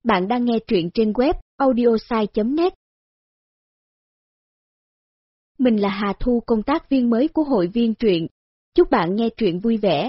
Bạn đang nghe truyện trên web audiosai.net. Mình là Hà Thu, công tác viên mới của hội viên truyện. Chúc bạn nghe truyện vui vẻ.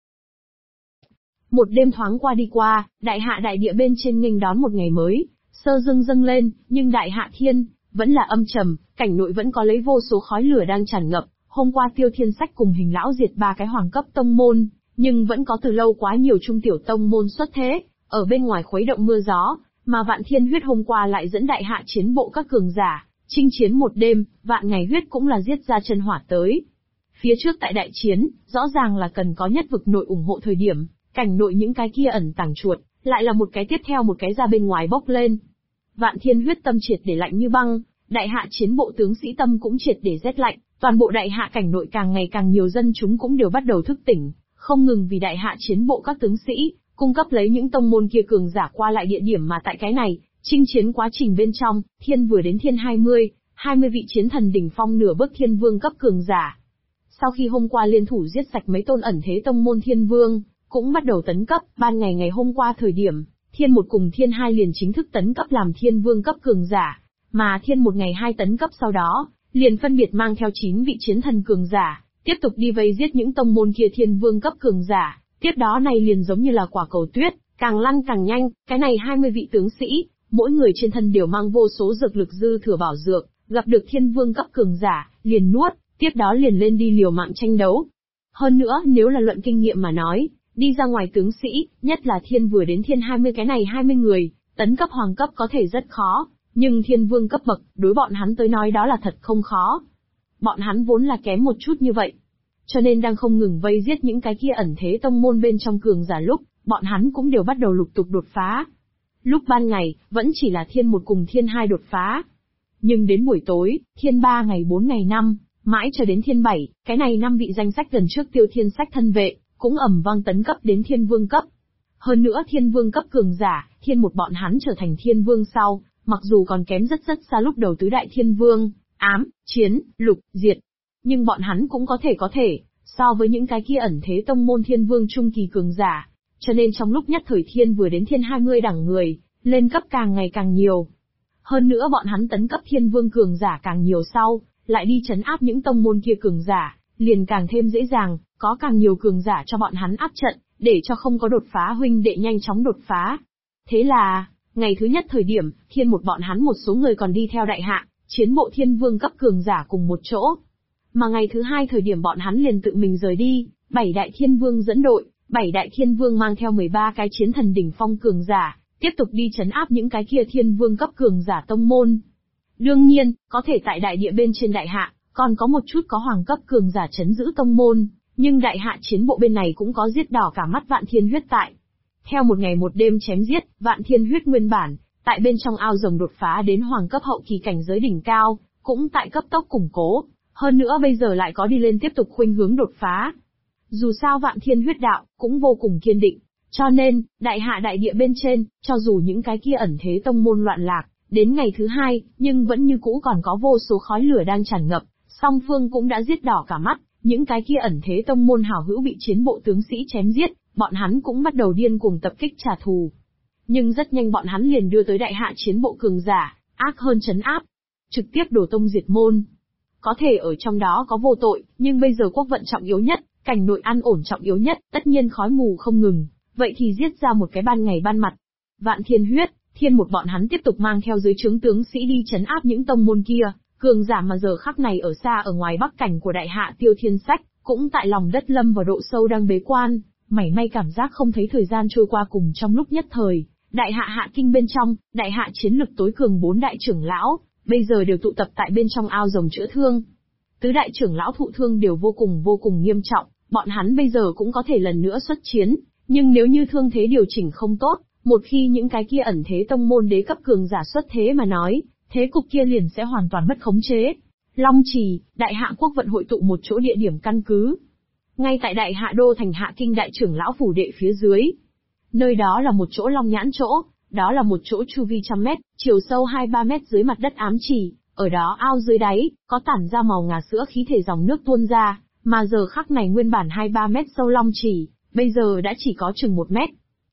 Một đêm thoáng qua đi qua, đại hạ đại địa bên trên nghênh đón một ngày mới, sơ dâng dâng lên, nhưng đại hạ thiên vẫn là âm trầm, cảnh nội vẫn có lấy vô số khói lửa đang tràn ngập. Hôm qua Tiêu Thiên Sách cùng Hình Lão diệt 3 cái hoàng cấp tông môn, nhưng vẫn có từ lâu quá nhiều trung tiểu tông môn xuất thế, ở bên ngoài khuấy động mưa gió, mà Vạn Thiên Huyết hôm qua lại dẫn đại hạ chiến bộ các cường giả, chinh chiến một đêm, Vạn Ngày Huyết cũng là giết ra chân hỏa tới. Phía trước tại đại chiến, rõ ràng là cần có nhất vực nội ủng hộ thời điểm, cảnh nội những cái kia ẩn tàng chuột, lại là một cái tiếp theo một cái ra bên ngoài bốc lên. Vạn Thiên Huyết tâm triệt để lạnh như băng, đại hạ chiến bộ tướng sĩ tâm cũng triệt để rét lạnh, toàn bộ đại hạ cảnh nội càng ngày càng nhiều dân chúng cũng đều bắt đầu thức tỉnh, không ngừng vì đại hạ chiến bộ các tướng sĩ cung cấp lấy những tông môn kia cường giả qua lại địa điểm mà tại cái này, chinh chiến quá trình bên trong, thiên vừa đến thiên 20 vị chiến thần đỉnh phong nửa bước thiên vương cấp cường giả. Sau khi hôm qua liên thủ giết sạch mấy tôn ẩn thế tông môn thiên vương, cũng bắt đầu tấn cấp, ban ngày hôm qua thời điểm, thiên 1 cùng thiên 2 liền chính thức tấn cấp làm thiên vương cấp cường giả, mà thiên 1 ngày 2 tấn cấp sau đó, liền phân biệt mang theo 9 vị chiến thần cường giả, tiếp tục đi vây giết những tông môn kia thiên vương cấp cường giả. Tiếp đó này liền giống như là quả cầu tuyết, càng lăn càng nhanh, cái này 20 vị tướng sĩ, mỗi người trên thân đều mang vô số dược lực dư thừa bảo dược, gặp được thiên vương cấp cường giả, liền nuốt, tiếp đó liền lên đi liều mạng tranh đấu. Hơn nữa, nếu là luận kinh nghiệm mà nói, đi ra ngoài tướng sĩ, nhất là thiên vừa đến thiên 20 cái này 20 người, tấn cấp hoàng cấp có thể rất khó, nhưng thiên vương cấp bậc, đối bọn hắn tới nói đó là thật không khó. Bọn hắn vốn là kém một chút như vậy, cho nên đang không ngừng vây giết những cái kia ẩn thế tông môn bên trong cường giả lúc, bọn hắn cũng đều bắt đầu lục tục đột phá. Lúc ban ngày, vẫn chỉ là thiên 1 cùng thiên 2 đột phá. Nhưng đến buổi tối, thiên 3 ngày 4 ngày 5, mãi cho đến thiên 7, cái này 5 vị danh sách gần trước Tiêu Thiên Sách thân vệ, cũng ầm vang tấn cấp đến thiên vương cấp. Hơn nữa thiên vương cấp cường giả, thiên 1 bọn hắn trở thành thiên vương sau, mặc dù còn kém rất xa lúc đầu tứ đại thiên vương, ám, chiến, lục, diệt. Nhưng bọn hắn cũng có thể, so với những cái kia ẩn thế tông môn thiên vương trung kỳ cường giả, cho nên trong lúc nhất thời thiên vừa đến thiên 20 đẳng người, lên cấp càng ngày càng nhiều. Hơn nữa bọn hắn tấn cấp thiên vương cường giả càng nhiều sau, lại đi trấn áp những tông môn kia cường giả, liền càng thêm dễ dàng, có càng nhiều cường giả cho bọn hắn áp trận, để cho không có đột phá huynh đệ nhanh chóng đột phá. Thế là, ngày thứ nhất thời điểm, thiên 1 bọn hắn một số người còn đi theo đại hạ, chiến bộ thiên vương cấp cường giả cùng một chỗ. Mà ngày thứ 2 thời điểm bọn hắn liền tự mình rời đi, 7 đại thiên vương dẫn đội, 7 đại thiên vương mang theo 13 cái chiến thần đỉnh phong cường giả, tiếp tục đi trấn áp những cái kia thiên vương cấp cường giả tông môn. Đương nhiên, có thể tại đại địa bên trên đại hạ, còn có một chút có hoàng cấp cường giả trấn giữ tông môn, nhưng đại hạ chiến bộ bên này cũng có giết đỏ cả mắt Vạn Thiên Huyết tại. Theo một ngày một đêm chém giết, Vạn Thiên Huyết nguyên bản, tại bên trong ao rồng đột phá đến hoàng cấp hậu kỳ cảnh giới đỉnh cao, cũng tại cấp tốc củng cố. Hơn nữa bây giờ lại có đi lên tiếp tục khuynh hướng đột phá. Dù sao Vạn Thiên Huyết đạo, cũng vô cùng kiên định. Cho nên, đại hạ đại địa bên trên, cho dù những cái kia ẩn thế tông môn loạn lạc, đến ngày thứ 2, nhưng vẫn như cũ còn có vô số khói lửa đang tràn ngập, song phương cũng đã giết đỏ cả mắt, những cái kia ẩn thế tông môn hảo hữu bị chiến bộ tướng sĩ chém giết, bọn hắn cũng bắt đầu điên cuồng tập kích trả thù. Nhưng rất nhanh bọn hắn liền đưa tới đại hạ chiến bộ cường giả, ác hơn trấn áp, trực tiếp đổ tông diệt môn. Có thể ở trong đó có vô tội, nhưng bây giờ quốc vận trọng yếu nhất, cảnh nội an ổn trọng yếu nhất, tất nhiên khói mù không ngừng, vậy thì giết ra một cái ban ngày ban mặt. Vạn Thiên Huyết, thiên 1 bọn hắn tiếp tục mang theo dưới trướng tướng sĩ đi trấn áp những tông môn kia, cường giả mà giờ khắc này ở xa ở ngoài bắc cảnh của đại hạ Tiêu Thiên Sách, cũng tại lòng đất lâm vào độ sâu đang bế quan, mảy may cảm giác không thấy thời gian trôi qua cùng trong lúc nhất thời. Đại hạ hạ kinh bên trong, đại hạ chiến lực tối cường 4 đại trưởng lão, bây giờ đều tụ tập tại bên trong ao rồng chữa thương. Tứ đại trưởng lão thụ thương đều vô cùng nghiêm trọng, bọn hắn bây giờ cũng có thể lần nữa xuất chiến, nhưng nếu như thương thế điều chỉnh không tốt, một khi những cái kia ẩn thế tông môn đế cấp cường giả xuất thế mà nói, thế cục kia liền sẽ hoàn toàn mất khống chế. Long Trì, đại hạ quốc vận hội tụ một chỗ địa điểm căn cứ. Ngay tại đại hạ đô thành hạ kinh đại trưởng lão phủ đệ phía dưới. Nơi đó là một chỗ long nhãn chỗ, đó là một chỗ chu vi 100 mét, chiều sâu 2-3 mét dưới mặt đất ám trì, ở đó ao dưới đáy, có tản ra màu ngà sữa khí thể dòng nước tuôn ra, mà giờ khắc này nguyên bản 2-3 mét sâu long trì, bây giờ đã chỉ có chừng 1 mét.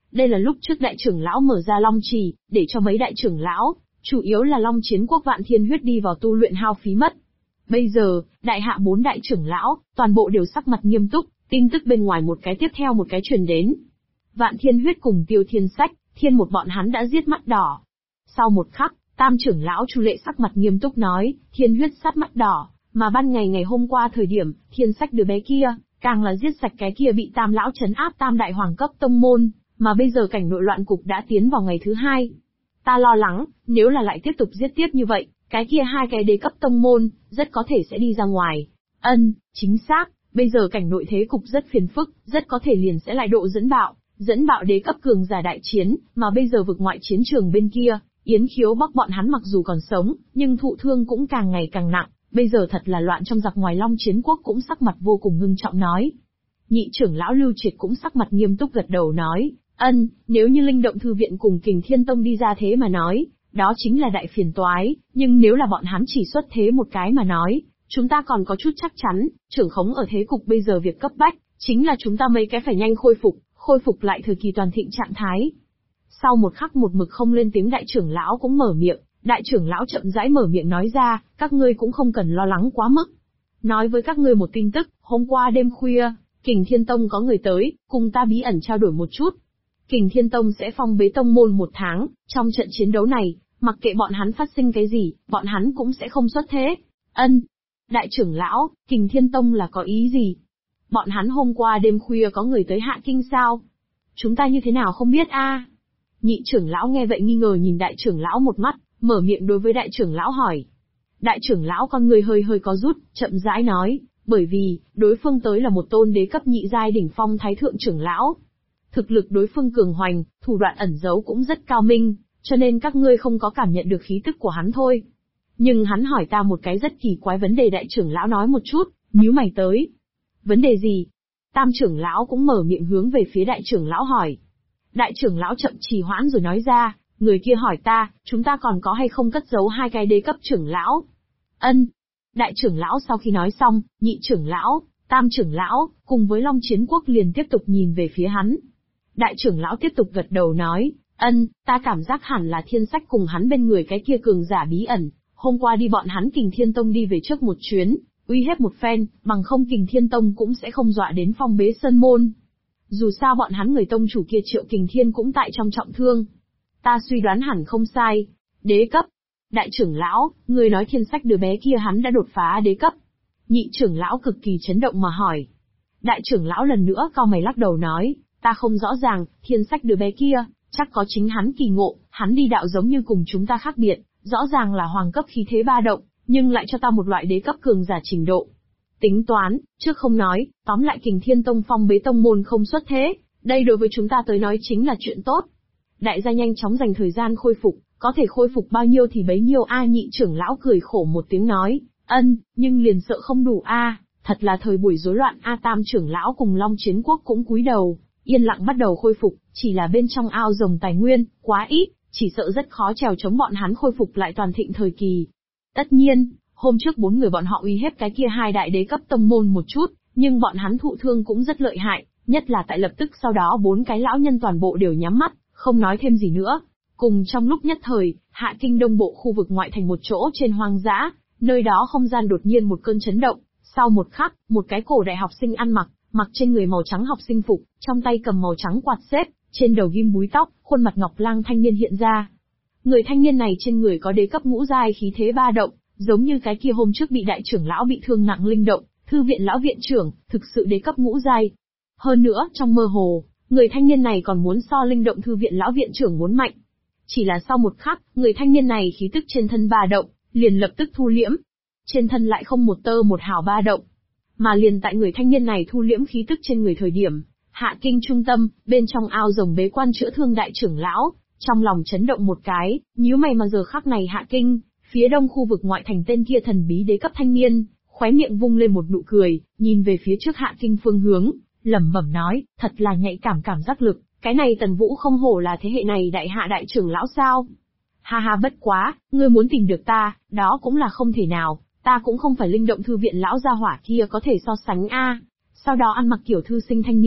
Đây là lúc trước đại trưởng lão mở ra Long Trì, để cho mấy đại trưởng lão, chủ yếu là Long Chiến Quốc Vạn Thiên Huyết đi vào tu luyện hao phí mất. Bây giờ, đại hạ 4 đại trưởng lão, toàn bộ đều sắc mặt nghiêm túc, tin tức bên ngoài một cái tiếp theo một cái truyền đến. Vạn Thiên Huyết cùng Tiêu Thiên Sách, Thiên một bọn hắn đã giết mắt đỏ. Sau một khắc, Tam trưởng lão Chu Lệ sắc mặt nghiêm túc nói, Thiên Huyết sát mắt đỏ, mà ban ngày hôm qua thời điểm, Thiên Sách đứa bé kia, càng là giết sạch cái kia bị Tam lão trấn áp Tam đại hoàng cấp tông môn, mà bây giờ cảnh nội loạn cục đã tiến vào ngày thứ 2. Ta lo lắng, nếu là lại tiếp tục giết tiếp như vậy, cái kia 2 cái đế cấp tông môn, rất có thể sẽ đi ra ngoài. Chính xác, bây giờ cảnh nội thế cục rất phiền phức, rất có thể liền sẽ lại độ dẫn bạo đế cấp cường giả đại chiến, mà bây giờ vực ngoại chiến trường bên kia, Yến Khiếu Bắc bọn hắn mặc dù còn sống, nhưng thụ thương cũng càng ngày càng nặng, bây giờ thật là loạn trong giặc ngoài. Long Chiến Quốc cũng sắc mặt vô cùng ngưng trọng nói. Nhị trưởng lão Lưu Triệt cũng sắc mặt nghiêm túc gật đầu nói, nếu như Linh Động Thư Viện cùng Kình Thiên Tông đi ra thế mà nói, đó chính là đại phiền toái, nhưng nếu là bọn hắn chỉ xuất thế một cái mà nói, chúng ta còn có chút chắc chắn, trưởng khống ở thế cục bây giờ việc cấp bách, chính là chúng ta mấy cái phải nhanh khôi phục lại thời kỳ toàn thịnh trạng thái. Sau một khắc một mực không lên tiếng đại trưởng lão cũng mở miệng, đại trưởng lão chậm rãi mở miệng nói ra, các ngươi cũng không cần lo lắng quá mức. Nói với các ngươi một tin tức, hôm qua đêm khuya, Kình Thiên Tông có người tới, cùng ta bí ẩn trao đổi một chút. Kình Thiên Tông sẽ phong bế tông môn 1 tháng, trong trận chiến đấu này, mặc kệ bọn hắn phát sinh cái gì, bọn hắn cũng sẽ không xuất thế. Đại trưởng lão, Kình Thiên Tông là có ý gì? Bọn hắn hôm qua đêm khuya có người tới Hạ Kinh sao? Chúng ta như thế nào không biết a? Nhị trưởng lão nghe vậy nghi ngờ nhìn đại trưởng lão một mắt, mở miệng đối với đại trưởng lão hỏi. Đại trưởng lão con người hơi có rút, chậm rãi nói, bởi vì, đối phương tới là một tôn đế cấp nhị giai đỉnh phong thái thượng trưởng lão. Thực lực đối phương cường hoành, thủ đoạn ẩn giấu cũng rất cao minh, cho nên các ngươi không có cảm nhận được khí tức của hắn thôi. Nhưng hắn hỏi ta một cái rất kỳ quái vấn đề. Đại trưởng lão nói một chút, nhíu mày tới. Vấn đề gì? Tam trưởng lão cũng mở miệng hướng về phía đại trưởng lão hỏi. Đại trưởng lão chậm trì hoãn rồi nói ra, người kia hỏi ta, chúng ta còn có hay không cất giấu 2 cái đế cấp trưởng lão? Đại trưởng lão sau khi nói xong, nhị trưởng lão, tam trưởng lão, cùng với Long Chiến Quốc liền tiếp tục nhìn về phía hắn. Đại trưởng lão tiếp tục gật đầu nói, ta cảm giác hẳn là Thiên Sách cùng hắn bên người cái kia cường giả bí ẩn, hôm qua đi bọn hắn Kình Thiên Tông đi về trước một chuyến, uy hiếp một phen, bằng không Kình Thiên Tông cũng sẽ không dọa đến phong bế sơn môn. Dù sao bọn hắn người tông chủ kia Triệu Kình Thiên cũng tại trong trọng thương. Ta suy đoán hẳn không sai. Đế cấp. Đại trưởng lão, người nói Thiên Sách đứa bé kia hắn đã đột phá đế cấp. Nhị trưởng lão cực kỳ chấn động mà hỏi. Đại trưởng lão lần nữa cau mày lắc đầu nói, ta không rõ ràng, Thiên Sách đứa bé kia, chắc có chính hắn kỳ ngộ, hắn đi đạo giống như cùng chúng ta khác biệt, rõ ràng là hoàng cấp khí thế ba động, nhưng lại cho ta một loại đế cấp cường giả trình độ. Tính toán, trước không nói, tóm lại Kình Thiên Tông phong bế tông môn không xuất thế, đây đối với chúng ta tới nói chính là chuyện tốt. Đại gia nhanh chóng dành thời gian khôi phục, có thể khôi phục bao nhiêu thì bấy nhiêu a. Nhị trưởng lão cười khổ một tiếng nói, nhưng liền sợ không đủ a, thật là thời buổi rối loạn a. Tam trưởng lão cùng Long Chiến Quốc cũng cúi đầu, yên lặng bắt đầu khôi phục, chỉ là bên trong ao rồng tài nguyên, quá ít, chỉ sợ rất khó trèo chống bọn hắn khôi phục lại toàn thịnh thời kỳ. Tất nhiên, hôm trước 4 người bọn họ uy hiếp cái kia 2 đại đế cấp tông môn một chút, nhưng bọn hắn thụ thương cũng rất lợi hại, nhất là tại lập tức sau đó 4 cái lão nhân toàn bộ đều nhắm mắt, không nói thêm gì nữa. Cùng trong lúc nhất thời, Hạ Kinh đông bộ khu vực ngoại thành một chỗ trên hoang dã, nơi đó không gian đột nhiên một cơn chấn động, sau một khắc, một cái cổ đại học sinh ăn mặc trên người màu trắng học sinh phục, trong tay cầm màu trắng quạt xếp, trên đầu ghim búi tóc, khuôn mặt ngọc lang thanh niên hiện ra. Người thanh niên này trên người có đế cấp ngũ giai khí thế ba động, giống như cái kia hôm trước bị đại trưởng lão bị thương nặng Linh Động, thư viện lão viện trưởng, thực sự đế cấp ngũ giai. Hơn nữa, trong mơ hồ, người thanh niên này còn muốn so Linh Động thư viện lão viện trưởng muốn mạnh. Chỉ là sau một khắc, người thanh niên này khí tức trên thân ba động, liền lập tức thu liễm. Trên thân lại không một tơ một hào ba động. Mà liền tại người thanh niên này thu liễm khí tức trên người thời điểm, Hạ Kinh trung tâm, bên trong ao rồng bế quan chữa thương đại trưởng lão, trong lòng chấn động một cái, nhíu mày mà giờ khắc này Hạ Kinh, phía đông khu vực ngoại thành tên kia thần bí đế cấp thanh niên, khóe miệng vung lên một nụ cười, nhìn về phía trước Hạ Kinh phương hướng, lẩm bẩm nói, thật là nhạy cảm giác lực, cái này Tần Vũ không hổ là thế hệ này đại hạ đại trưởng lão sao? Ha ha, bất quá, ngươi muốn tìm được ta, đó cũng là không thể nào, ta cũng không phải Linh Động thư viện lão gia hỏa kia có thể so sánh a. Sau đó ăn mặc kiểu thư sinh thanh niên,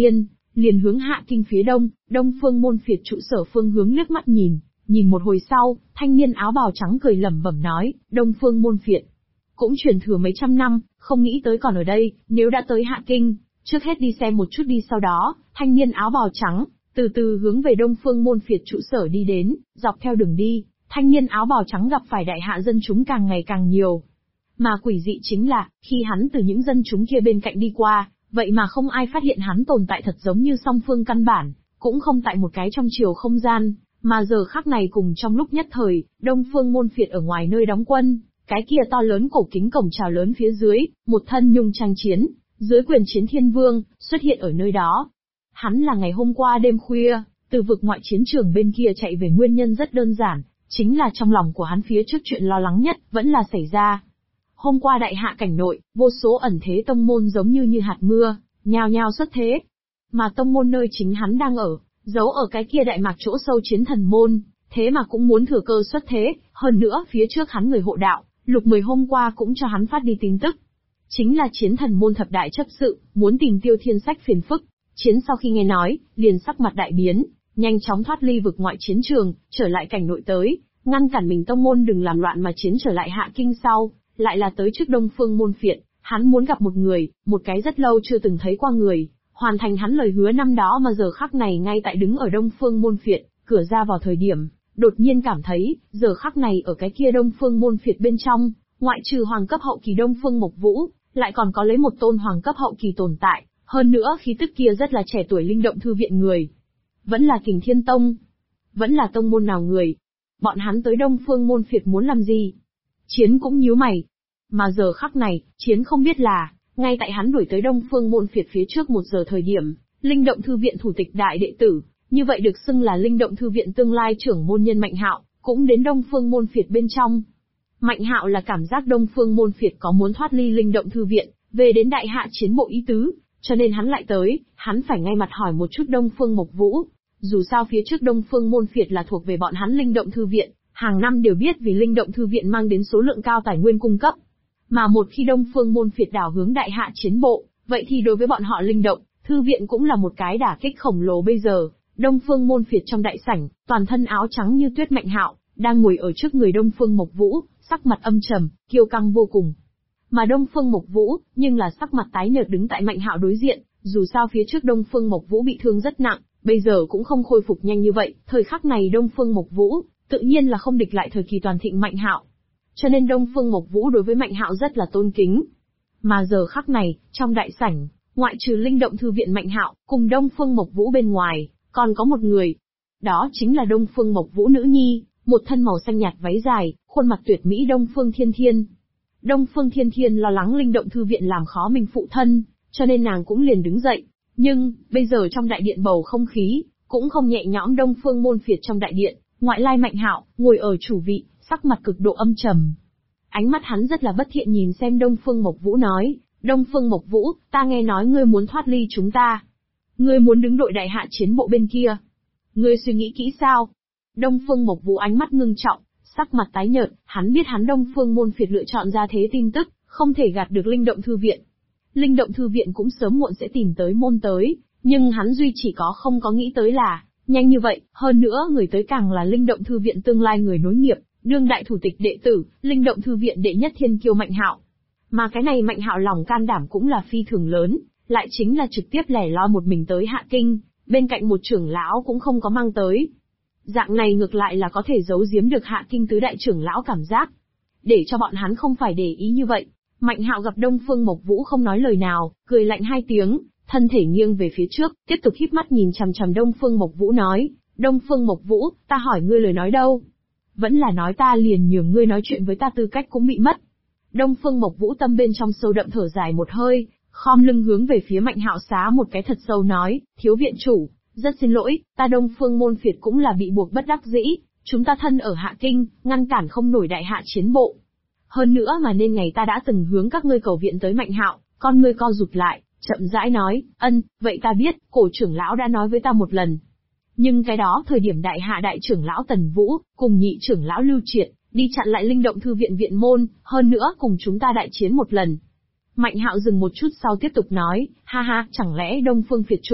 liền hướng Hạ Kinh phía đông, Đông Phương Môn Phiệt trụ sở phương hướng liếc mắt nhìn một hồi sau, thanh niên áo bào trắng cười lẩm bẩm nói, Đông Phương Môn Phiệt cũng truyền thừa mấy trăm năm, không nghĩ tới còn ở đây, nếu đã tới Hạ Kinh, trước hết đi xem một chút đi. Sau đó, thanh niên áo bào trắng từ từ hướng về Đông Phương Môn Phiệt trụ sở đi đến, dọc theo đường đi, thanh niên áo bào trắng gặp phải đại hạ dân chúng càng ngày càng nhiều. Mà quỷ dị chính là, khi hắn từ những dân chúng kia bên cạnh đi qua, vậy mà không ai phát hiện hắn tồn tại, thật giống như song phương căn bản, cũng không tại một cái trong chiều không gian, mà giờ khắc này cùng trong lúc nhất thời, Đông Phương Môn Phiệt ở ngoài nơi đóng quân, cái kia to lớn cổ kính cổng chào lớn phía dưới, một thân nhung trang chiến, dưới quyền chiến thiên vương, xuất hiện ở nơi đó. Hắn là ngày hôm qua đêm khuya, từ vực ngoại chiến trường bên kia chạy về, nguyên nhân rất đơn giản, chính là trong lòng của hắn phía trước chuyện lo lắng nhất, vẫn là xảy ra. Hôm qua đại hạ cảnh nội, vô số ẩn thế tông môn giống như hạt mưa, nhao nhao xuất thế. Mà tông môn nơi chính hắn đang ở, giấu ở cái kia đại mạc chỗ sâu chiến thần môn, thế mà cũng muốn thừa cơ xuất thế, hơn nữa phía trước hắn người hộ đạo, Lục 10 hôm qua cũng cho hắn phát đi tin tức. Chính là chiến thần môn thập đại chấp sự, muốn tìm Tiêu Thiên Sách phiền phức. Chiến sau khi nghe nói, liền sắc mặt đại biến, nhanh chóng thoát ly vực ngoại chiến trường, trở lại cảnh nội tới, ngăn cản mình tông môn đừng làm loạn mà chiến trở lại Hạ Kinh sau, lại là tới trước Đông Phương Môn Phiệt, hắn muốn gặp một người, một cái rất lâu chưa từng thấy qua người, hoàn thành hắn lời hứa năm đó mà giờ khắc này ngay tại đứng ở Đông Phương Môn Phiệt, cửa ra vào thời điểm, đột nhiên cảm thấy, giờ khắc này ở cái kia Đông Phương Môn Phiệt bên trong, ngoại trừ hoàng cấp hậu kỳ Đông Phương Mộc Vũ, lại còn có lấy một tôn hoàng cấp hậu kỳ tồn tại, hơn nữa khí tức kia rất là trẻ tuổi. Linh động thư viện người, vẫn là Kình Thiên Tông, vẫn là tông môn nào người, bọn hắn tới Đông Phương Môn Phiệt muốn làm gì? Chiến cũng nhíu mày. Mà giờ khắc này, Chiến không biết là, ngay tại hắn đuổi tới Đông Phương Môn Phiệt phía trước 1 giờ thời điểm, Linh động thư viện thủ tịch đại đệ tử, như vậy được xưng là Linh động thư viện tương lai trưởng môn nhân Mạnh Hạo, cũng đến Đông Phương Môn Phiệt bên trong. Mạnh Hạo là cảm giác Đông Phương Môn Phiệt có muốn thoát ly Linh động thư viện, về đến đại hạ chiến bộ ý tứ, cho nên hắn lại tới, hắn phải ngay mặt hỏi một chút Đông Phương Mộc Vũ. Dù sao phía trước Đông Phương Môn Phiệt là thuộc về bọn hắn Linh động thư viện, hàng năm đều biết vì Linh động thư viện mang đến số lượng cao tài nguyên cung cấp. Mà một khi Đông Phương Môn Phiệt đảo hướng đại hạ chiến bộ, vậy thì đối với bọn họ Linh động thư viện cũng là một cái đả kích khổng lồ. Bây giờ, Đông Phương Môn Phiệt trong đại sảnh, toàn thân áo trắng như tuyết Mạnh Hạo đang ngồi ở trước người Đông Phương Mộc Vũ, sắc mặt âm trầm, kiêu căng vô cùng. Mà Đông Phương Mộc Vũ, nhưng là sắc mặt tái nhợt đứng tại Mạnh Hạo đối diện, dù sao phía trước Đông Phương Mộc Vũ bị thương rất nặng, bây giờ cũng không khôi phục nhanh như vậy, thời khắc này Đông Phương Mộc Vũ, tự nhiên là không địch lại thời kỳ toàn thịnh Mạnh Hạo. Cho nên Đông Phương Mộc Vũ đối với Mạnh Hạo rất là tôn kính. Mà giờ khắc này, trong đại sảnh, ngoại trừ Linh động thư viện Mạnh Hạo, cùng Đông Phương Mộc Vũ bên ngoài, còn có một người. Đó chính là Đông Phương Mộc Vũ nữ nhi, một thân màu xanh nhạt váy dài, khuôn mặt tuyệt mỹ Đông Phương Thiên Thiên. Đông Phương Thiên Thiên lo lắng Linh động thư viện làm khó mình phụ thân, cho nên nàng cũng liền đứng dậy. Nhưng, bây giờ trong đại điện bầu không khí, cũng không nhẹ nhõm. Đông Phương Môn Phiệt trong đại điện, ngoại lai Mạnh Hạo, ngồi ở chủ vị, sắc mặt cực độ âm trầm. Ánh mắt hắn rất là bất thiện nhìn xem Đông Phương Mộc Vũ nói, Đông Phương Mộc Vũ, ta nghe nói ngươi muốn thoát ly chúng ta. Ngươi muốn đứng đội đại hạ chiến bộ bên kia. Ngươi suy nghĩ kỹ sao? Đông Phương Mộc Vũ ánh mắt ngưng trọng, sắc mặt tái nhợt, hắn biết hắn Đông Phương Môn Phiệt lựa chọn ra thế tin tức, không thể gạt được Linh động thư viện. Linh động thư viện cũng sớm muộn sẽ tìm tới môn tới, nhưng hắn duy chỉ có không có nghĩ tới là, nhanh như vậy, hơn nữa người tới càng là Linh động thư viện tương lai người nối nghiệp, đương đại thủ tịch đệ tử, Linh động thư viện đệ nhất thiên kiêu Mạnh Hạo. Mà cái này Mạnh Hạo lòng can đảm cũng là phi thường lớn, lại chính là trực tiếp lẻ loi một mình tới Hạ Kinh, bên cạnh một trưởng lão cũng không có mang tới. Dạng này ngược lại là có thể giấu giếm được Hạ Kinh tứ đại trưởng lão cảm giác, để cho bọn hắn không phải để ý như vậy. Mạnh Hạo gặp Đông Phương Mộc Vũ không nói lời nào, cười lạnh 2 tiếng, thân thể nghiêng về phía trước, tiếp tục híp mắt nhìn chằm chằm Đông Phương Mộc Vũ nói, Đông Phương Mộc Vũ, ta hỏi ngươi lời nói đâu? Vẫn là nói ta liền nhường ngươi nói chuyện với ta tư cách cũng bị mất. Đông Phương Mộc Vũ tâm bên trong sâu đậm thở dài một hơi, khom lưng hướng về phía Mạnh Hạo xá một cái thật sâu nói, thiếu viện chủ, rất xin lỗi, ta Đông Phương Môn Phiệt cũng là bị buộc bất đắc dĩ, chúng ta thân ở Hạ Kinh, ngăn cản không nổi đại hạ chiến bộ. Hơn nữa mà nên ngày ta đã từng hướng các ngươi cầu viện tới Mạnh Hạo, con ngươi co rụt lại, chậm rãi nói, vậy ta biết, cổ trưởng lão đã nói với ta một lần. Nhưng cái đó thời điểm đại hạ đại trưởng lão Tần Vũ, cùng nhị trưởng lão Lưu Triệt, đi chặn lại Linh động thư viện viện môn, hơn nữa cùng chúng ta đại chiến một lần. Mạnh Hạo dừng một chút sau tiếp tục nói, ha ha, chẳng lẽ Đông Phương Phiệt chủ,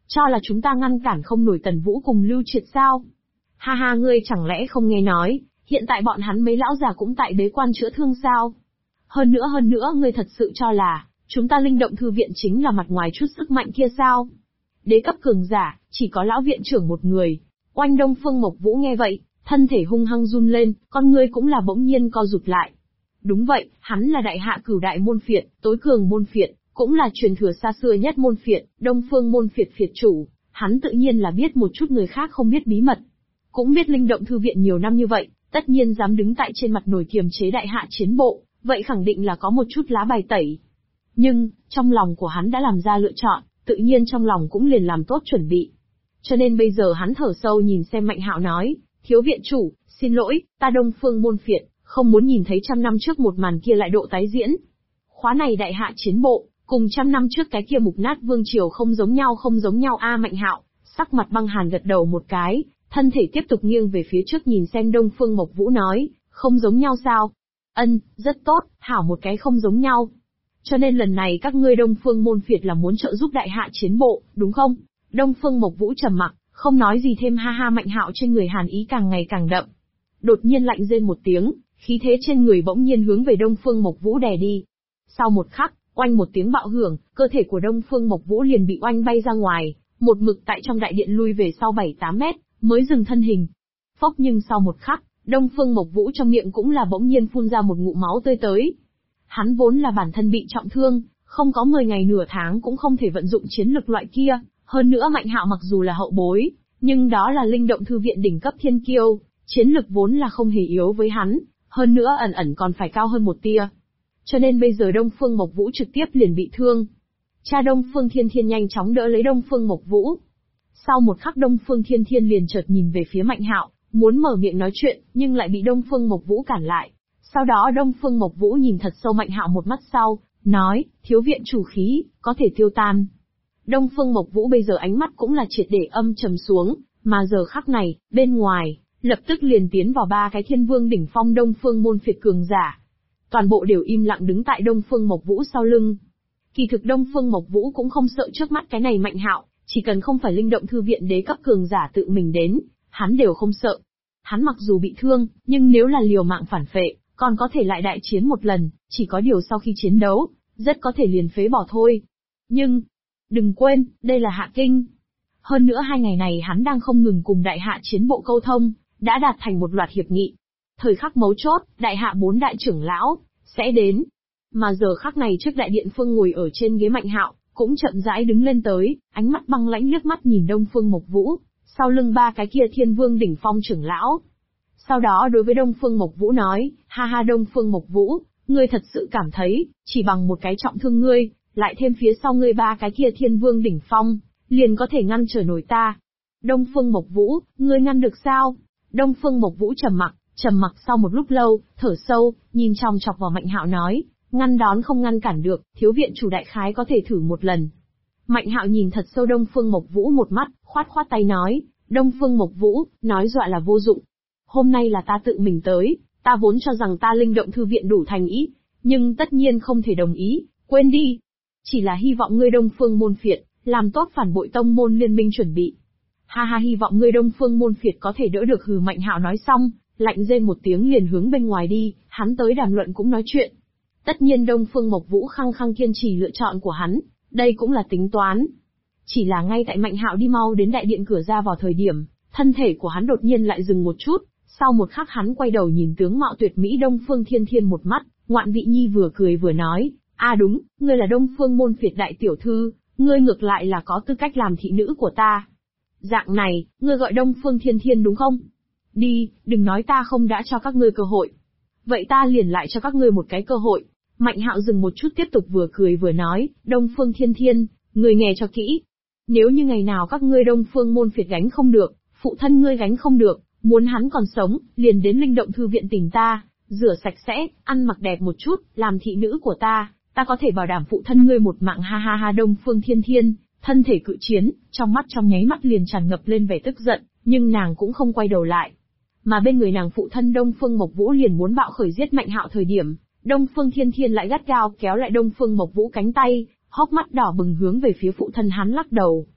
Cho là chúng ta ngăn cản không nổi Tần Vũ cùng Lưu Triệt sao? Ha ha, ngươi chẳng lẽ không nghe nói, hiện tại bọn hắn mấy lão già cũng tại bế quan chữa thương sao? Hơn nữa, ngươi thật sự cho là, chúng ta linh động thư viện chính là mặt ngoài chút sức mạnh kia sao? Đế cấp cường giả, chỉ có lão viện trưởng một người. Oanh Đông Phương Mộc Vũ nghe vậy, thân thể hung hăng run lên, con ngươi cũng là bỗng nhiên co rụt lại. Đúng vậy, hắn là đại hạ cửu đại môn phiệt, tối cường môn phiệt, cũng là truyền thừa xa xưa nhất môn phiệt, Đông Phương môn phiệt phiệt chủ, hắn tự nhiên là biết một chút người khác không biết bí mật. Cũng biết linh động thư viện nhiều năm như vậy, tất nhiên dám đứng tại trên mặt nổi kiềm chế đại hạ chiến bộ, vậy khẳng định là có một chút lá bài tẩy. Nhưng, trong lòng của hắn đã làm ra lựa chọn, tự nhiên trong lòng cũng liền làm tốt chuẩn bị. Cho nên bây giờ hắn thở sâu nhìn xem Mạnh Hạo nói, thiếu viện chủ, xin lỗi, ta Đông Phương môn phiệt, không muốn nhìn thấy 100 năm trước một màn kia lại độ tái diễn. Khóa này đại hạ chiến bộ, cùng 100 năm trước cái kia mục nát vương triều không giống nhau a. Mạnh Hạo, sắc mặt băng hàn gật đầu một cái, thân thể tiếp tục nghiêng về phía trước nhìn xem Đông Phương Mộc Vũ nói, không giống nhau sao? Rất tốt, hảo một cái không giống nhau. Cho nên lần này các ngươi Đông Phương môn phiệt là muốn trợ giúp đại hạ chiến bộ, đúng không? Đông Phương Mộc Vũ trầm mặc, không nói gì thêm. Ha ha, Mạnh Hạo trên người hàn ý càng ngày càng đậm. Đột nhiên lạnh rên một tiếng, khí thế trên người bỗng nhiên hướng về Đông Phương Mộc Vũ đè đi. Sau một khắc, oanh một tiếng bạo hưởng, cơ thể của Đông Phương Mộc Vũ liền bị oanh bay ra ngoài, một mực tại trong đại điện lui về sau 7-8 mét, mới dừng thân hình. Phốc, nhưng sau một khắc, Đông Phương Mộc Vũ trong miệng cũng là bỗng nhiên phun ra một ngụm máu tươi tới. Hắn vốn là bản thân bị trọng thương, không có 10 ngày nửa tháng cũng không thể vận dụng chiến lực loại kia, hơn nữa Mạnh Hạo mặc dù là hậu bối, nhưng đó là linh động thư viện đỉnh cấp thiên kiêu, chiến lực vốn là không hề yếu với hắn, hơn nữa ẩn còn phải cao hơn một tia. Cho nên bây giờ Đông Phương Mộc Vũ trực tiếp liền bị thương. Cha Đông Phương Thiên Thiên nhanh chóng đỡ lấy Đông Phương Mộc Vũ. Sau một khắc Đông Phương Thiên Thiên liền chợt nhìn về phía Mạnh Hạo, muốn mở miệng nói chuyện, nhưng lại bị Đông Phương Mộc Vũ cản lại. Sau đó Đông Phương Mộc Vũ nhìn thật sâu Mạnh Hạo một mắt sau, nói, thiếu viện chủ khí, có thể tiêu tan. Đông Phương Mộc Vũ bây giờ ánh mắt cũng là triệt để âm trầm xuống, mà giờ khắc này, bên ngoài, lập tức liền tiến vào 3 cái thiên vương đỉnh phong Đông Phương môn phiệt cường giả. Toàn bộ đều im lặng đứng tại Đông Phương Mộc Vũ sau lưng. Kỳ thực Đông Phương Mộc Vũ cũng không sợ trước mắt cái này Mạnh Hạo, chỉ cần không phải linh động thư viện đế cấp cường giả tự mình đến, hắn đều không sợ. Hắn mặc dù bị thương, nhưng nếu là liều mạng phản phệ, còn có thể lại đại chiến một lần, chỉ có điều sau khi chiến đấu, rất có thể liền phế bỏ thôi. Nhưng, đừng quên, đây là Hạ Kinh. Hơn nữa 2 ngày này hắn đang không ngừng cùng đại hạ chiến bộ câu thông, đã đạt thành một loạt hiệp nghị. Thời khắc mấu chốt, đại hạ 4 đại trưởng lão sẽ đến. Mà giờ khắc này trước đại điện phương ngồi ở trên ghế Mạnh Hạo, cũng chậm rãi đứng lên tới, ánh mắt băng lãnh liếc mắt nhìn Đông Phương Mộc Vũ, sau lưng 3 cái kia thiên vương đỉnh phong trưởng lão. Sau đó đối với Đông Phương Mộc Vũ nói, ha ha Đông Phương Mộc Vũ, ngươi thật sự cảm thấy, chỉ bằng một cái trọng thương ngươi, lại thêm phía sau ngươi 3 cái kia thiên vương đỉnh phong, liền có thể ngăn trở nổi ta. Đông Phương Mộc Vũ, ngươi ngăn được sao? Đông Phương Mộc Vũ trầm mặc sau một lúc lâu, thở sâu, nhìn chòng chọc vào Mạnh Hạo nói, ngăn đón không ngăn cản được, thiếu viện chủ đại khái có thể thử một lần. Mạnh Hạo nhìn thật sâu Đông Phương Mộc Vũ một mắt, khoát tay nói, Đông Phương Mộc Vũ, nói dọa là vô dụng. Hôm nay là ta tự mình tới, ta vốn cho rằng ta linh động thư viện đủ thành ý, nhưng tất nhiên không thể đồng ý, quên đi. Chỉ là hy vọng ngươi Đông Phương môn phiệt, làm tốt phản bội tông môn liên minh chuẩn bị. Ha ha, hy vọng ngươi Đông Phương môn phiệt có thể đỡ được. Hừ. Mạnh Hạo nói xong, lạnh rên một tiếng liền hướng bên ngoài đi, hắn tới đàm luận cũng nói chuyện. Tất nhiên Đông Phương Mộc Vũ khăng khăng kiên trì lựa chọn của hắn, đây cũng là tính toán. Chỉ là ngay tại Mạnh Hạo đi mau đến đại điện cửa ra vào thời điểm, thân thể của hắn đột nhiên lại dừng một chút, sau một khắc hắn quay đầu nhìn tướng mạo tuyệt mỹ Đông Phương Thiên Thiên một mắt, Ngoạn Vị Nhi vừa cười vừa nói, đúng, ngươi là Đông Phương môn phiệt đại tiểu thư, ngươi ngược lại là có tư cách làm thị nữ của ta. Dạng này, ngươi gọi Đông Phương Thiên Thiên đúng không? Đi, đừng nói ta không đã cho các ngươi cơ hội. Vậy ta liền lại cho các ngươi một cái cơ hội. Mạnh Hạo dừng một chút tiếp tục vừa cười vừa nói, Đông Phương Thiên Thiên, ngươi nghe cho kỹ. Nếu như ngày nào các ngươi Đông Phương môn phiệt gánh không được, phụ thân ngươi gánh không được, muốn hắn còn sống, liền đến linh động thư viện tìm ta, rửa sạch sẽ, ăn mặc đẹp một chút, làm thị nữ của ta có thể bảo đảm phụ thân ngươi một mạng. Ha ha ha. Đông Phương Thiên Thiên, thân thể cự chiến, trong mắt trong nháy mắt liền tràn ngập lên vẻ tức giận, nhưng nàng cũng không quay đầu lại. Mà bên người nàng phụ thân Đông Phương Mộc Vũ liền muốn bạo khởi giết Mạnh Hạo thời điểm, Đông Phương Thiên Thiên lại gắt gao kéo lại Đông Phương Mộc Vũ cánh tay, hốc mắt đỏ bừng hướng về phía phụ thân hắn lắc đầu.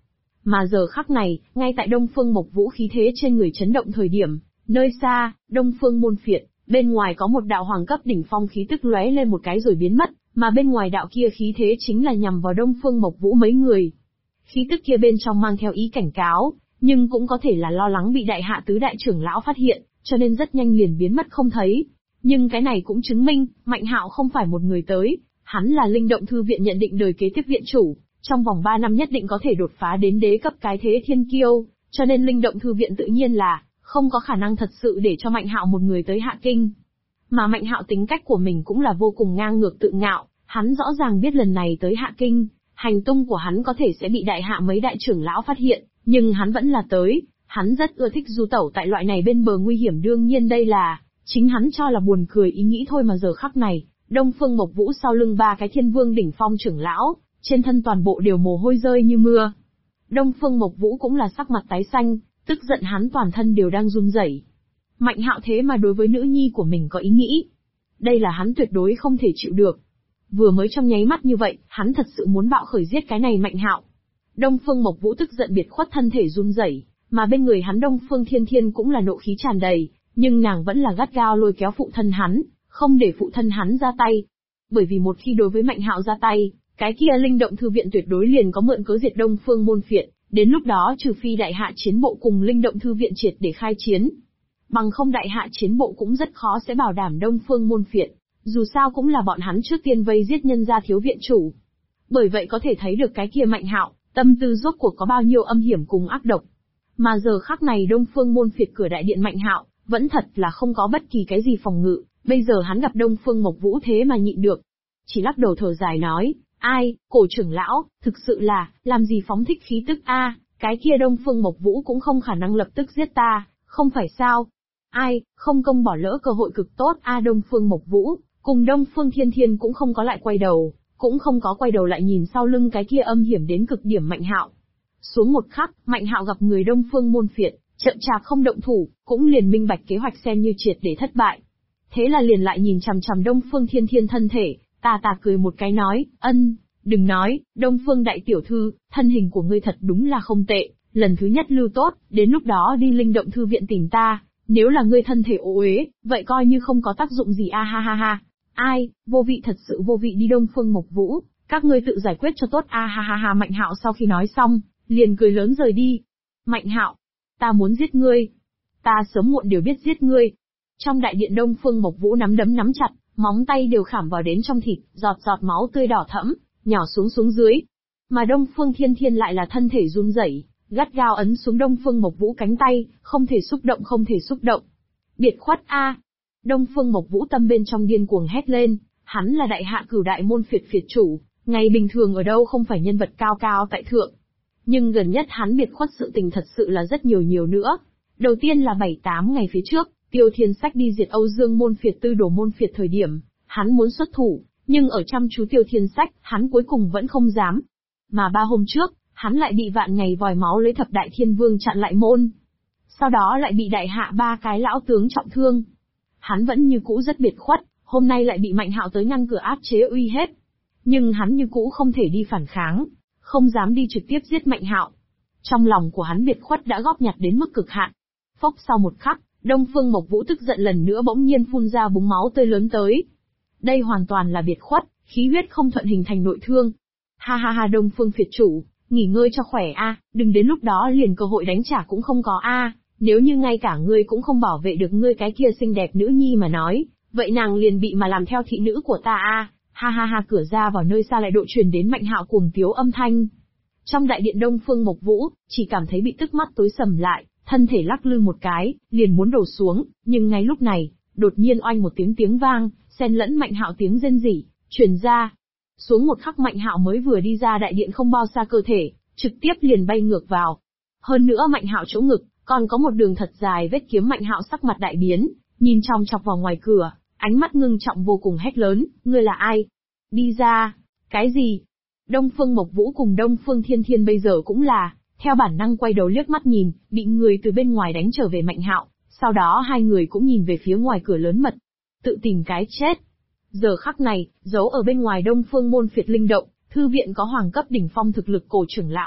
Mà giờ khắc này, ngay tại Đông Phương Mộc Vũ khí thế trên người chấn động thời điểm, nơi xa, Đông Phương môn phiệt, bên ngoài có một đạo hoàng cấp đỉnh phong khí tức lóe lên một cái rồi biến mất, mà bên ngoài đạo kia khí thế chính là nhằm vào Đông Phương Mộc Vũ mấy người. Khí tức kia bên trong mang theo ý cảnh cáo, nhưng cũng có thể là lo lắng bị đại hạ tứ đại trưởng lão phát hiện, cho nên rất nhanh liền biến mất không thấy. Nhưng cái này cũng chứng minh, Mạnh Hạo không phải một người tới, hắn là Linh Động Thư viện nhận định đời kế tiếp viện chủ, trong vòng 3 năm nhất định có thể đột phá đến đế cấp cái thế thiên kiêu, cho nên Linh Động Thư viện tự nhiên là không có khả năng thật sự để cho Mạnh Hạo một người tới Hạ Kinh. Mà Mạnh Hạo tính cách của mình cũng là vô cùng ngang ngược tự ngạo, hắn rõ ràng biết lần này tới Hạ Kinh, hành tung của hắn có thể sẽ bị đại hạ mấy đại trưởng lão phát hiện, nhưng hắn vẫn là tới, hắn rất ưa thích du tẩu tại loại này bên bờ nguy hiểm, đương nhiên đây là chính hắn cho là buồn cười ý nghĩ thôi mà giờ khắc này, Đông Phương Mộc Vũ sau lưng 3 cái Thiên Vương đỉnh phong trưởng lão, trên thân toàn bộ đều mồ hôi rơi như mưa. Đông Phương Mộc Vũ cũng là sắc mặt tái xanh, tức giận hắn toàn thân đều đang run rẩy. Mạnh Hạo thế mà đối với nữ nhi của mình có ý nghĩ. Đây là hắn tuyệt đối không thể chịu được. Vừa mới trong nháy mắt như vậy, hắn thật sự muốn bạo khởi giết cái này Mạnh Hạo. Đông Phương Mộc Vũ tức giận biệt khuất thân thể run rẩy, mà bên người hắn Đông Phương Thiên Thiên cũng là nộ khí tràn đầy, nhưng nàng vẫn là gắt gao lôi kéo phụ thân hắn, không để phụ thân hắn ra tay. Bởi vì một khi đối với Mạnh Hạo ra tay, cái kia Linh Động Thư viện tuyệt đối liền có mượn cớ diệt Đông Phương môn phiệt, đến lúc đó trừ phi đại hạ chiến bộ cùng Linh Động Thư viện triệt để khai chiến. Bằng không đại hạ chiến bộ cũng rất khó sẽ bảo đảm Đông Phương môn phiệt, dù sao cũng là bọn hắn trước tiên vây giết nhân gia thiếu viện chủ. Bởi vậy có thể thấy được cái kia Mạnh Hạo, tâm tư rốt cuộc có bao nhiêu âm hiểm cùng ác độc. Mà giờ khắc này Đông Phương môn phiệt cửa đại điện Mạnh Hạo, vẫn thật là không có bất kỳ cái gì phòng ngự, bây giờ hắn gặp Đông Phương Mộc Vũ thế mà nhịn được. Chỉ lắc đầu thở dài nói, ai, cổ trưởng lão, thực sự là, làm gì phóng thích khí tức a, cái kia Đông Phương Mộc Vũ cũng không khả năng lập tức giết ta, không phải sao? Ai, không công bỏ lỡ cơ hội cực tốt a. Đông Phương Mộc Vũ, cùng Đông Phương Thiên Thiên cũng không có lại quay đầu, cũng không có quay đầu lại nhìn sau lưng cái kia âm hiểm đến cực điểm Mạnh Hạo. Xuống một khắc, Mạnh Hạo gặp người Đông Phương môn phiệt, chậm chạp không động thủ, cũng liền minh bạch kế hoạch xem như triệt để thất bại. Thế là liền lại nhìn chằm chằm Đông Phương Thiên Thiên thân thể, tà tà cười một cái nói, đừng nói, Đông Phương đại tiểu thư, thân hình của ngươi thật đúng là không tệ, lần thứ nhất lưu tốt, đến lúc đó đi Linh Động Thư viện tìm ta, nếu là ngươi thân thể ô uế, vậy coi như không có tác dụng gì a ha ha ha. Ai, vô vị thật sự vô vị đi Đông Phương Mộc Vũ, các ngươi tự giải quyết cho tốt a ha ha ha. Mạnh Hạo sau khi nói xong, liền cười lớn rời đi. Mạnh Hạo, ta muốn giết ngươi. Ta sớm muộn đều biết giết ngươi. Trong đại điện Đông Phương Mộc Vũ nắm đấm nắm chặt, móng tay đều khảm vào đến trong thịt, giọt giọt máu tươi đỏ thẫm, nhỏ xuống dưới. Mà Đông Phương Thiên Thiên lại là thân thể run rẩy, gắt gao ấn xuống Đông Phương Mộc Vũ cánh tay, không thể xúc động. Biệt khuất a! Đông Phương Mộc Vũ tâm bên trong điên cuồng hét lên, hắn là đại hạ cửu đại môn phiệt chủ, ngày bình thường ở đâu không phải nhân vật cao cao tại thượng. Nhưng gần nhất hắn biệt khuất sự tình thật sự là rất nhiều nữa. Đầu tiên là 7-8 ngày phía trước, Tiêu Thiên Sách đi diệt Âu Dương môn phiệt Tư Đồ môn phiệt thời điểm, hắn muốn xuất thủ, nhưng ở chăm chú Tiêu Thiên Sách, hắn cuối cùng vẫn không dám. Mà 3 hôm trước, hắn lại bị Vạn Ngày Vòi Máu lấy Thập Đại Thiên Vương chặn lại môn. Sau đó lại bị đại hạ 3 cái lão tướng trọng thương. Hắn vẫn như cũ rất biệt khuất, hôm nay lại bị Mạnh Hạo tới ngăn cửa áp chế uy hiếp. Nhưng hắn như cũ không thể đi phản kháng, không dám đi trực tiếp giết Mạnh Hạo. Trong lòng của hắn biệt khuất đã góp nhặt đến mức cực hạn. Phốc sau một khắc, Đông Phương Mộc Vũ tức giận lần nữa bỗng nhiên phun ra búng máu tươi lớn tới. Đây hoàn toàn là biệt khuất, khí huyết không thuận hình thành nội thương. Ha ha ha, Đông Phương phiệt chủ, nghỉ ngơi cho khỏe a, đừng đến lúc đó liền cơ hội đánh trả cũng không có a. Nếu như ngay cả ngươi cũng không bảo vệ được ngươi cái kia xinh đẹp nữ nhi mà nói, vậy nàng liền bị mà làm theo thị nữ của ta a. Ha ha ha, cửa ra vào nơi xa lại độ truyền đến Mạnh Hạo cuồng tiếu âm thanh. Trong đại điện Đông Phương Mộc Vũ, chỉ cảm thấy bị tức mắt tối sầm lại, thân thể lắc lư một cái, liền muốn đổ xuống, nhưng ngay lúc này, đột nhiên oanh một tiếng vang, xen lẫn Mạnh Hạo tiếng rên rỉ, truyền ra. Xuống một khắc Mạnh Hạo mới vừa đi ra đại điện không bao xa cơ thể, trực tiếp liền bay ngược vào. Hơn nữa Mạnh Hạo chỗ ngực, còn có một đường thật dài vết kiếm. Mạnh Hạo sắc mặt đại biến, nhìn chòng chọc vào ngoài cửa, ánh mắt ngưng trọng vô cùng hét lớn, ngươi là ai? Đi ra! Cái gì? Đông Phương Mộc Vũ cùng Đông Phương Thiên Thiên bây giờ cũng là, theo bản năng quay đầu liếc mắt nhìn, bị người từ bên ngoài đánh trở về Mạnh Hạo, sau đó hai người cũng nhìn về phía ngoài cửa lớn mật. Tự tìm cái chết. Giờ khắc này, giấu ở bên ngoài Đông Phương môn phiệt Linh Động Thư viện có hoàng cấp đỉnh phong thực lực cổ trưởng lão,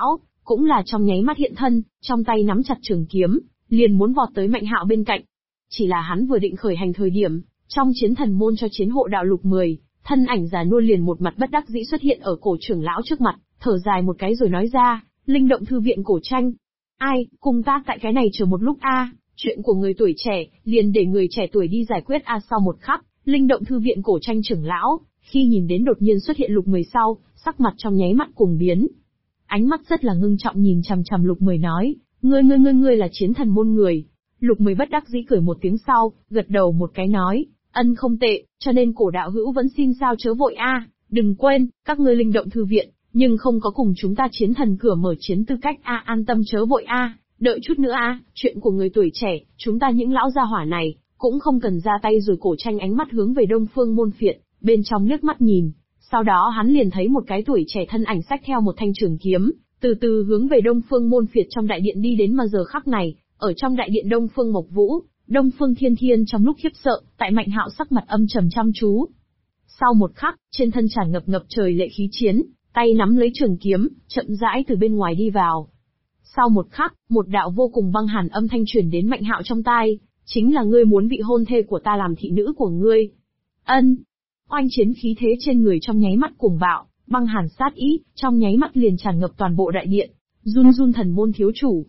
cũng là trong nháy mắt hiện thân, trong tay nắm chặt trường kiếm, liền muốn vọt tới Mạnh Hạo bên cạnh. Chỉ là hắn vừa định khởi hành thời điểm, trong chiến thần môn cho chiến hộ đạo lục 10, thân ảnh già nua liền một mặt bất đắc dĩ xuất hiện ở cổ trưởng lão trước mặt, thở dài một cái rồi nói ra, linh động thư viện cổ tranh. Ai, cùng ta tại cái này chờ một lúc a, chuyện của người tuổi trẻ, liền để người trẻ tuổi đi giải quyết a. Sau một khắc, linh động thư viện cổ tranh trưởng lão, khi nhìn đến đột nhiên xuất hiện lục 10 sau, sắc mặt trong nháy mắt cùng biến. Ánh mắt rất là ngưng trọng nhìn chằm chằm lục 10 nói, ngươi là chiến thần môn người. Lục 10 bất đắc dĩ cười một tiếng sau, gật đầu một cái nói, ân không tệ, cho nên cổ đạo hữu vẫn xin sao chớ vội a, đừng quên, các ngươi linh động thư viện, nhưng không có cùng chúng ta chiến thần cửa mở chiến tư cách a, an tâm chớ vội a, đợi chút nữa a, chuyện của người tuổi trẻ, chúng ta những lão gia hỏa này, cũng không cần ra tay. Rồi cổ tranh ánh mắt hướng về Đông Phương Môn Phiệt, bên trong liếc mắt nhìn, sau đó hắn liền thấy một cái tuổi trẻ thân ảnh xách theo một thanh trường kiếm, từ từ hướng về Đông Phương Môn Phiệt trong đại điện đi đến. Mà giờ khắc này, ở trong đại điện Đông Phương Mộc Vũ, Đông Phương Thiên Thiên trong lúc khiếp sợ, tại Mạnh Hạo sắc mặt âm trầm chăm chú. Sau một khắc, trên thân tràn ngập trời lệ khí chiến, tay nắm lấy trường kiếm, chậm rãi từ bên ngoài đi vào. Sau một khắc, một đạo vô cùng băng hàn âm thanh truyền đến Mạnh Hạo trong tai, chính là ngươi muốn vị hôn thê của ta làm thị nữ của ngươi. Ân. Oanh chiến khí thế trên người trong nháy mắt cuồng bạo, băng hàn sát ý, trong nháy mắt liền tràn ngập toàn bộ đại điện. Run run thần môn thiếu chủ.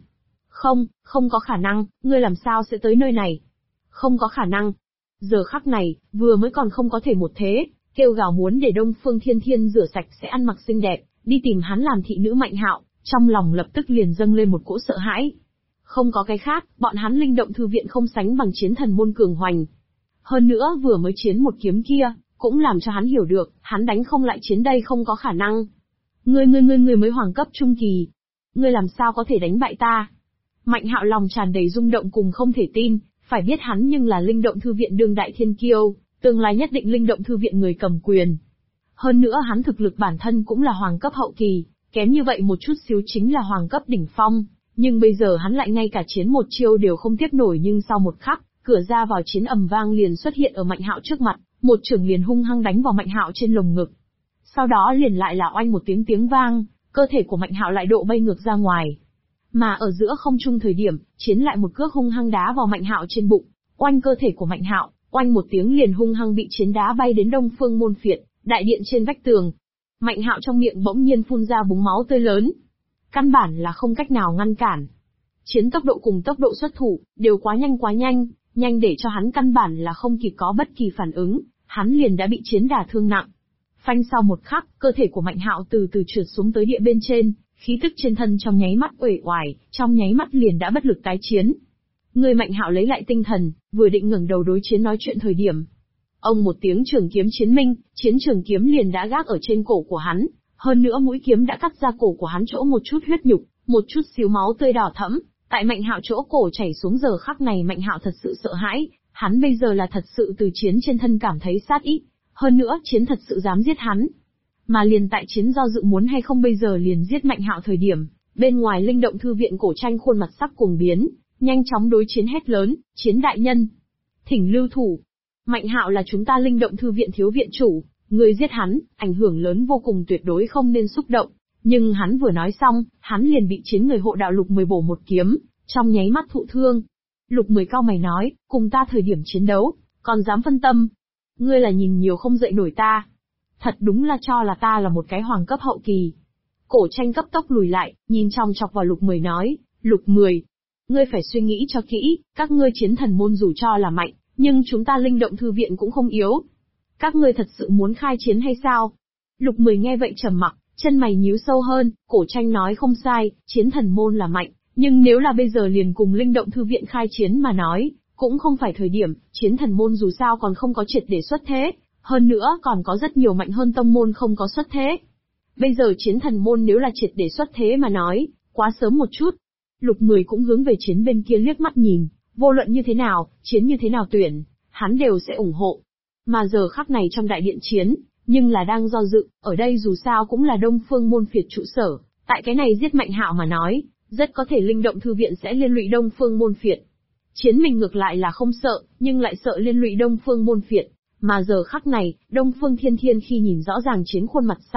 Không có khả năng, ngươi làm sao sẽ tới nơi này? Không có khả năng. Giờ khắc này, vừa mới còn không có thể một thế, kêu gào muốn để Đông Phương Thiên Thiên rửa sạch sẽ ăn mặc xinh đẹp, đi tìm hắn làm thị nữ Mạnh Hạo, trong lòng lập tức liền dâng lên một cỗ sợ hãi. Không có cái khác, bọn hắn linh động thư viện không sánh bằng chiến thần môn cường hoành. Hơn nữa vừa mới chiến một kiếm kia, cũng làm cho hắn hiểu được, hắn đánh không lại chiến đây không có khả năng. Ngươi mới hoàng cấp trung kỳ. Ngươi làm sao có thể đánh bại ta? Mạnh Hạo lòng tràn đầy rung động cùng không thể tin, phải biết hắn nhưng là linh động thư viện đương đại thiên kiêu, tương lai nhất định linh động thư viện người cầm quyền. Hơn nữa hắn thực lực bản thân cũng là hoàng cấp hậu kỳ, kém như vậy một chút xíu chính là hoàng cấp đỉnh phong, nhưng bây giờ hắn lại ngay cả chiến một chiêu đều không tiếp nổi. Nhưng sau một khắc, cửa ra vào chiến ầm vang liền xuất hiện ở Mạnh Hạo trước mặt, một chưởng liền hung hăng đánh vào Mạnh Hạo trên lồng ngực. Sau đó liền lại là oanh một tiếng vang, cơ thể của Mạnh Hạo lại độ bay ngược ra ngoài. Mà ở giữa không trung thời điểm, chiến lại một cước hung hăng đá vào Mạnh Hạo trên bụng, oanh cơ thể của Mạnh Hạo, oanh một tiếng liền hung hăng bị chiến đá bay đến Đông Phương Môn Phiệt, đại điện trên vách tường. Mạnh Hạo trong miệng bỗng nhiên phun ra búng máu tươi lớn. Căn bản là không cách nào ngăn cản. Chiến tốc độ cùng tốc độ xuất thủ, đều quá nhanh, nhanh để cho hắn căn bản là không kịp có bất kỳ phản ứng, hắn liền đã bị chiến đả thương nặng. Phanh sau một khắc, cơ thể của Mạnh Hạo từ từ trượt xuống tới địa bên trên, khí tức trên thân trong nháy mắt uể oải, trong nháy mắt liền đã bất lực tái chiến. Người Mạnh Hạo lấy lại tinh thần, vừa định ngẩng đầu đối chiến nói chuyện thời điểm. Ông một tiếng trường kiếm chiến minh, chiến trường kiếm liền đã gác ở trên cổ của hắn, hơn nữa mũi kiếm đã cắt ra cổ của hắn chỗ một chút huyết nhục, một chút xíu máu tươi đỏ thẫm, tại Mạnh Hạo chỗ cổ chảy xuống. Giờ khắc này Mạnh Hạo thật sự sợ hãi, hắn bây giờ là thật sự từ chiến trên thân cảm thấy sát ý, hơn nữa chiến thật sự dám giết hắn. Mà liền tại chiến do dự muốn hay không bây giờ liền giết Mạnh Hạo thời điểm, bên ngoài linh động thư viện cổ tranh khuôn mặt sắc cuồng biến, nhanh chóng đối chiến hét lớn, chiến đại nhân, thỉnh lưu thủ. Mạnh Hạo là chúng ta linh động thư viện thiếu viện chủ, người giết hắn, ảnh hưởng lớn vô cùng, tuyệt đối không nên xúc động. Nhưng hắn vừa nói xong, hắn liền bị chiến người hộ đạo lục 10 bổ một kiếm, trong nháy mắt thụ thương. Lục 10 cau mày nói, cùng ta thời điểm chiến đấu, còn dám phân tâm. Ngươi là nhìn nhiều không dậy nổi ta. Thật đúng là cho là ta là một cái hoàng cấp hậu kỳ. Cổ tranh cấp tốc lùi lại, nhìn chòng chọc vào lục 10 nói, lục 10. Ngươi phải suy nghĩ cho kỹ, các ngươi chiến thần môn dù cho là mạnh, nhưng chúng ta linh động thư viện cũng không yếu. Các ngươi thật sự muốn khai chiến hay sao? Lục 10 nghe vậy trầm mặc, chân mày nhíu sâu hơn, cổ tranh nói không sai, chiến thần môn là mạnh, nhưng nếu là bây giờ liền cùng linh động thư viện khai chiến mà nói, cũng không phải thời điểm, chiến thần môn dù sao còn không có triệt để xuất thế, hơn nữa còn có rất nhiều mạnh hơn tông môn không có xuất thế. Bây giờ chiến thần môn nếu là triệt để xuất thế mà nói, quá sớm một chút. Lục 10 cũng hướng về chiến bên kia liếc mắt nhìn, vô luận như thế nào, chiến như thế nào tuyển, hắn đều sẽ ủng hộ. Mà giờ khắc này trong đại điện chiến, nhưng là đang do dự, ở đây dù sao cũng là Đông Phương Môn Phiệt trụ sở, tại cái này giết Mạnh Hạo mà nói, rất có thể linh động thư viện sẽ liên lụy Đông Phương Môn Phiệt. Chiến mình ngược lại là không sợ, nhưng lại sợ liên lụy Đông Phương Môn Phiệt. Mà giờ khắc này, Đông Phương Thiên Thiên khi nhìn rõ ràng chiến khuôn mặt sau,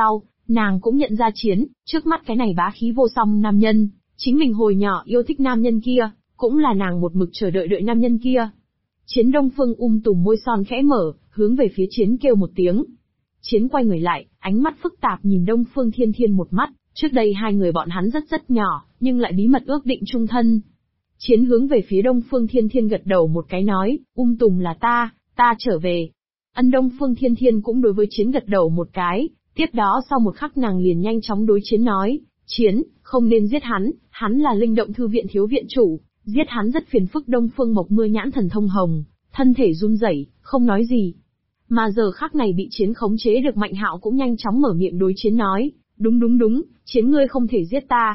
Nàng cũng nhận ra Chiến, trước mắt cái này bá khí vô song nam nhân, chính mình hồi nhỏ yêu thích nam nhân kia, cũng là nàng một mực chờ đợi nam nhân kia. Chiến Đông Phương tùm môi son khẽ mở, hướng về phía Chiến kêu một tiếng. Chiến quay người lại, ánh mắt phức tạp nhìn Đông Phương Thiên Thiên một mắt, trước đây hai người bọn hắn rất nhỏ, nhưng lại bí mật ước định chung thân. Chiến hướng về phía Đông Phương Thiên Thiên gật đầu một cái nói, tùm là ta trở về. Đông Phương Thiên Thiên cũng đối với Chiến gật đầu một cái, tiếp đó sau một khắc nàng liền nhanh chóng đối Chiến nói, Chiến, không nên giết hắn là Linh Động Thư viện thiếu viện chủ, giết hắn rất phiền phức. Đông Phương Mộc Mưa nhãn thần thông hồng, thân thể run rẩy, không nói gì. Mà giờ khắc này bị Chiến khống chế được Mạnh Hạo cũng nhanh chóng mở miệng đối Chiến nói, đúng, Chiến ngươi không thể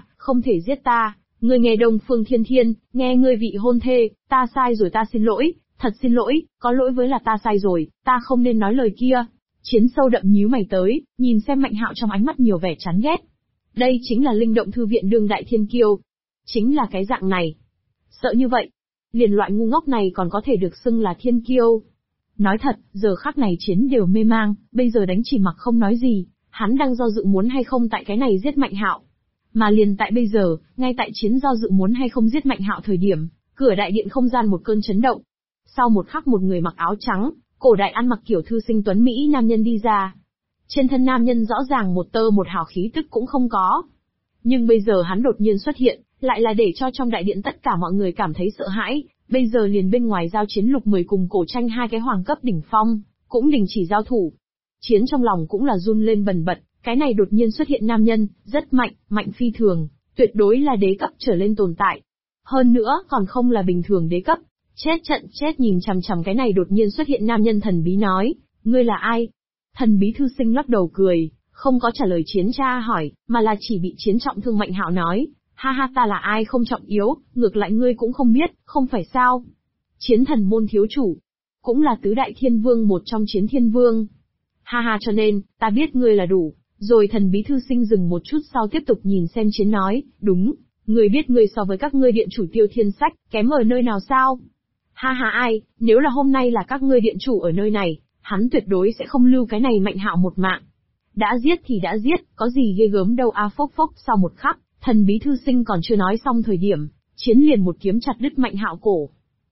giết ta, ngươi nghe Đông Phương Thiên Thiên, nghe ngươi vị hôn thê, ta sai rồi, ta xin lỗi, thật xin lỗi, có lỗi với là ta sai rồi, ta không nên nói lời kia. Chiến sâu đậm nhíu mày tới, nhìn xem Mạnh Hạo trong ánh mắt nhiều vẻ chán ghét. Đây chính là Linh Động Thư viện đương đại thiên kiêu. Chính là cái dạng này. Sợ như vậy. Liền loại ngu ngốc này còn có thể được xưng là thiên kiêu. Nói thật, giờ khắc này Chiến đều mê mang, bây giờ đánh chỉ mặc không nói gì, hắn đang do dự muốn hay không tại cái này giết Mạnh Hạo. Mà liền tại bây giờ, ngay tại Chiến do dự muốn hay không giết Mạnh Hạo thời điểm, cửa đại điện không gian một cơn chấn động. Sau một khắc một người mặc áo trắng, cổ đại ăn mặc kiểu thư sinh tuấn Mỹ nam nhân đi ra. Trên thân nam nhân rõ ràng một tơ một hào khí tức cũng không có. Nhưng bây giờ hắn đột nhiên xuất hiện, lại là để cho trong đại điện tất cả mọi người cảm thấy sợ hãi, bây giờ liền bên ngoài giao Chiến Lục 10 cùng Cổ Tranh hai cái hoàng cấp đỉnh phong, cũng đình chỉ giao thủ. Chiến trong lòng cũng là run lên bần bật, cái này đột nhiên xuất hiện nam nhân, rất mạnh phi thường, tuyệt đối là đế cấp trở lên tồn tại. Hơn nữa còn không là bình thường đế cấp. Chết nhìn chằm chằm cái này đột nhiên xuất hiện nam nhân thần bí nói, ngươi là ai? Thần bí thư sinh lắc đầu cười, không có trả lời Chiến tra hỏi, mà là chỉ bị Chiến trọng thương Mạnh Hạo nói, ha ta là ai không trọng yếu, ngược lại ngươi cũng không biết, không phải sao? Chiến thần môn thiếu chủ, cũng là tứ đại thiên vương một trong Chiến thiên vương. Ha cho nên, ta biết ngươi là đủ. Rồi thần bí thư sinh dừng một chút sau tiếp tục nhìn xem Chiến nói, đúng, ngươi biết ngươi so với các ngươi điện chủ Tiêu Thiên Sách, kém ở nơi nào sao? Ha ai, nếu là hôm nay là các ngươi điện chủ ở nơi này, hắn tuyệt đối sẽ không lưu cái này Mạnh Hạo một mạng. Đã giết thì đã giết, có gì ghê gớm đâu a. Phốc sau một khắc, thần bí thư sinh còn chưa nói xong thời điểm, Chiến liền một kiếm chặt đứt Mạnh Hạo cổ.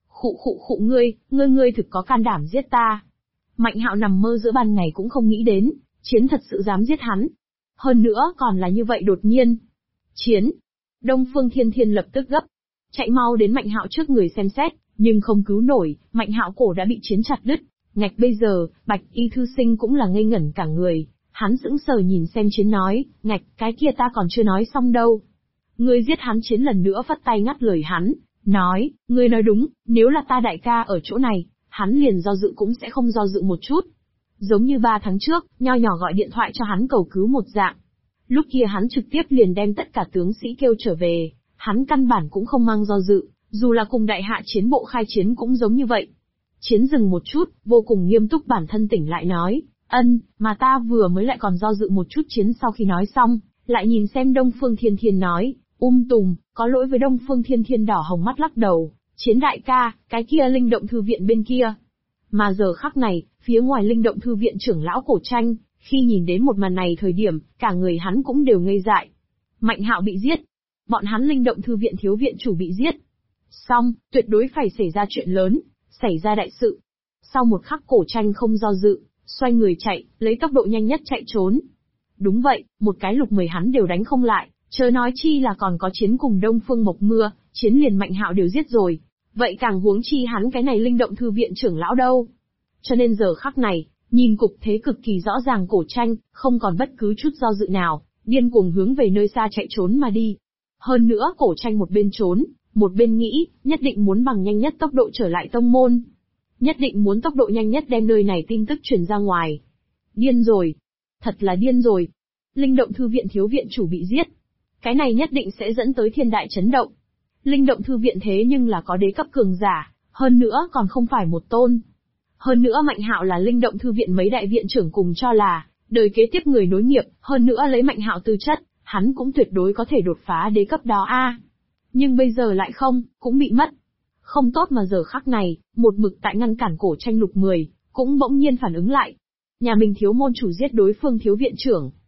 Khụ ngươi thực có can đảm giết ta. Mạnh Hạo nằm mơ giữa ban ngày cũng không nghĩ đến, Chiến thật sự dám giết hắn. Hơn nữa còn là như vậy đột nhiên. Chiến. Đông Phương Thiên Thiên lập tức gấp. Chạy mau đến Mạnh Hạo trước người xem xét, nhưng không cứu nổi, Mạnh Hạo cổ đã bị Chiến chặt đứt. Ngạch bây giờ, Bạch Y thư sinh cũng là ngây ngẩn cả người, hắn sững sờ nhìn xem Chiến nói, ngạch, cái kia ta còn chưa nói xong đâu. Ngươi giết hắn. Chiến lần nữa phất tay ngắt lời hắn, nói, ngươi nói đúng, nếu là ta đại ca ở chỗ này, hắn liền do dự cũng sẽ không do dự một chút. Giống như 3 tháng trước, nho nhỏ gọi điện thoại cho hắn cầu cứu một dạng. Lúc kia hắn trực tiếp liền đem tất cả tướng sĩ kêu trở về, hắn căn bản cũng không mang do dự, dù là cùng đại hạ chiến bộ khai chiến cũng giống như vậy. Chiến dừng một chút, vô cùng nghiêm túc bản thân tỉnh lại nói, mà ta vừa mới lại còn do dự một chút. Chiến sau khi nói xong, lại nhìn xem Đông Phương Thiên Thiên nói, tùm, có lỗi với Đông Phương Thiên Thiên đỏ hồng mắt lắc đầu, Chiến đại ca, cái kia Linh Động Thư viện bên kia. Mà giờ khắc này, phía ngoài Linh Động Thư viện trưởng lão Cổ Tranh, khi nhìn đến một màn này thời điểm, cả người hắn cũng đều ngây dại. Mạnh Hạo bị giết. Bọn hắn Linh Động Thư viện thiếu viện chủ bị giết. Xong, tuyệt đối phải xảy ra chuyện lớn, xảy ra đại sự. Sau một khắc Cổ Tranh không do dự, xoay người chạy, lấy tốc độ nhanh nhất chạy trốn. Đúng vậy, một cái Lục 10 hắn đều đánh không lại, chớ nói chi là còn có Chiến cùng Đông Phương Mộc Mưa, Chiến liền Mạnh Hạo đều giết rồi. Vậy càng huống chi hắn cái này Linh Động Thư viện trưởng lão đâu. Cho nên giờ khắc này, nhìn cục thế cực kỳ rõ ràng, Cổ Tranh không còn bất cứ chút do dự nào, điên cuồng hướng về nơi xa chạy trốn mà đi. Hơn nữa Cổ Tranh một bên trốn, một bên nghĩ, nhất định muốn bằng nhanh nhất tốc độ trở lại tông môn. Nhất định muốn tốc độ nhanh nhất đem nơi này tin tức truyền ra ngoài. Điên rồi. Thật là điên rồi. Linh Động Thư viện thiếu viện chủ bị giết. Cái này nhất định sẽ dẫn tới thiên đại chấn động. Linh Động Thư viện thế nhưng là có đế cấp cường giả, hơn nữa còn không phải một tôn. Hơn nữa Mạnh Hạo là Linh Động Thư viện mấy đại viện trưởng cùng cho là đời kế tiếp người nối nghiệp, hơn nữa lấy Mạnh Hạo tư chất, hắn cũng tuyệt đối có thể đột phá đế cấp đó a. Nhưng bây giờ lại không, cũng bị mất. Không tốt mà giờ khắc này, một mực tại ngăn cản Cổ Tranh Lục 10, cũng bỗng nhiên phản ứng lại. Nhà mình thiếu môn chủ giết đối phương thiếu viện trưởng.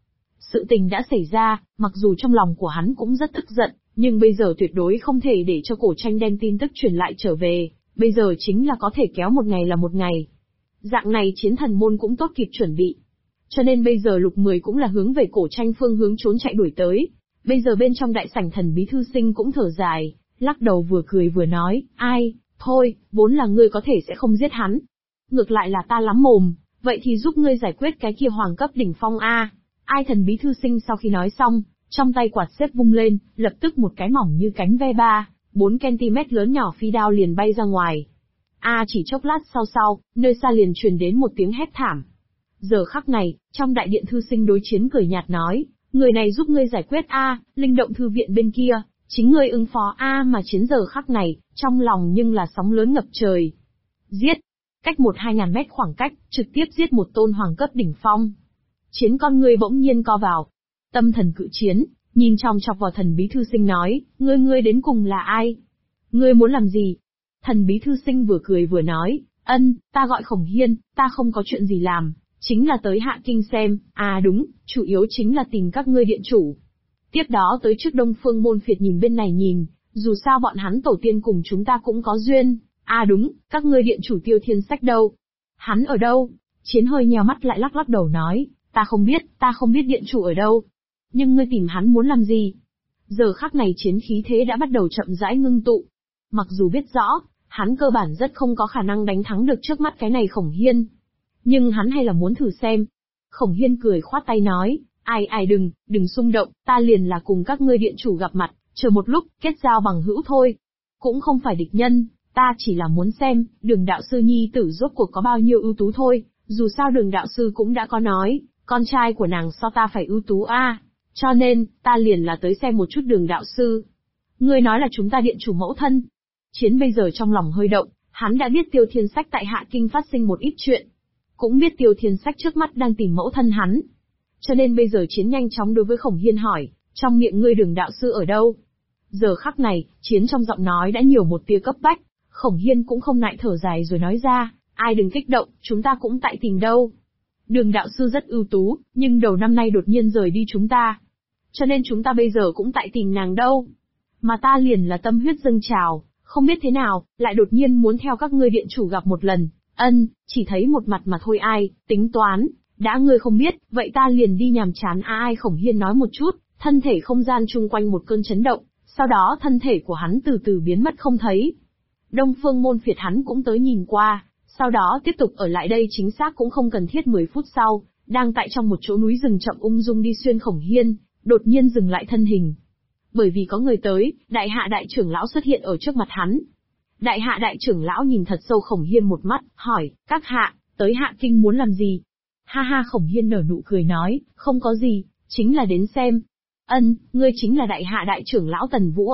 Sự tình đã xảy ra, mặc dù trong lòng của hắn cũng rất tức giận, nhưng bây giờ tuyệt đối không thể để cho Cổ Tranh đem tin tức truyền lại trở về, bây giờ chính là có thể kéo một ngày là một ngày. Dạng này Chiến Thần môn cũng tốt kịp chuẩn bị. Cho nên bây giờ Lục 10 cũng là hướng về Cổ Tranh phương hướng trốn chạy đuổi tới. Bây giờ bên trong đại sảnh Thần Bí Thư Sinh cũng thở dài, lắc đầu vừa cười vừa nói, ai, thôi, vốn là ngươi có thể sẽ không giết hắn. Ngược lại là ta lắm mồm, vậy thì giúp ngươi giải quyết cái kia hoàng cấp đỉnh phong a. Ai Thần Bí Thư Sinh sau khi nói xong, trong tay quạt xếp vung lên, lập tức một cái mỏng như cánh ve 4 cm lớn nhỏ phi đao liền bay ra ngoài. Chỉ chốc lát sau, nơi xa liền truyền đến một tiếng hét thảm. Giờ khắc này, trong đại điện thư sinh đối chiến cười nhạt nói, người này giúp ngươi giải quyết linh động thư viện bên kia, chính ngươi ứng phó mà chiến giờ khắc này, trong lòng nhưng là sóng lớn ngập trời. Giết! Cách 1-2 ngàn mét khoảng cách, trực tiếp giết một tôn hoàng cấp đỉnh phong. Chiến con ngươi bỗng nhiên co vào. Tâm thần cự chiến, nhìn chòng chọc vào Thần Bí Thư Sinh nói, ngươi đến cùng là ai? Ngươi muốn làm gì? Thần Bí Thư Sinh vừa cười vừa nói, ta gọi Khổng Hiên, ta không có chuyện gì làm, chính là tới Hạ Kinh xem, đúng, chủ yếu chính là tìm các ngươi điện chủ. Tiếp đó tới trước Đông Phương Môn Phiệt nhìn bên này nhìn, dù sao bọn hắn tổ tiên cùng chúng ta cũng có duyên, đúng, các ngươi điện chủ Tiêu Thiên Sách đâu? Hắn ở đâu? Chiến hơi nheo mắt lại lắc đầu nói, ta không biết điện chủ ở đâu. Nhưng ngươi tìm hắn muốn làm gì? Giờ khắc này chiến khí thế đã bắt đầu chậm rãi ngưng tụ. Mặc dù biết rõ, hắn cơ bản rất không có khả năng đánh thắng được trước mắt cái này Khổng Hiên. Nhưng hắn hay là muốn thử xem. Khổng Hiên cười khoát tay nói, ai đừng xung động, ta liền là cùng các ngươi điện chủ gặp mặt, chờ một lúc, kết giao bằng hữu thôi. Cũng không phải địch nhân, ta chỉ là muốn xem, Đường đạo sư nhi tử rốt cuộc có bao nhiêu ưu tú thôi, dù sao Đường đạo sư cũng đã có nói, con trai của nàng so ta phải ưu tú cho nên, ta liền là tới xem một chút Đường đạo sư. Ngươi nói là chúng ta điện chủ mẫu thân. Chiến bây giờ trong lòng hơi động, hắn đã biết Tiêu Thiên Sách tại Hạ Kinh phát sinh một ít chuyện. Cũng biết Tiêu Thiên Sách trước mắt đang tìm mẫu thân hắn. Cho nên bây giờ Chiến nhanh chóng đối với Khổng Hiên hỏi, trong miệng ngươi Đường đạo sư ở đâu? Giờ khắc này, Chiến trong giọng nói đã nhiều một tia cấp bách, Khổng Hiên cũng không ngại thở dài rồi nói ra, ai đừng kích động, chúng ta cũng tại tìm đâu. Đường đạo sư rất ưu tú, nhưng đầu năm nay đột nhiên rời đi chúng ta. Cho nên chúng ta bây giờ cũng tại tìm nàng đâu. Mà ta liền là tâm huyết dâng trào, không biết thế nào, lại đột nhiên muốn theo các ngươi điện chủ gặp một lần. Chỉ thấy một mặt mà thôi tính toán, đã ngươi không biết, vậy ta liền đi nhàm chán ai Khổng Hiên nói một chút, thân thể không gian chung quanh một cơn chấn động, sau đó thân thể của hắn từ từ biến mất không thấy. Đông Phương Môn Phiệt hắn cũng tới nhìn qua, sau đó tiếp tục ở lại đây chính xác cũng không cần thiết 10 phút sau, đang tại trong một chỗ núi rừng chậm ung dung đi xuyên Khổng Hiên, đột nhiên dừng lại thân hình. Bởi vì có người tới, đại hạ đại trưởng lão xuất hiện ở trước mặt hắn. Đại hạ đại trưởng lão nhìn thật sâu Khổng Hiên một mắt, hỏi, các hạ, tới Hạ Kinh muốn làm gì? Ha Khổng Hiên nở nụ cười nói, không có gì, chính là đến xem. Ngươi chính là đại hạ đại trưởng lão Tần Vũ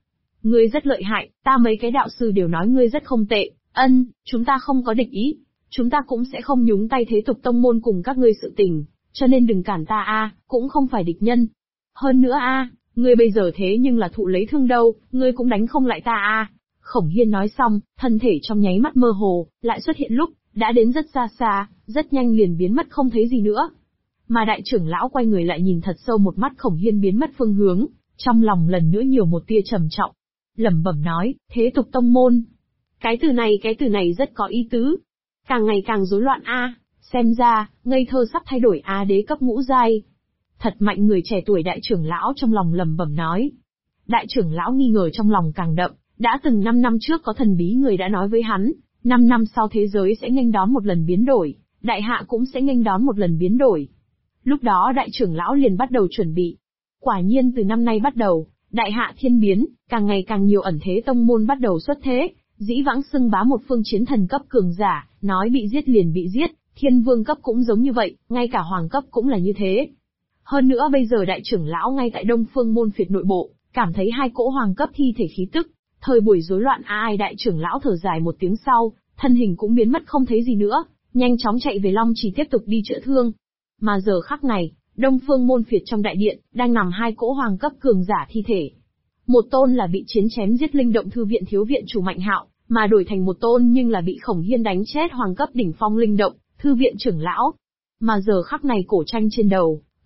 Ngươi rất lợi hại, ta mấy cái đạo sư đều nói ngươi rất không tệ. Chúng ta không có địch ý, chúng ta cũng sẽ không nhúng tay thế tục tông môn cùng các ngươi sự tình, cho nên đừng cản ta cũng không phải địch nhân. Hơn nữa ngươi bây giờ thế nhưng là thụ lấy thương đâu, ngươi cũng đánh không lại ta Khổng Hiên nói xong, thân thể trong nháy mắt mơ hồ, lại xuất hiện lúc, đã đến rất xa, rất nhanh liền biến mất không thấy gì nữa. Mà đại trưởng lão quay người lại nhìn thật sâu một mắt Khổng Hiên biến mất phương hướng, trong lòng lần nữa nhiều một tia trầm trọng. Lẩm bẩm nói, thế tục tông môn. Cái từ này rất có ý tứ. Càng ngày càng rối loạn xem ra, ngây thơ sắp thay đổi đế cấp ngũ giai. Thật mạnh người trẻ tuổi đại trưởng lão trong lòng lẩm bẩm nói. Đại trưởng lão nghi ngờ trong lòng càng đậm, đã từng 5 năm trước có thần bí người đã nói với hắn, 5 năm sau thế giới sẽ nghênh đón một lần biến đổi, đại hạ cũng sẽ nghênh đón một lần biến đổi. Lúc đó đại trưởng lão liền bắt đầu chuẩn bị. Quả nhiên từ năm nay bắt đầu, đại hạ thiên biến, càng ngày càng nhiều ẩn thế tông môn bắt đầu xuất thế, dĩ vãng xưng bá một phương chiến thần cấp cường giả, nói bị giết liền bị giết, thiên vương cấp cũng giống như vậy, ngay cả hoàng cấp cũng là như thế. Hơn nữa bây giờ đại trưởng lão ngay tại Đông Phương Môn Phiệt nội bộ, cảm thấy 2 cỗ hoàng cấp thi thể khí tức, thời buổi rối loạn đại trưởng lão thở dài một tiếng sau, thân hình cũng biến mất không thấy gì nữa, nhanh chóng chạy về Long Trì tiếp tục đi chữa thương. Mà giờ khắc này, Đông Phương Môn Phiệt trong đại điện, đang nằm 2 cỗ hoàng cấp cường giả thi thể. Một tôn là bị chiến chém giết linh động thư viện thiếu viện chủ Mạnh Hạo, mà đổi thành một tôn nhưng là bị Khổng Hiên đánh chết hoàng cấp đỉnh phong linh động, thư viện trưởng lão. Mà giờ khắc này cổ tranh trên đầu,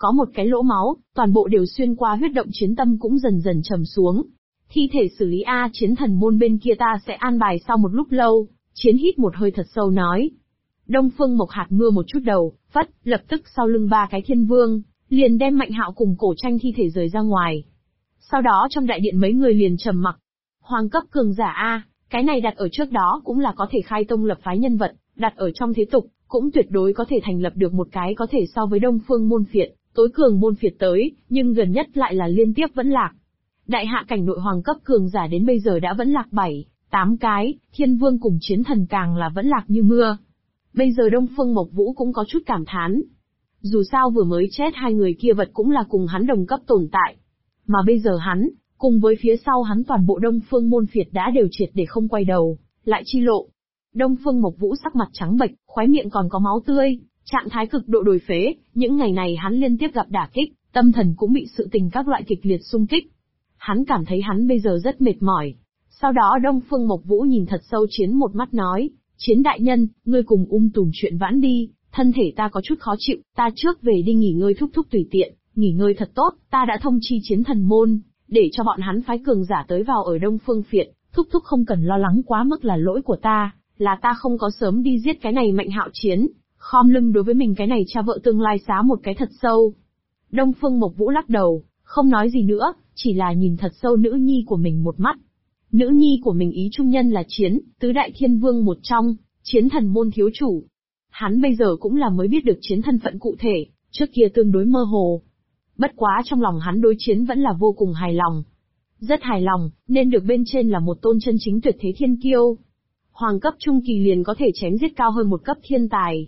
có một cái lỗ máu, toàn bộ đều xuyên qua huyết động chiến tâm cũng dần dần trầm xuống. Thi thể xử lý A, chiến thần môn bên kia ta sẽ an bài sau một lúc lâu. Chiến hít một hơi thật sâu nói. Đông Phương Mộc hạt mưa một chút đầu, phất, lập tức sau lưng ba cái thiên vương, liền đem Mạnh Hạo cùng Cổ Tranh thi thể rời ra ngoài. Sau đó trong đại điện mấy người liền trầm mặc. Hoàng cấp cường giả A, cái này đặt ở trước đó cũng là có thể khai tông lập phái nhân vật, đặt ở trong thế tục, cũng tuyệt đối có thể thành lập được một cái có thể so với Đông Phương môn phiệt, tối cường môn phiệt tới, nhưng gần nhất lại là liên tiếp vẫn lạc. Đại hạ cảnh nội hoàng cấp cường giả đến bây giờ đã vẫn lạc 7-8 cái, thiên vương cùng chiến thần càng là vẫn lạc như mưa. Bây giờ Đông Phương Mộc Vũ cũng có chút cảm thán. Dù sao vừa mới chết hai người kia vật cũng là cùng hắn đồng cấp tồn tại. Mà bây giờ hắn, cùng với phía sau hắn toàn bộ Đông Phương môn phiệt đã đều triệt để không quay đầu, lại chi lộ. Đông Phương Mộc Vũ sắc mặt trắng bệch, khóe miệng còn có máu tươi, trạng thái cực độ đổi phế, những ngày này hắn liên tiếp gặp đả kích, tâm thần cũng bị sự tình các loại kịch liệt xung kích. Hắn cảm thấy hắn bây giờ rất mệt mỏi. Sau đó Đông Phương Mộc Vũ nhìn thật sâu Chiến một mắt nói, Chiến đại nhân, ngươi cùng Tùm chuyện vãn đi, thân thể ta có chút khó chịu, ta trước về đi nghỉ ngơi thúc thúc tùy tiện, nghỉ ngơi thật tốt, ta đã thông chi Chiến thần môn, để cho bọn hắn phái cường giả tới vào ở Đông Phương phiệt, thúc thúc không cần lo lắng quá mức là lỗi của ta, là ta không có sớm đi giết cái này Mạnh Hạo Chiến, khom lưng đối với mình cái này cha vợ tương lai xá một cái thật sâu. Đông Phương Mộc Vũ lắc đầu, không nói gì nữa, chỉ là nhìn thật sâu nữ nhi của mình một mắt. Nữ nhi của mình ý trung nhân là Chiến, tứ đại thiên vương một trong, Chiến thần môn thiếu chủ. Hắn bây giờ cũng là mới biết được Chiến thân phận cụ thể, trước kia tương đối mơ hồ. Bất quá trong lòng hắn đối Chiến vẫn là vô cùng hài lòng. Rất hài lòng, nên được bên trên là một tôn chân chính tuyệt thế thiên kiêu. Hoàng cấp trung kỳ liền có thể chém giết cao hơn một cấp thiên tài.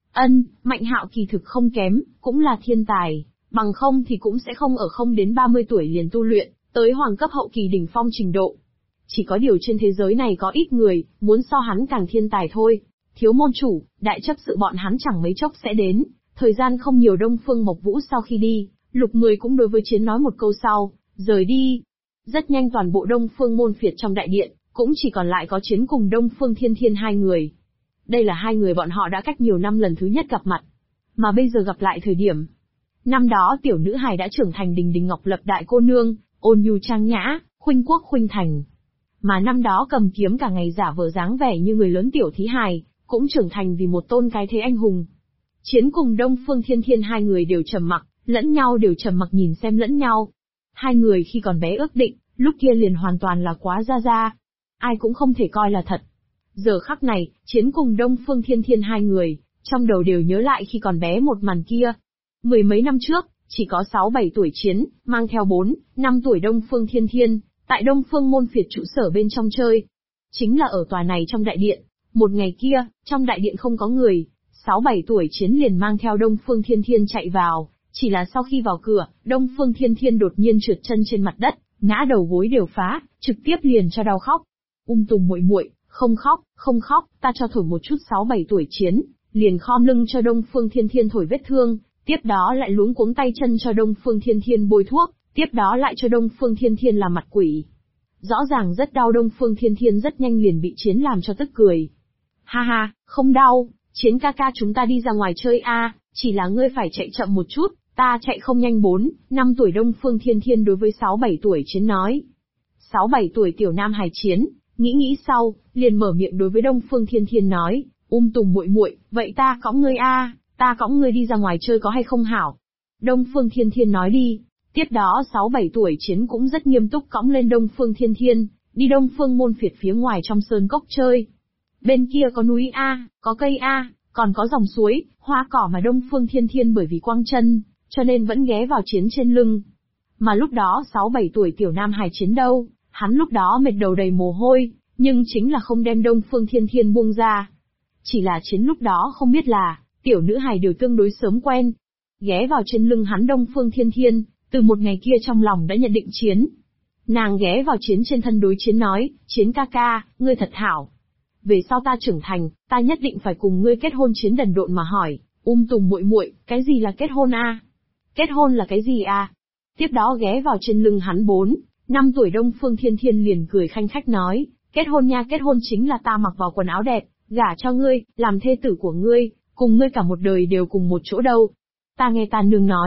Mạnh Hạo kỳ thực không kém, cũng là thiên tài, bằng không thì cũng sẽ không ở không đến 30 tuổi liền tu luyện, tới hoàng cấp hậu kỳ đỉnh phong trình độ. Chỉ có điều trên thế giới này có ít người, muốn so hắn càng thiên tài thôi. Thiếu môn chủ, đại chấp sự bọn hắn chẳng mấy chốc sẽ đến, thời gian không nhiều. Đông Phương Mộc Vũ sau khi đi, Lục Mười cũng đối với Chiến nói một câu sau, rời đi. Rất nhanh toàn bộ Đông Phương môn phiệt trong đại điện, cũng chỉ còn lại có Chiến cùng Đông Phương Thiên Thiên hai người. Đây là hai người bọn họ đã cách nhiều năm lần thứ nhất gặp mặt. Mà bây giờ gặp lại thời điểm. Năm đó tiểu nữ hài đã trưởng thành đình đình ngọc lập đại cô nương, ôn nhu trang nhã, khuynh quốc khuynh thành. Mà năm đó cầm kiếm cả ngày giả vờ dáng vẻ như người lớn tiểu thí hài, cũng trưởng thành vì một tôn cái thế anh hùng. Chiến cùng Đông Phương Thiên Thiên hai người đều trầm mặc, lẫn nhau đều trầm mặc nhìn xem lẫn nhau. Hai người khi còn bé ước định, lúc kia liền hoàn toàn là quá ra. Ai cũng không thể coi là thật. Giờ khắc này, Chiến cùng Đông Phương Thiên Thiên hai người, trong đầu đều nhớ lại khi còn bé một màn kia. Mười mấy năm trước, chỉ có 6-7 tuổi Chiến, mang theo 4-5 tuổi Đông Phương Thiên Thiên, tại Đông Phương môn phiệt trụ sở bên trong chơi. Chính là ở tòa này trong đại điện. Một ngày kia, trong đại điện không có người, 6-7 tuổi Chiến liền mang theo Đông Phương Thiên Thiên chạy vào, chỉ là sau khi vào cửa, Đông Phương Thiên Thiên đột nhiên trượt chân trên mặt đất, ngã đầu gối đều phá, trực tiếp liền cho đau khóc. Tùm muội muội, không khóc, ta cho thổi một chút. 6-7 tuổi Chiến, liền khom lưng cho Đông Phương Thiên Thiên thổi vết thương, tiếp đó lại luống cuống tay chân cho Đông Phương Thiên Thiên bôi thuốc, tiếp đó lại cho Đông Phương Thiên Thiên làm mặt quỷ. Rõ ràng rất đau. Đông Phương Thiên Thiên rất nhanh liền bị Chiến làm cho tức cười. Ha ha, không đau, Chiến ca ca chúng ta đi ra ngoài chơi a, chỉ là ngươi phải chạy chậm một chút, ta chạy không nhanh. 4-5 tuổi Đông Phương Thiên Thiên đối với 6-7 tuổi Chiến nói. 6-7 tuổi tiểu nam hài Chiến, nghĩ sau, liền mở miệng đối với Đông Phương Thiên Thiên nói, Tùm muội muội, vậy ta cõng ngươi a, ta cõng ngươi đi ra ngoài chơi có hay không hảo? Đông Phương Thiên Thiên nói đi. Tiếp đó 6-7 tuổi Chiến cũng rất nghiêm túc cõng lên Đông Phương Thiên Thiên, đi Đông Phương môn phiệt phía ngoài trong sơn cốc chơi. Bên kia có núi a, có cây a, còn có dòng suối, hoa cỏ mà Đông Phương Thiên Thiên bởi vì quăng chân, cho nên vẫn ghé vào Chiến trên lưng. Mà lúc đó 6-7 tuổi tiểu nam hài Chiến đâu, hắn lúc đó mệt đầu đầy mồ hôi, nhưng chính là không đem Đông Phương Thiên Thiên buông ra. Chỉ là Chiến lúc đó không biết là, tiểu nữ hài đều tương đối sớm quen. Ghé vào trên lưng hắn Đông Phương Thiên Thiên, từ một ngày kia trong lòng đã nhận định Chiến. Nàng ghé vào Chiến trên thân đối Chiến nói, Chiến ca ca, ngươi thật hảo. Về sau ta trưởng thành, ta nhất định phải cùng ngươi kết hôn. Chiến đần độn mà hỏi, Tùm muội muội, cái gì là kết hôn a? Kết hôn là cái gì a? Tiếp đó ghé vào trên lưng hắn 4-5 tuổi Đông Phương Thiên Thiên liền cười khanh khách nói, kết hôn nha, kết hôn chính là ta mặc vào quần áo đẹp, gả cho ngươi, làm thê tử của ngươi, cùng ngươi cả một đời đều cùng một chỗ đâu. Ta nghe ta nương nói,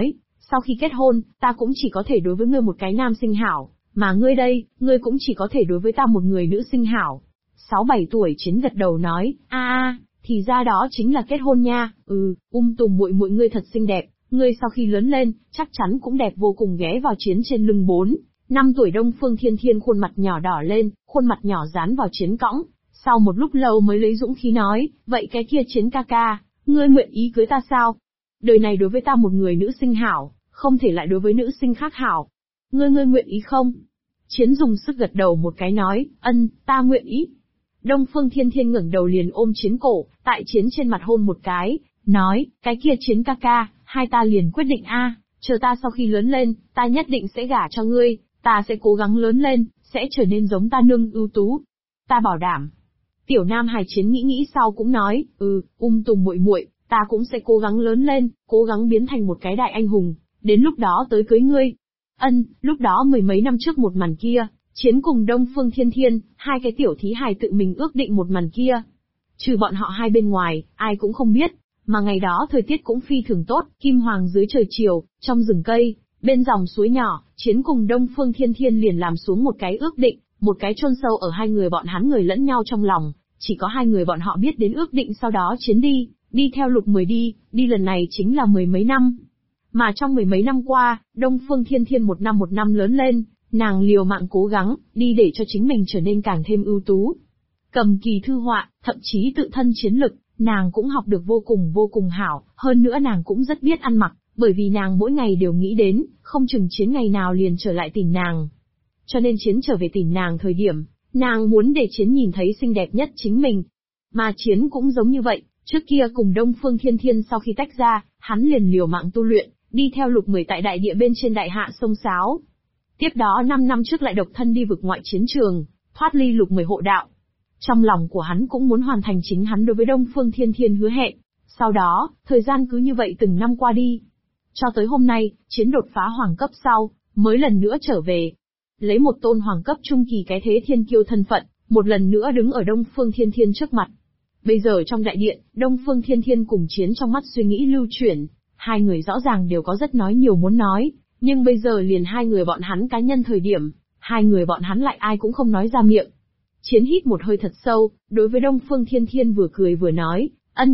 Sau khi kết hôn, ta cũng chỉ có thể đối với ngươi một cái nam sinh hảo, mà ngươi đây, ngươi cũng chỉ có thể đối với ta một người nữ sinh hảo. 6-7 tuổi Chiến gật đầu nói, thì ra đó chính là kết hôn nha, Tùng muội muội ngươi thật xinh đẹp, ngươi sau khi lớn lên, chắc chắn cũng đẹp vô cùng. Ghé vào Chiến trên lưng 4-5 tuổi Đông Phương Thiên Thiên khuôn mặt nhỏ đỏ lên, khuôn mặt nhỏ dán vào Chiến cõng, sau một lúc lâu mới lấy dũng khí nói, vậy cái kia Chiến ca ca, ngươi nguyện ý cưới ta sao? Đời này đối với ta một người nữ sinh hảo, không thể lại đối với nữ sinh khác hảo. Ngươi nguyện ý không? Chiến dùng sức gật đầu một cái nói, ta nguyện ý. Đông Phương Thiên Thiên ngẩng đầu liền ôm Chiến cổ, tại Chiến trên mặt hôn một cái, nói, cái kia Chiến ca ca, hai ta liền quyết định chờ ta sau khi lớn lên, ta nhất định sẽ gả cho ngươi, ta sẽ cố gắng lớn lên, sẽ trở nên giống ta nương ưu tú. Ta bảo đảm. Tiểu Nam Hải Chiến nghĩ sau cũng nói, Tùng muội muội, ta cũng sẽ cố gắng lớn lên, cố gắng biến thành một cái đại anh hùng, đến lúc đó tới cưới ngươi. Lúc đó 10 mấy năm trước một màn kia, Chiến cùng Đông Phương Thiên Thiên, hai cái tiểu thí hài tự mình ước định một màn kia. Trừ bọn họ hai bên ngoài, ai cũng không biết, mà ngày đó thời tiết cũng phi thường tốt, kim hoàng dưới trời chiều, trong rừng cây, bên dòng suối nhỏ, Chiến cùng Đông Phương Thiên Thiên liền làm xuống một cái ước định, một cái chôn sâu ở hai người bọn hắn người lẫn nhau trong lòng, chỉ có hai người bọn họ biết đến ước định. Sau đó Chiến đi theo Lục 10 đi lần này chính là 10 mấy năm. Mà trong 10 mấy năm qua, Đông Phương Thiên Thiên một năm lớn lên, nàng liều mạng cố gắng, đi để cho chính mình trở nên càng thêm ưu tú. Cầm kỳ thư họa, thậm chí tự thân chiến lực, nàng cũng học được vô cùng hảo, hơn nữa nàng cũng rất biết ăn mặc, bởi vì nàng mỗi ngày đều nghĩ đến, không chừng Chiến ngày nào liền trở lại tìm nàng. Cho nên Chiến trở về tìm nàng thời điểm, nàng muốn để Chiến nhìn thấy xinh đẹp nhất chính mình. Mà Chiến cũng giống như vậy, trước kia cùng Đông Phương Thiên Thiên sau khi tách ra, hắn liền liều mạng tu luyện, đi theo Lục 10 tại đại địa bên trên đại hạ sông Sáo. Tiếp đó 5 năm trước lại độc thân đi vực ngoại chiến trường, thoát ly Lục 10 hộ đạo. Trong lòng của hắn cũng muốn hoàn thành chính hắn đối với Đông Phương Thiên Thiên hứa hẹn. Sau đó, thời gian cứ như vậy từng năm qua đi. Cho tới hôm nay, Chiến đột phá hoàng cấp sau, mới lần nữa trở về. Lấy một tôn hoàng cấp trung kỳ cái thế thiên kiêu thân phận, một lần nữa đứng ở Đông Phương Thiên Thiên trước mặt. Bây giờ trong đại điện, Đông Phương Thiên Thiên cùng Chiến trong mắt suy nghĩ lưu chuyển, hai người rõ ràng đều có rất nói nhiều muốn nói, nhưng bây giờ liền hai người bọn hắn cá nhân thời điểm, hai người bọn hắn lại ai cũng không nói ra miệng. Chiến hít một hơi thật sâu, đối với Đông Phương Thiên Thiên vừa cười vừa nói,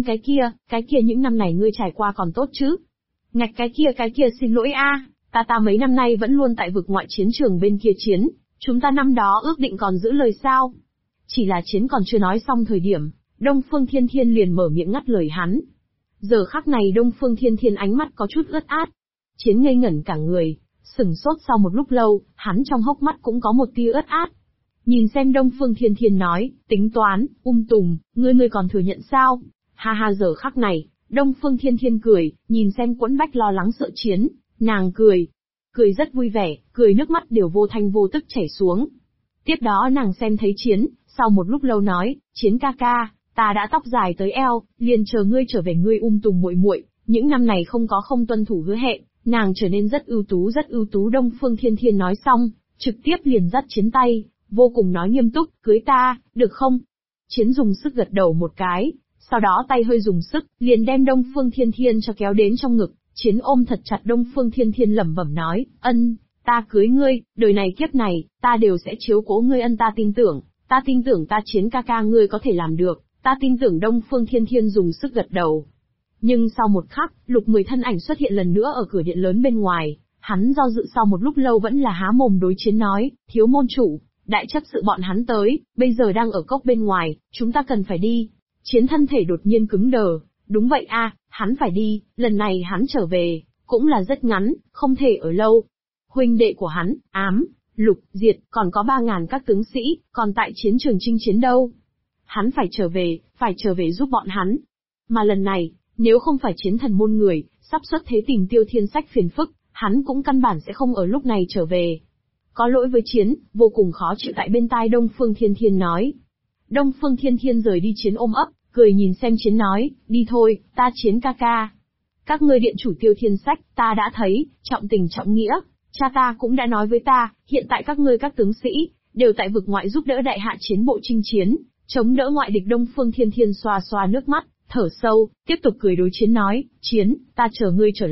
cái kia những năm này ngươi trải qua còn tốt chứ? Ngạch cái kia xin lỗi ta mấy năm nay vẫn luôn tại vực ngoại chiến trường bên kia Chiến, chúng ta năm đó ước định còn giữ lời sao? Chỉ là Chiến còn chưa nói xong thời điểm, Đông Phương Thiên Thiên liền mở miệng ngắt lời hắn. Giờ khắc này Đông Phương Thiên Thiên ánh mắt có chút ướt át. Chiến ngây ngẩn cả người, sửng sốt sau một lúc lâu, hắn trong hốc mắt cũng có một tia ướt át. Nhìn xem Đông Phương Thiên Thiên nói, tính toán, Tùng, ngươi còn thừa nhận sao? Ha giờ khắc này, Đông Phương Thiên Thiên cười, nhìn xem Quẫn Bách lo lắng sợ Chiến, nàng cười rất vui vẻ, cười nước mắt đều vô thanh vô tức chảy xuống. Tiếp đó nàng xem thấy Chiến, sau một lúc lâu nói, Chiến ca ca, ta đã tóc dài tới eo, liền chờ ngươi trở về. Ngươi Tùng muội muội, những năm này không tuân thủ hứa hẹn, nàng trở nên rất ưu tú. Đông Phương Thiên Thiên nói xong, trực tiếp liền dắt Chiến tay, vô cùng nói nghiêm túc, cưới ta, được không? Chiến dùng sức gật đầu một cái, sau đó tay hơi dùng sức, liền đem Đông Phương Thiên Thiên cho kéo đến trong ngực. Chiến ôm thật chặt Đông Phương Thiên Thiên lẩm bẩm nói, ta cưới ngươi, đời này kiếp này, ta đều sẽ chiếu cố ngươi. Ta tin tưởng ta Chiến ca ca ngươi có thể làm được, ta tin tưởng. Đông Phương Thiên Thiên dùng sức gật đầu. Nhưng sau một khắc, Lục 10 thân ảnh xuất hiện lần nữa ở cửa điện lớn bên ngoài, hắn do dự sau một lúc lâu vẫn là há mồm đối Chiến nói, thiếu môn chủ, đại chấp sự bọn hắn tới, bây giờ đang ở cốc bên ngoài, chúng ta cần phải đi. Chiến thân thể đột nhiên cứng đờ, đúng vậy hắn phải đi, lần này hắn trở về, cũng là rất ngắn, không thể ở lâu. Huynh đệ của hắn, Ám, Lục, Diệt, còn có 3.000 các tướng sĩ, còn tại chiến trường chinh chiến đâu. Hắn phải trở về giúp bọn hắn. Mà lần này, nếu không phải Chiến thần môn người, sắp xuất thế tìm Tiêu Thiên Sách phiền phức, hắn cũng căn bản sẽ không ở lúc này trở về. Có lỗi với Chiến, vô cùng khó chịu tại bên tai Đông Phương Thiên Thiên nói. Đông Phương Thiên Thiên rời đi Chiến ôm ấp, cười nhìn xem Chiến nói, đi thôi, ta Chiến ca ca. Các ngươi điện chủ Tiêu Thiên Sách, ta đã thấy, trọng tình trọng nghĩa, cha ta cũng đã nói với ta, hiện tại các ngươi các tướng sĩ, đều tại vực ngoại giúp đỡ đại hạ chiến bộ chinh chiến, chống đỡ ngoại địch. Đông Phương Thiên Thiên xoa xoa nước mắt, thở sâu, tiếp tục cười đối Chiến nói, Chiến, ta chờ ngươi trở lại,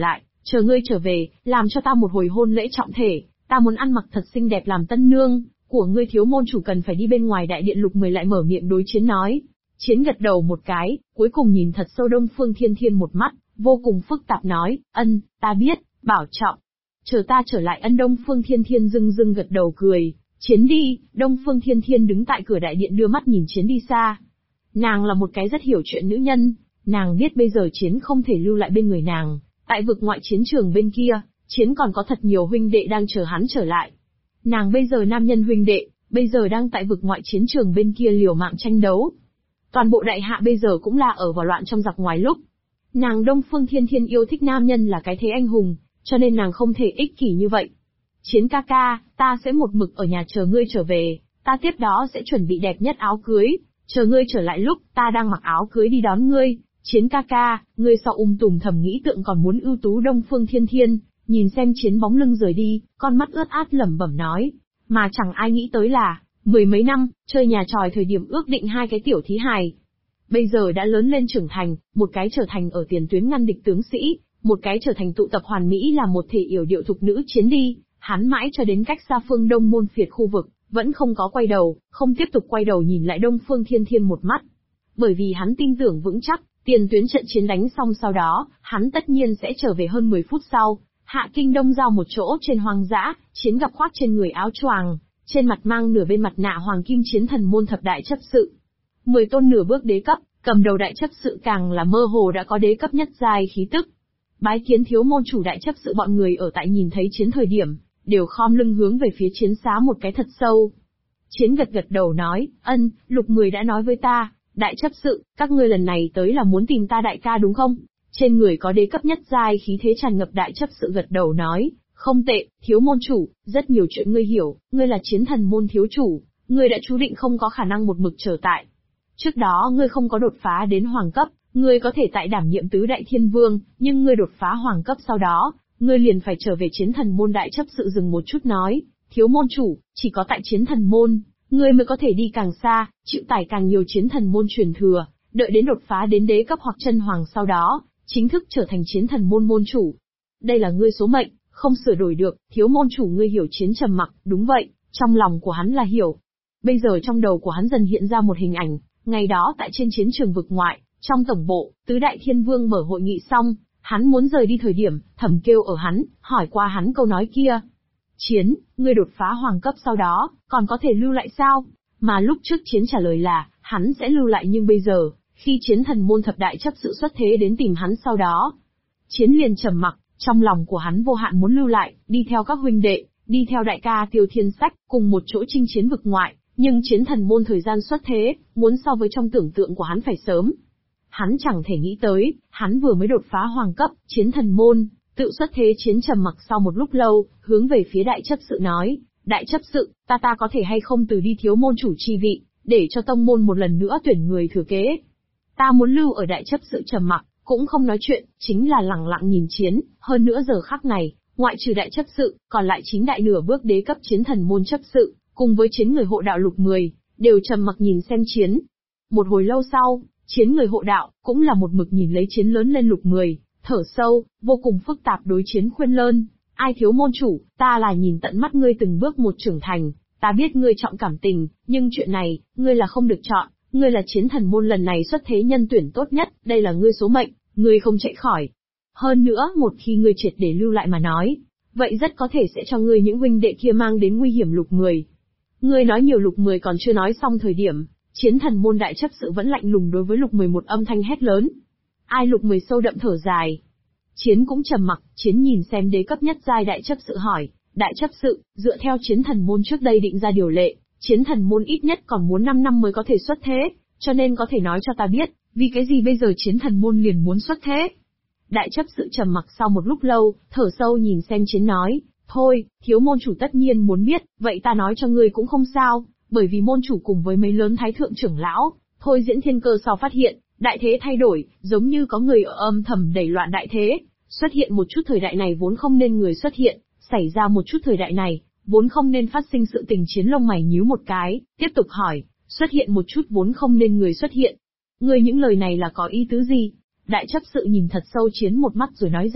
Chờ ngươi trở về, làm cho ta một hồi hôn lễ trọng thể, ta muốn ăn mặc thật xinh đẹp làm tân nương, của ngươi thiếu môn chủ cần phải đi bên ngoài đại điện. Lục Mười lại mở miệng đối Chiến nói. Chiến gật đầu một cái, cuối cùng nhìn thật sâu Đông Phương Thiên Thiên một mắt, vô cùng phức tạp nói, ta biết, bảo trọng. Chờ ta trở lại. Đông Phương Thiên Thiên dưng dưng gật đầu cười. Chiến đi. Đông Phương Thiên Thiên đứng tại cửa đại điện đưa mắt nhìn Chiến đi xa. Nàng là một cái rất hiểu chuyện nữ nhân, nàng biết bây giờ Chiến không thể lưu lại bên người nàng, tại vực ngoại chiến trường bên kia, Chiến còn có thật nhiều huynh đệ đang chờ hắn trở lại. Nàng bây giờ nam nhân huynh đệ, bây giờ đang tại vực ngoại chiến trường bên kia liều mạng tranh đấu. Toàn bộ đại hạ bây giờ cũng là ở vào loạn trong giặc ngoài lúc. Nàng Đông Phương Thiên Thiên yêu thích nam nhân là cái thế anh hùng, cho nên nàng không thể ích kỷ như vậy. Chiến ca ca, ta sẽ một mực ở nhà chờ ngươi trở về, ta tiếp đó sẽ chuẩn bị đẹp nhất áo cưới, chờ ngươi trở lại lúc ta đang mặc áo cưới đi đón ngươi. Chiến ca ca, ngươi sau tùm thầm nghĩ tượng còn muốn ưu tú. Đông Phương Thiên Thiên nhìn xem Chiến bóng lưng rời đi, con mắt ướt át lẩm bẩm nói, mà chẳng ai nghĩ tới là, mười mấy năm, chơi nhà tròi thời điểm ước định hai cái tiểu thí hài. Bây giờ đã lớn lên trưởng thành, một cái trở thành ở tiền tuyến ngăn địch tướng sĩ, một cái trở thành tụ tập hoàn mỹ là một thể yểu điệu thục nữ. Chiến đi, hắn mãi cho đến cách xa phương Đông môn phiệt khu vực, vẫn không có quay đầu, không tiếp tục quay đầu nhìn lại Đông Phương Thiên Thiên một mắt. Bởi vì hắn tin tưởng vững chắc, tiền tuyến trận chiến đánh xong sau đó, hắn tất nhiên sẽ trở về. Hơn 10 phút sau, Hạ Kinh Đông giao một chỗ trên hoang dã, Chiến gặp khoác trên người áo choàng, trên mặt mang nửa bên mặt nạ hoàng kim chiến thần môn thập đại chấp sự. 10 tôn nửa bước đế cấp, cầm đầu đại chấp sự càng là mơ hồ đã có đế cấp nhất giai khí tức. Bái kiến thiếu môn chủ. Đại chấp sự bọn người ở tại nhìn thấy Chiến thời điểm, đều khom lưng hướng về phía Chiến xá một cái thật sâu. Chiến gật gật đầu nói, Lục Mười đã nói với ta, đại chấp sự, các ngươi lần này tới là muốn tìm ta đại ca đúng không? Trên người có đế cấp nhất giai khí thế tràn ngập. Đại chấp sự gật đầu nói, không tệ, thiếu môn chủ, rất nhiều chuyện ngươi hiểu, ngươi là chiến thần môn thiếu chủ, ngươi đã chú định không có khả năng một mực trở tại. Trước đó ngươi không có đột phá đến hoàng cấp, ngươi có thể tại đảm nhiệm tứ đại thiên vương, nhưng ngươi đột phá hoàng cấp sau đó, ngươi liền phải trở về chiến thần môn. Đại chấp sự dừng một chút nói, thiếu môn chủ, chỉ có tại chiến thần môn, ngươi mới có thể đi càng xa, chịu tải càng nhiều chiến thần môn truyền thừa, đợi đến đột phá đến đế cấp hoặc chân hoàng sau đó, chính thức trở thành chiến thần môn môn chủ. Đây là ngươi số mệnh, không sửa đổi được. Thiếu môn chủ. Ngươi hiểu. Chiến trầm mặc, đúng vậy, trong lòng của hắn là hiểu. Bây giờ trong đầu của hắn dần hiện ra một hình ảnh, ngày đó tại trên chiến trường vực ngoại, trong tổng bộ, tứ đại thiên vương mở hội nghị xong, hắn muốn rời đi thời điểm, Thẩm kêu ở hắn, hỏi qua hắn câu nói kia. Chiến, ngươi đột phá hoàng cấp sau đó, còn có thể lưu lại sao? Mà lúc trước Chiến trả lời là, hắn sẽ lưu lại, nhưng bây giờ, khi chiến thần môn thập đại chấp sự xuất thế đến tìm hắn sau đó, Chiến liền trầm mặc, trong lòng của hắn vô hạn muốn lưu lại, đi theo các huynh đệ, đi theo đại ca Tiêu Thiên Sách, cùng một chỗ chinh chiến vực ngoại, nhưng chiến thần môn thời gian xuất thế, muốn so với trong tưởng tượng của hắn phải sớm. Hắn chẳng thể nghĩ tới, hắn vừa mới đột phá hoàng cấp, chiến thần môn, tự xuất thế. Chiến trầm mặc sau một lúc lâu, hướng về phía đại chấp sự nói, đại chấp sự, ta có thể hay không từ đi thiếu môn chủ chi vị, để cho tông môn một lần nữa tuyển người thừa kế. Ta muốn lưu ở. Đại chấp sự trầm mặc, cũng không nói chuyện, chính là lặng lặng nhìn Chiến. Hơn nữa giờ khắc này, ngoại trừ đại chấp sự, còn lại chính đại nửa bước đế cấp chiến thần môn chấp sự, cùng với Chiến người hộ đạo Lục Mười, đều trầm mặc nhìn xem Chiến. Một hồi lâu sau, Chiến người hộ đạo, cũng là một mực nhìn lấy Chiến lớn lên Lục Mười, thở sâu, vô cùng phức tạp đối Chiến khuyên lơn. Ai thiếu môn chủ, ta là nhìn tận mắt ngươi từng bước một trưởng thành, ta biết ngươi trọng cảm tình, nhưng chuyện này, ngươi là không được chọn, ngươi là chiến thần môn lần này xuất thế nhân tuyển tốt nhất, đây là ngươi số mệnh, ngươi không chạy khỏi. Hơn nữa, một khi ngươi triệt để lưu lại mà nói, vậy rất có thể sẽ cho ngươi những huynh đệ kia mang đến nguy hiểm. Lục Mười. Ngươi nói nhiều. Lục Mười còn chưa nói xong thời điểm, chiến thần môn đại chấp sự vẫn lạnh lùng đối với Lục Mười một âm thanh hét lớn. Ai? Lục Mười sâu đậm thở dài. Chiến cũng trầm mặc. Chiến nhìn xem đế cấp nhất giai đại chấp sự hỏi, đại chấp sự, dựa theo chiến thần môn trước đây định ra điều lệ, chiến thần môn ít nhất còn muốn 5 năm mới có thể xuất thế, cho nên có thể nói cho ta biết, vì cái gì bây giờ chiến thần môn liền muốn xuất thế? Đại chấp sự trầm mặc sau một lúc lâu, thở sâu nhìn xem Chiến nói, thôi, thiếu môn chủ tất nhiên muốn biết, vậy ta nói cho ngươi cũng không sao, bởi vì môn chủ cùng với mấy lớn thái thượng trưởng lão, thôi diễn thiên cơ sau phát hiện, đại thế thay đổi, giống như có người ở âm thầm đẩy loạn đại thế, xuất hiện một chút thời đại này vốn không nên người xuất hiện, xảy ra một chút thời đại này, vốn không nên phát sinh sự tình. Chiến lông mày nhíu một cái, tiếp tục hỏi, xuất hiện một chút vốn không nên người xuất hiện. Ngươi những lời này là có ý tứ gì? Đại chấp sự nhìn thật sâu Chiến một mắt rồi nói ra,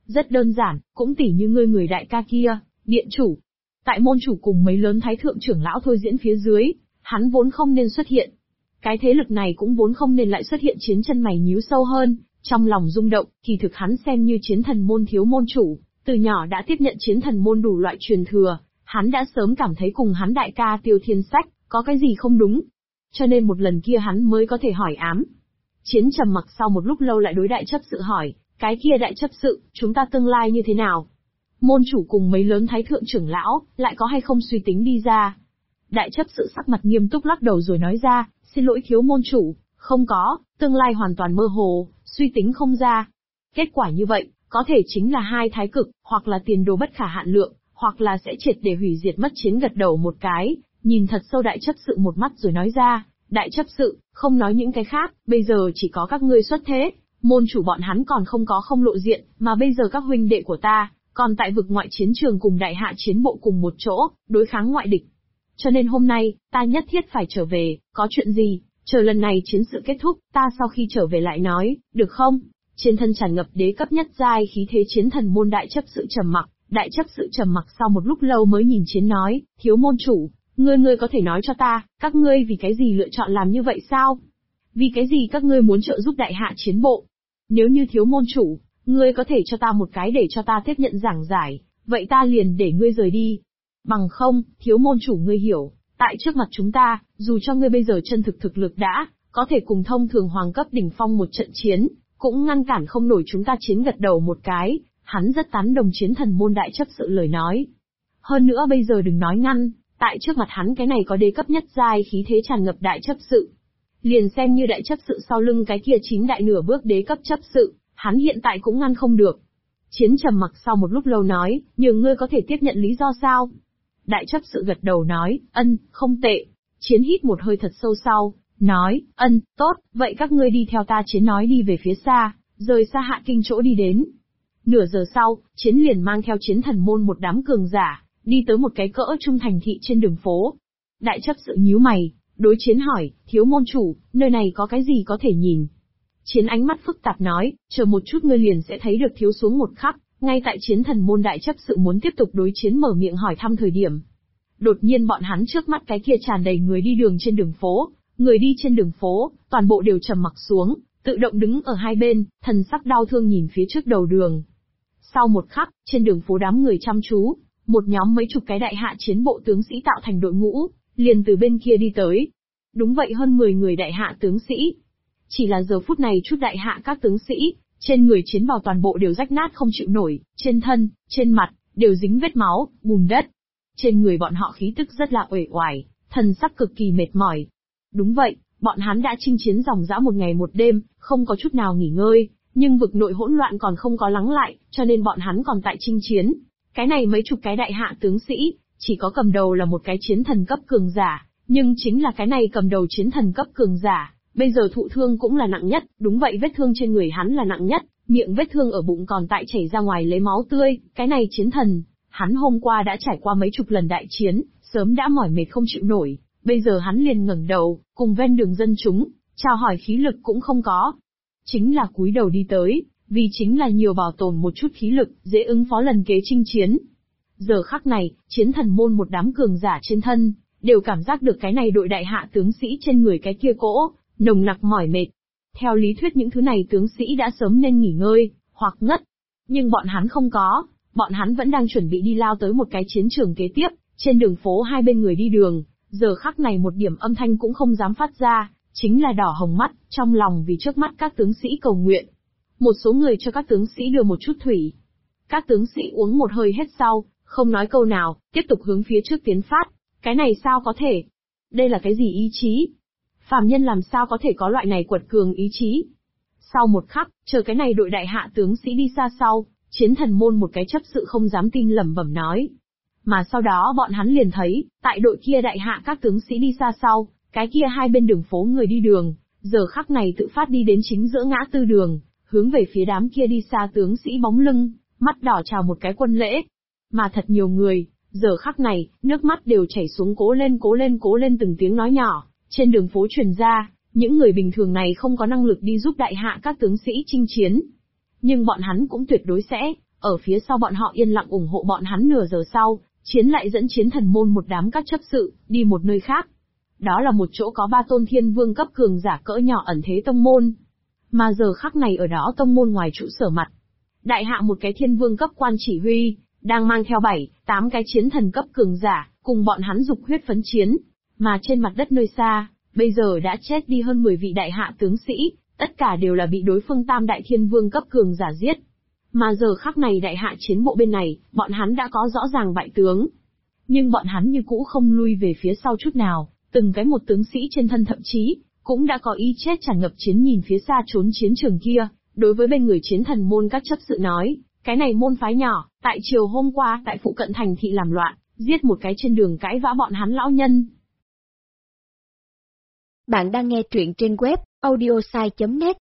Rất đơn giản, cũng tỉ như ngươi người đại ca kia, điện chủ. Tại môn chủ cùng mấy lớn thái thượng trưởng lão thôi diễn phía dưới, hắn vốn không nên xuất hiện. Cái thế lực này cũng vốn không nên lại xuất hiện. Chiến chân mày nhíu sâu hơn, trong lòng rung động, kỳ thực hắn xem như chiến thần môn thiếu môn chủ, từ nhỏ đã tiếp nhận chiến thần môn đủ loại truyền thừa, hắn đã sớm cảm thấy cùng hắn đại ca Tiêu Thiên Sách, có cái gì không đúng. Cho nên một lần kia hắn mới có thể hỏi ám. Chiến trầm mặc sau một lúc lâu lại đối đại chấp sự hỏi, cái kia đại chấp sự, chúng ta tương lai như thế nào? Môn chủ cùng mấy lớn thái thượng trưởng lão, lại có hay không suy tính đi ra? Đại chấp sự sắc mặt nghiêm túc lắc đầu rồi nói ra, xin lỗi thiếu môn chủ, không có, tương lai hoàn toàn mơ hồ, suy tính không ra. Kết quả như vậy, có thể chính là hai thái cực, hoặc là tiền đồ bất khả hạn lượng, hoặc là sẽ triệt để hủy diệt mất chiến. Gật đầu một cái, nhìn thật sâu đại chấp sự một mắt rồi nói ra, đại chấp sự, không nói những cái khác, bây giờ chỉ có các ngươi xuất thế, môn chủ bọn hắn còn không lộ diện, mà bây giờ các huynh đệ của ta, còn tại vực ngoại chiến trường cùng đại hạ chiến bộ cùng một chỗ, đối kháng ngoại địch. Cho nên hôm nay, ta nhất thiết phải trở về, có chuyện gì, chờ lần này chiến sự kết thúc, ta sau khi trở về lại nói, được không? Trên thân tràn ngập đế cấp nhất giai khí thế chiến thần môn đại chấp sự trầm mặc, đại chấp sự trầm mặc sau một lúc lâu mới nhìn chiến nói, thiếu môn chủ, ngươi có thể nói cho ta, các ngươi vì cái gì lựa chọn làm như vậy sao? Vì cái gì các ngươi muốn trợ giúp đại hạ chiến bộ? Nếu như thiếu môn chủ, ngươi có thể cho ta một cái để cho ta tiếp nhận giảng giải, vậy ta liền để ngươi rời đi. Bằng không, thiếu môn chủ ngươi hiểu, tại trước mặt chúng ta, dù cho ngươi bây giờ chân thực lực đã, có thể cùng thông thường hoàng cấp đỉnh phong một trận chiến, cũng ngăn cản không nổi chúng ta. Chiến gật đầu một cái, hắn rất tán đồng chiến thần môn đại chấp sự lời nói. Hơn nữa bây giờ đừng nói ngăn, tại trước mặt hắn cái này có đế cấp nhất giai khí thế tràn ngập đại chấp sự. Liền xem như đại chấp sự sau lưng cái kia 9 đại nửa bước đế cấp chấp sự, hắn hiện tại cũng ngăn không được. Chiến trầm mặc sau một lúc lâu nói, nhường ngươi có thể tiếp nhận lý do sao? Đại chấp sự gật đầu nói, không tệ. Chiến hít một hơi thật sâu sau, nói, tốt, vậy các ngươi đi theo ta. Chiến nói đi về phía xa, rời xa Hạ Kinh chỗ đi đến. Nửa giờ sau, Chiến liền mang theo chiến thần môn một đám cường giả, đi tới một cái cỡ trung thành thị trên đường phố. Đại chấp sự nhíu mày, đối Chiến hỏi, thiếu môn chủ, nơi này có cái gì có thể nhìn? Chiến ánh mắt phức tạp nói, chờ một chút ngươi liền sẽ thấy được. Thiếu xuống một khắc, ngay tại chiến thần môn đại chấp sự muốn tiếp tục đối Chiến mở miệng hỏi thăm thời điểm. Đột nhiên bọn hắn trước mắt cái kia tràn đầy người đi đường trên đường phố, người đi trên đường phố, toàn bộ đều trầm mặc xuống, tự động đứng ở hai bên, thần sắc đau thương nhìn phía trước đầu đường. Sau một khắc, trên đường phố đám người chăm chú, một nhóm mấy chục cái đại hạ chiến bộ tướng sĩ tạo thành đội ngũ, liền từ bên kia đi tới. Đúng vậy, hơn 10 người đại hạ tướng sĩ. Chỉ là giờ phút này chút đại hạ các tướng sĩ, trên người Chiến bào toàn bộ đều rách nát không chịu nổi, trên thân, trên mặt, đều dính vết máu, bùn đất. Trên người bọn họ khí tức rất là uể oải, thần sắc cực kỳ mệt mỏi. Đúng vậy, bọn hắn đã chinh chiến ròng rã một ngày một đêm, không có chút nào nghỉ ngơi, nhưng vực nội hỗn loạn còn không có lắng lại, cho nên bọn hắn còn tại chinh chiến. Cái này mấy chục cái đại hạ tướng sĩ, chỉ có cầm đầu là một cái chiến thần cấp cường giả, nhưng chính là cái này cầm đầu chiến thần cấp cường giả, bây giờ thụ thương cũng là nặng nhất. Đúng vậy, vết thương trên người hắn là nặng nhất, miệng vết thương ở bụng còn tại chảy ra ngoài lấy máu tươi. Cái này chiến thần, hắn hôm qua đã trải qua mấy chục lần đại chiến, sớm đã mỏi mệt không chịu nổi, bây giờ hắn liền ngẩng đầu, cùng ven đường dân chúng, chào hỏi khí lực cũng không có. Chính là cúi đầu đi tới, vì chính là nhiều bảo tồn một chút khí lực, dễ ứng phó lần kế chinh chiến. Giờ khắc này, chiến thần môn một đám cường giả trên thân, đều cảm giác được cái này đội đại hạ tướng sĩ trên người cái kia cỗ, nồng nặc mỏi mệt. Theo lý thuyết những thứ này tướng sĩ đã sớm nên nghỉ ngơi, hoặc ngất. Nhưng bọn hắn không có, bọn hắn vẫn đang chuẩn bị đi lao tới một cái chiến trường kế tiếp, trên đường phố hai bên người đi đường, giờ khắc này một điểm âm thanh cũng không dám phát ra, chính là đỏ hồng mắt, trong lòng vì trước mắt các tướng sĩ cầu nguyện. Một số người cho các tướng sĩ đưa một chút thủy. Các tướng sĩ uống một hơi hết sau, không nói câu nào, tiếp tục hướng phía trước tiến phát. Cái này sao có thể? Đây là cái gì ý chí? Phàm nhân làm sao có thể có loại này quật cường ý chí? Sau một khắc, chờ cái này đội đại hạ tướng sĩ đi xa sau, chiến thần môn một cái chấp sự không dám tin lẩm bẩm nói. Mà sau đó bọn hắn liền thấy, tại đội kia đại hạ các tướng sĩ đi xa sau, cái kia hai bên đường phố người đi đường, giờ khắc này tự phát đi đến chính giữa ngã tư đường, hướng về phía đám kia đi xa tướng sĩ bóng lưng, mắt đỏ chào một cái quân lễ. Mà thật nhiều người, giờ khắc này, nước mắt đều chảy xuống, cố lên từng tiếng nói nhỏ, trên đường phố truyền ra, những người bình thường này không có năng lực đi giúp đại hạ các tướng sĩ chinh chiến. Nhưng bọn hắn cũng tuyệt đối sẽ ở phía sau bọn họ yên lặng ủng hộ bọn hắn nửa giờ sau, Chiến lại dẫn Chiến Thần môn một đám các chấp sự, đi một nơi khác. Đó là một chỗ có 3 tôn thiên vương cấp cường giả cỡ nhỏ ẩn thế tông môn. Mà giờ khắc này ở đó tông môn ngoài trụ sở mặt. Đại hạ một cái thiên vương cấp quan chỉ huy, đang mang theo 7-8 cái chiến thần cấp cường giả, cùng bọn hắn dục huyết phấn chiến. Mà trên mặt đất nơi xa, bây giờ đã chết đi hơn 10 vị đại hạ tướng sĩ, tất cả đều là bị đối phương tam đại thiên vương cấp cường giả giết. Mà giờ khắc này đại hạ chiến bộ bên này, bọn hắn đã có rõ ràng bại tướng. Nhưng bọn hắn như cũ không lui về phía sau chút nào, từng cái một tướng sĩ trên thân thậm chí, cũng đã có ý chết tràn ngập chiến nhìn phía xa trốn chiến trường kia, đối với bên người chiến thần môn các chấp sự nói, cái này môn phái nhỏ, tại chiều hôm qua tại phụ cận thành thị làm loạn, giết một cái trên đường cãi vã bọn hắn lão nhân. Bạn đang nghe truyện trên web audiosai.net.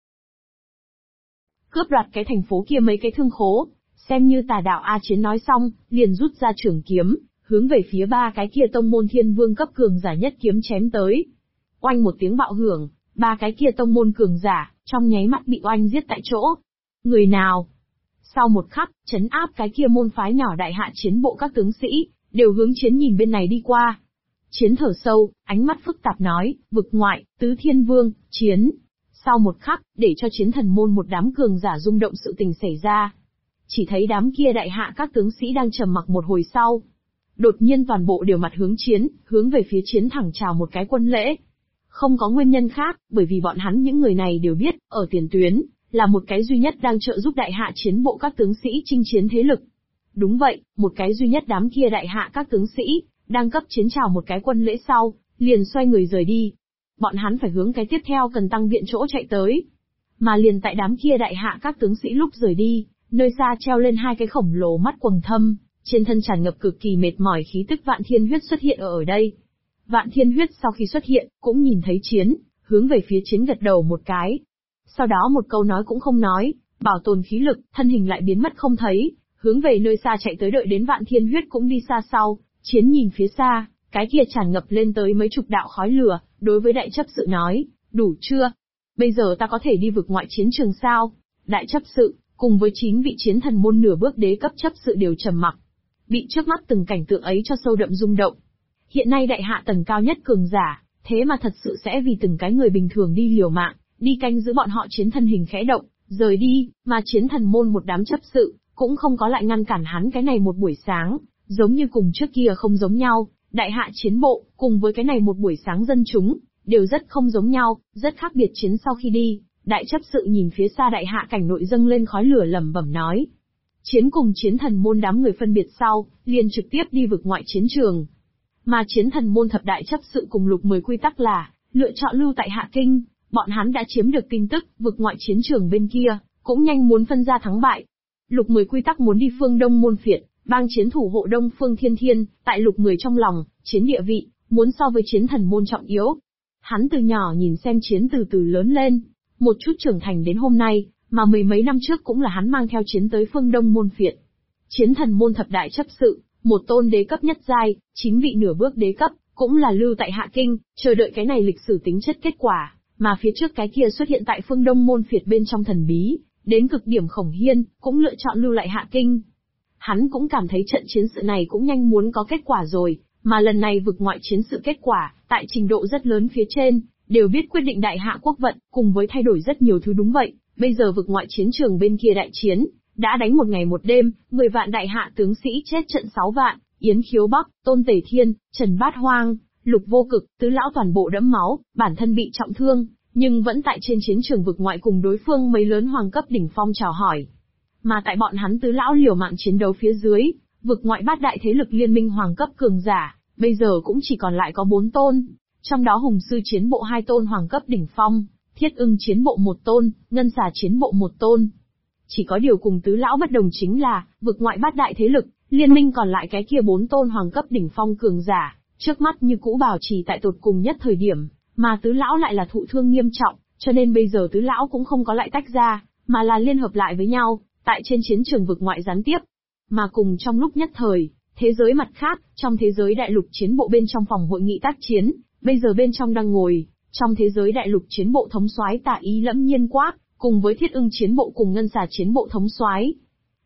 Cướp đoạt cái thành phố kia mấy cái thương khố, xem như tà đạo A Chiến nói xong, liền rút ra trường kiếm, hướng về phía 3 cái kia tông môn thiên vương cấp cường giả nhất kiếm chém tới. Oanh một tiếng bạo hưởng, 3 cái kia tông môn cường giả, trong nháy mắt bị oanh giết tại chỗ. Người nào? Sau một khắc, trấn áp cái kia môn phái nhỏ đại hạ chiến bộ các tướng sĩ, đều hướng Chiến nhìn bên này đi qua. Chiến thở sâu, ánh mắt phức tạp nói, vực ngoại, tứ thiên vương, Chiến. Sau một khắc, để cho Chiến thần môn một đám cường giả rung động sự tình xảy ra. Chỉ thấy đám kia đại hạ các tướng sĩ đang trầm mặc một hồi sau. Đột nhiên toàn bộ đều mặt hướng Chiến, hướng về phía Chiến thẳng chào một cái quân lễ. Không có nguyên nhân khác, bởi vì bọn hắn những người này đều biết, ở tiền tuyến, là một cái duy nhất đang trợ giúp đại hạ chiến bộ các tướng sĩ chinh chiến thế lực. Đúng vậy, một cái duy nhất đám kia đại hạ các tướng sĩ, đang cấp chiến chào một cái quân lễ sau, liền xoay người rời đi. Bọn hắn phải hướng cái tiếp theo cần tăng viện chỗ chạy tới. Mà liền tại đám kia đại hạ các tướng sĩ lúc rời đi, nơi xa treo lên 2 cái khổng lồ mắt quầng thâm, trên thân tràn ngập cực kỳ mệt mỏi khí tức Vạn Thiên Huyết xuất hiện ở đây. Vạn Thiên Huyết sau khi xuất hiện, cũng nhìn thấy Chiến, hướng về phía Chiến gật đầu một cái. Sau đó một câu nói cũng không nói, bảo tồn khí lực, thân hình lại biến mất không thấy, hướng về nơi xa chạy tới đợi đến Vạn Thiên Huyết cũng đi xa sau, Chiến nhìn phía xa, cái kia tràn ngập lên tới mấy chục đạo khói lửa, đối với đại chấp sự nói, đủ chưa? Bây giờ ta có thể đi vực ngoại chiến trường sao? Đại chấp sự, cùng với 9 vị chiến thần môn nửa bước đế cấp chấp sự đều trầm mặc, bị trước mắt từng cảnh tượng ấy cho sâu đậm rung động. Hiện nay đại hạ tầng cao nhất cường giả, thế mà thật sự sẽ vì từng cái người bình thường đi liều mạng, đi canh giữ bọn họ chiến thân hình khẽ động, rời đi, mà chiến thần môn một đám chấp sự, cũng không có lại ngăn cản hắn cái này một buổi sáng, giống như cùng trước kia không giống nhau, đại hạ chiến bộ, cùng với cái này một buổi sáng dân chúng, đều rất không giống nhau, rất khác biệt. Chiến sau khi đi, đại chấp sự nhìn phía xa đại hạ cảnh nội dâng lên khói lửa lẩm bẩm nói. Chiến cùng chiến thần môn đám người phân biệt sau, liền trực tiếp đi vực ngoại chiến trường. Mà chiến thần môn thập đại chấp sự cùng lục 10 quy tắc là, lựa chọn lưu tại Hạ Kinh, bọn hắn đã chiếm được tin tức, vực ngoại chiến trường bên kia, cũng nhanh muốn phân ra thắng bại. Lục 10 quy tắc muốn đi phương Đông Môn Phiệt, bang chiến thủ hộ Đông Phương Thiên Thiên, tại lục 10 trong lòng, chiến địa vị, muốn so với chiến thần môn trọng yếu. Hắn từ nhỏ nhìn xem Chiến từ từ lớn lên, một chút trưởng thành đến hôm nay, mà mười mấy năm trước cũng là hắn mang theo Chiến tới phương Đông Môn Phiệt. Chiến thần môn thập đại chấp sự, một tôn đế cấp nhất giai, 9 vị nửa bước đế cấp, cũng là lưu tại Hạ Kinh, chờ đợi cái này lịch sử tính chất kết quả, mà phía trước cái kia xuất hiện tại phương Đông Môn Phiệt bên trong thần bí, đến cực điểm Khổng Hiên, cũng lựa chọn lưu lại Hạ Kinh. Hắn cũng cảm thấy trận chiến sự này cũng nhanh muốn có kết quả rồi, mà lần này vực ngoại chiến sự kết quả, tại trình độ rất lớn phía trên, đều biết quyết định đại hạ quốc vận, cùng với thay đổi rất nhiều thứ. Đúng vậy, bây giờ vực ngoại chiến trường bên kia đại chiến, đã đánh một ngày một đêm, 10 vạn đại hạ tướng sĩ chết trận 6 vạn, Yến Khiếu Bắc, Tôn Tể Thiên, Trần Bát Hoang, Lục Vô Cực, tứ lão toàn bộ đẫm máu, bản thân bị trọng thương, nhưng vẫn tại trên chiến trường vực ngoại cùng đối phương mấy lớn hoàng cấp đỉnh phong chào hỏi. Mà tại bọn hắn tứ lão liều mạng chiến đấu phía dưới, vực ngoại bát đại thế lực liên minh hoàng cấp cường giả, bây giờ cũng chỉ còn lại có 4 tôn, trong đó Hùng Sư chiến bộ 2 tôn hoàng cấp đỉnh phong, Thiết Ưng chiến bộ 1 tôn, Ngân Xà chiến bộ 1 tôn. Chỉ có điều cùng tứ lão bất đồng chính là, vực ngoại bát đại thế lực, liên minh còn lại cái kia 4 tôn hoàng cấp đỉnh phong cường giả, trước mắt như cũ bảo trì tại tột cùng nhất thời điểm, mà tứ lão lại là thụ thương nghiêm trọng, cho nên bây giờ tứ lão cũng không có lại tách ra, mà là liên hợp lại với nhau, tại trên chiến trường vực ngoại gián tiếp. Mà cùng trong lúc nhất thời, thế giới mặt khác, trong thế giới đại lục chiến bộ bên trong phòng hội nghị tác chiến, bây giờ bên trong đang ngồi, trong thế giới đại lục chiến bộ thống soái Tả Ý Lẫm Nhiên Quát, cùng với Thiết Ưng chiến bộ cùng Ngân Xà chiến bộ thống soái.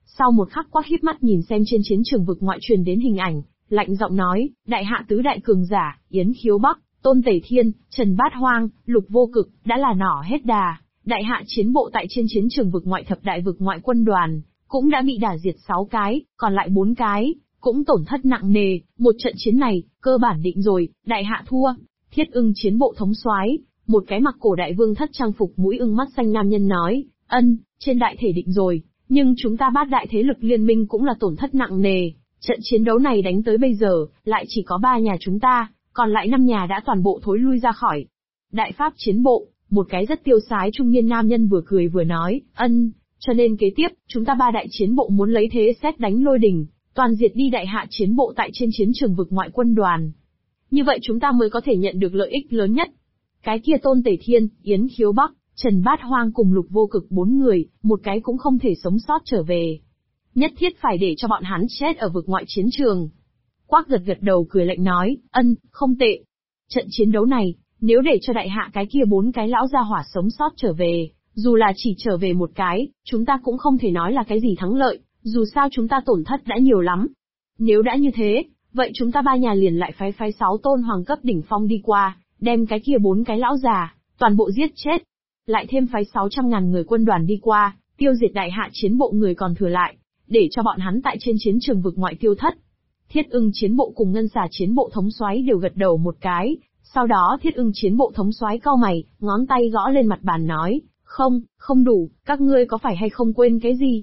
Sau một khắc Quắc híp mắt nhìn xem trên chiến trường vực ngoại truyền đến hình ảnh, lạnh giọng nói, đại hạ tứ đại cường giả, Yến Khiếu Bắc, Tôn Tể Thiên, Trần Bát Hoang, Lục Vô Cực, đã là nỏ hết đà. Đại hạ chiến bộ tại trên chiến trường vực ngoại thập đại vực ngoại quân đoàn, cũng đã bị đả diệt 6 cái, còn lại 4 cái, cũng tổn thất nặng nề, một trận chiến này, cơ bản định rồi, đại hạ thua. Thiết Ưng chiến bộ thống soái, một cái mặc cổ đại vương thất trang phục mũi ưng mắt xanh nam nhân nói, trên đại thể định rồi, nhưng chúng ta bát đại thế lực liên minh cũng là tổn thất nặng nề, trận chiến đấu này đánh tới bây giờ, lại chỉ có 3 nhà chúng ta, còn lại 5 nhà đã toàn bộ thối lui ra khỏi. Đại Pháp chiến bộ, một cái rất tiêu sái trung niên nam nhân vừa cười vừa nói, cho nên kế tiếp, chúng ta 3 đại chiến bộ muốn lấy thế sét đánh lôi đình, toàn diệt đi đại hạ chiến bộ tại trên chiến trường vực ngoại quân đoàn. Như vậy chúng ta mới có thể nhận được lợi ích lớn nhất. Cái kia Tôn Tể Thiên, Yến Khiếu Bắc, Trần Bát Hoang cùng Lục Vô Cực 4 người, một cái cũng không thể sống sót trở về. Nhất thiết phải để cho bọn hắn chết ở vực ngoại chiến trường. Quắc gật gật đầu cười lạnh nói, không tệ. Trận chiến đấu này, nếu để cho đại hạ cái kia 4 cái lão gia hỏa sống sót trở về, dù là chỉ trở về một cái, chúng ta cũng không thể nói là cái gì thắng lợi, dù sao chúng ta tổn thất đã nhiều lắm. Nếu đã như thế, vậy chúng ta 3 nhà liền lại phái 6 tôn hoàng cấp đỉnh phong đi qua, đem cái kia 4 cái lão già, toàn bộ giết chết. Lại thêm phái 600.000 người quân đoàn đi qua, tiêu diệt đại hạ chiến bộ người còn thừa lại, để cho bọn hắn tại trên chiến trường vực ngoại tiêu thất. Thiết Ưng chiến bộ cùng Ngân Xà chiến bộ thống soái đều gật đầu một cái, sau đó Thiết Ưng chiến bộ thống soái cau mày, ngón tay gõ lên mặt bàn nói, không đủ, các ngươi có phải hay không quên cái gì?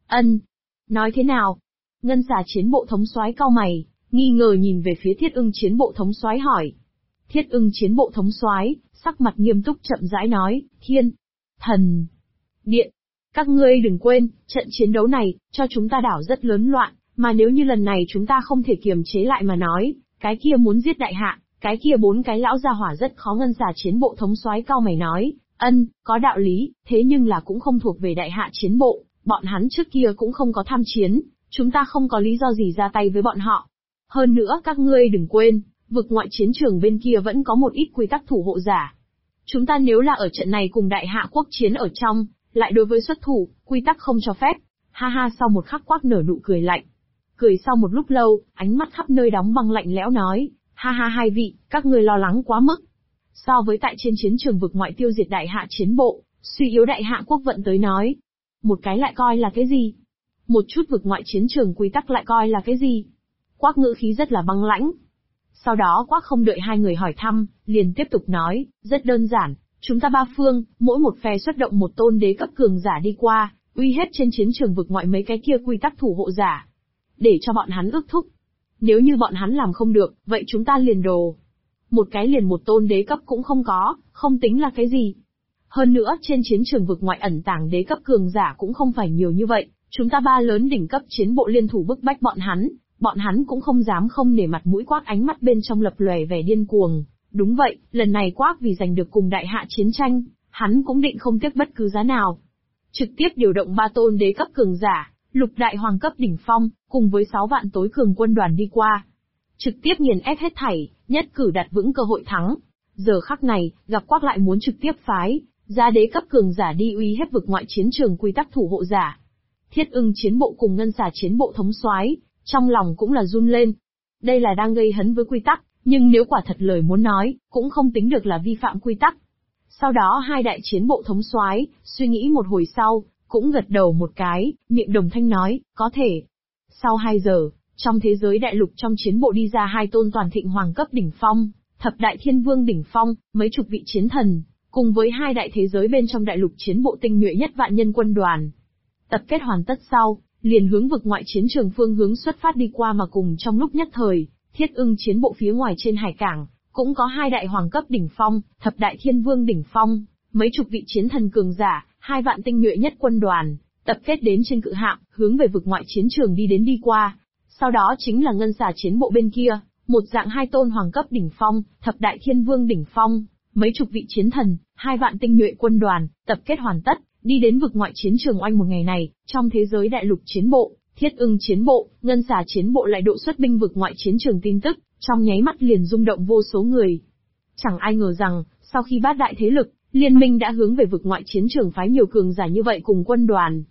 Nói thế nào? Ngân Xà chiến bộ thống soái cau mày, nghi ngờ nhìn về phía Thiết Ưng chiến bộ thống soái hỏi. Thiết Ưng chiến bộ thống soái, sắc mặt nghiêm túc chậm rãi nói, Thiên, Thần, Điện, các ngươi đừng quên, trận chiến đấu này, cho chúng ta đảo rất lớn loạn, mà nếu như lần này chúng ta không thể kiềm chế lại mà nói, cái kia muốn giết đại hạ, cái kia 4 cái lão gia hỏa rất khó. Ngân Xà chiến bộ thống soái cau mày nói, có đạo lý, thế nhưng là cũng không thuộc về đại hạ chiến bộ, bọn hắn trước kia cũng không có tham chiến, chúng ta không có lý do gì ra tay với bọn họ. Hơn nữa các ngươi đừng quên, vực ngoại chiến trường bên kia vẫn có một ít quy tắc thủ hộ giả. Chúng ta nếu là ở trận này cùng đại hạ quốc chiến ở trong, lại đối với xuất thủ, quy tắc không cho phép. Ha ha, sau một khắc Quắc nở nụ cười lạnh. Cười sau một lúc lâu, ánh mắt khắp nơi đóng băng lạnh lẽo nói, ha ha hai vị, các ngươi lo lắng quá mức. So với tại trên chiến trường vực ngoại tiêu diệt đại hạ chiến bộ, suy yếu đại hạ quốc vận tới nói, một cái lại coi là cái gì? Một chút vực ngoại chiến trường quy tắc lại coi là cái gì? Quắc ngữ khí rất là băng lãnh. Sau đó Quắc không đợi hai người hỏi thăm, liền tiếp tục nói, rất đơn giản, chúng ta 3 phương, mỗi một phe xuất động một tôn đế cấp cường giả đi qua, uy hiếp trên chiến trường vực ngoại mấy cái kia quy tắc thủ hộ giả, để cho bọn hắn ước thúc. Nếu như bọn hắn làm không được, vậy chúng ta liền đồ. Một cái liền một tôn đế cấp cũng không có, không tính là cái gì. Hơn nữa trên chiến trường vực ngoại ẩn tàng đế cấp cường giả cũng không phải nhiều như vậy, chúng ta 3 lớn đỉnh cấp chiến bộ liên thủ bức bách bọn hắn cũng không dám không nể mặt mũi. Quắc ánh mắt bên trong lập lòe vẻ điên cuồng. Đúng vậy, lần này Quắc vì giành được cùng đại hạ chiến tranh, hắn cũng định không tiếc bất cứ giá nào. Trực tiếp điều động 3 tôn đế cấp cường giả, lục đại hoàng cấp đỉnh phong, cùng với 6 vạn tối cường quân đoàn đi qua. Trực tiếp nghiền ép hết thảy, nhất cử đặt vững cơ hội thắng. Giờ khắc này, gặp Quắc lại muốn trực tiếp phái ra đế cấp cường giả đi uy hiếp vực ngoại chiến trường quy tắc thủ hộ giả. Thiết Ưng chiến bộ cùng Ngân Xà chiến bộ thống soái, trong lòng cũng là run lên. Đây là đang gây hấn với quy tắc, nhưng nếu quả thật lời muốn nói, cũng không tính được là vi phạm quy tắc. Sau đó hai đại chiến bộ thống soái suy nghĩ một hồi sau, cũng gật đầu một cái, miệng đồng thanh nói, có thể. Sau 2 giờ, trong thế giới đại lục trong chiến bộ đi ra 2 tôn toàn thịnh hoàng cấp đỉnh phong, thập đại thiên vương đỉnh phong, mấy chục vị chiến thần, cùng với 2 đại thế giới bên trong đại lục chiến bộ tinh nhuệ nhất vạn nhân quân đoàn. Tập kết hoàn tất sau, liền hướng vực ngoại chiến trường phương hướng xuất phát đi qua, mà cùng trong lúc nhất thời, Thiết Ưng chiến bộ phía ngoài trên hải cảng, cũng có 2 đại hoàng cấp đỉnh phong, thập đại thiên vương đỉnh phong, mấy chục vị chiến thần cường giả, 2 vạn tinh nhuệ nhất quân đoàn, tập kết đến trên cự hạm, hướng về vực ngoại chiến trường đi qua. Sau đó chính là Ngân Xà chiến bộ bên kia, một dạng 2 tôn hoàng cấp đỉnh phong, thập đại thiên vương đỉnh phong, mấy chục vị chiến thần, 2 vạn tinh nhuệ quân đoàn, tập kết hoàn tất, đi đến vực ngoại chiến trường oanh một ngày này. Trong thế giới đại lục chiến bộ, Thiết Ưng chiến bộ, Ngân Xà chiến bộ lại độ xuất binh vực ngoại chiến trường tin tức, trong nháy mắt liền rung động vô số người. Chẳng ai ngờ rằng, sau khi bát đại thế lực, liên minh đã hướng về vực ngoại chiến trường phái nhiều cường giả như vậy cùng quân đoàn.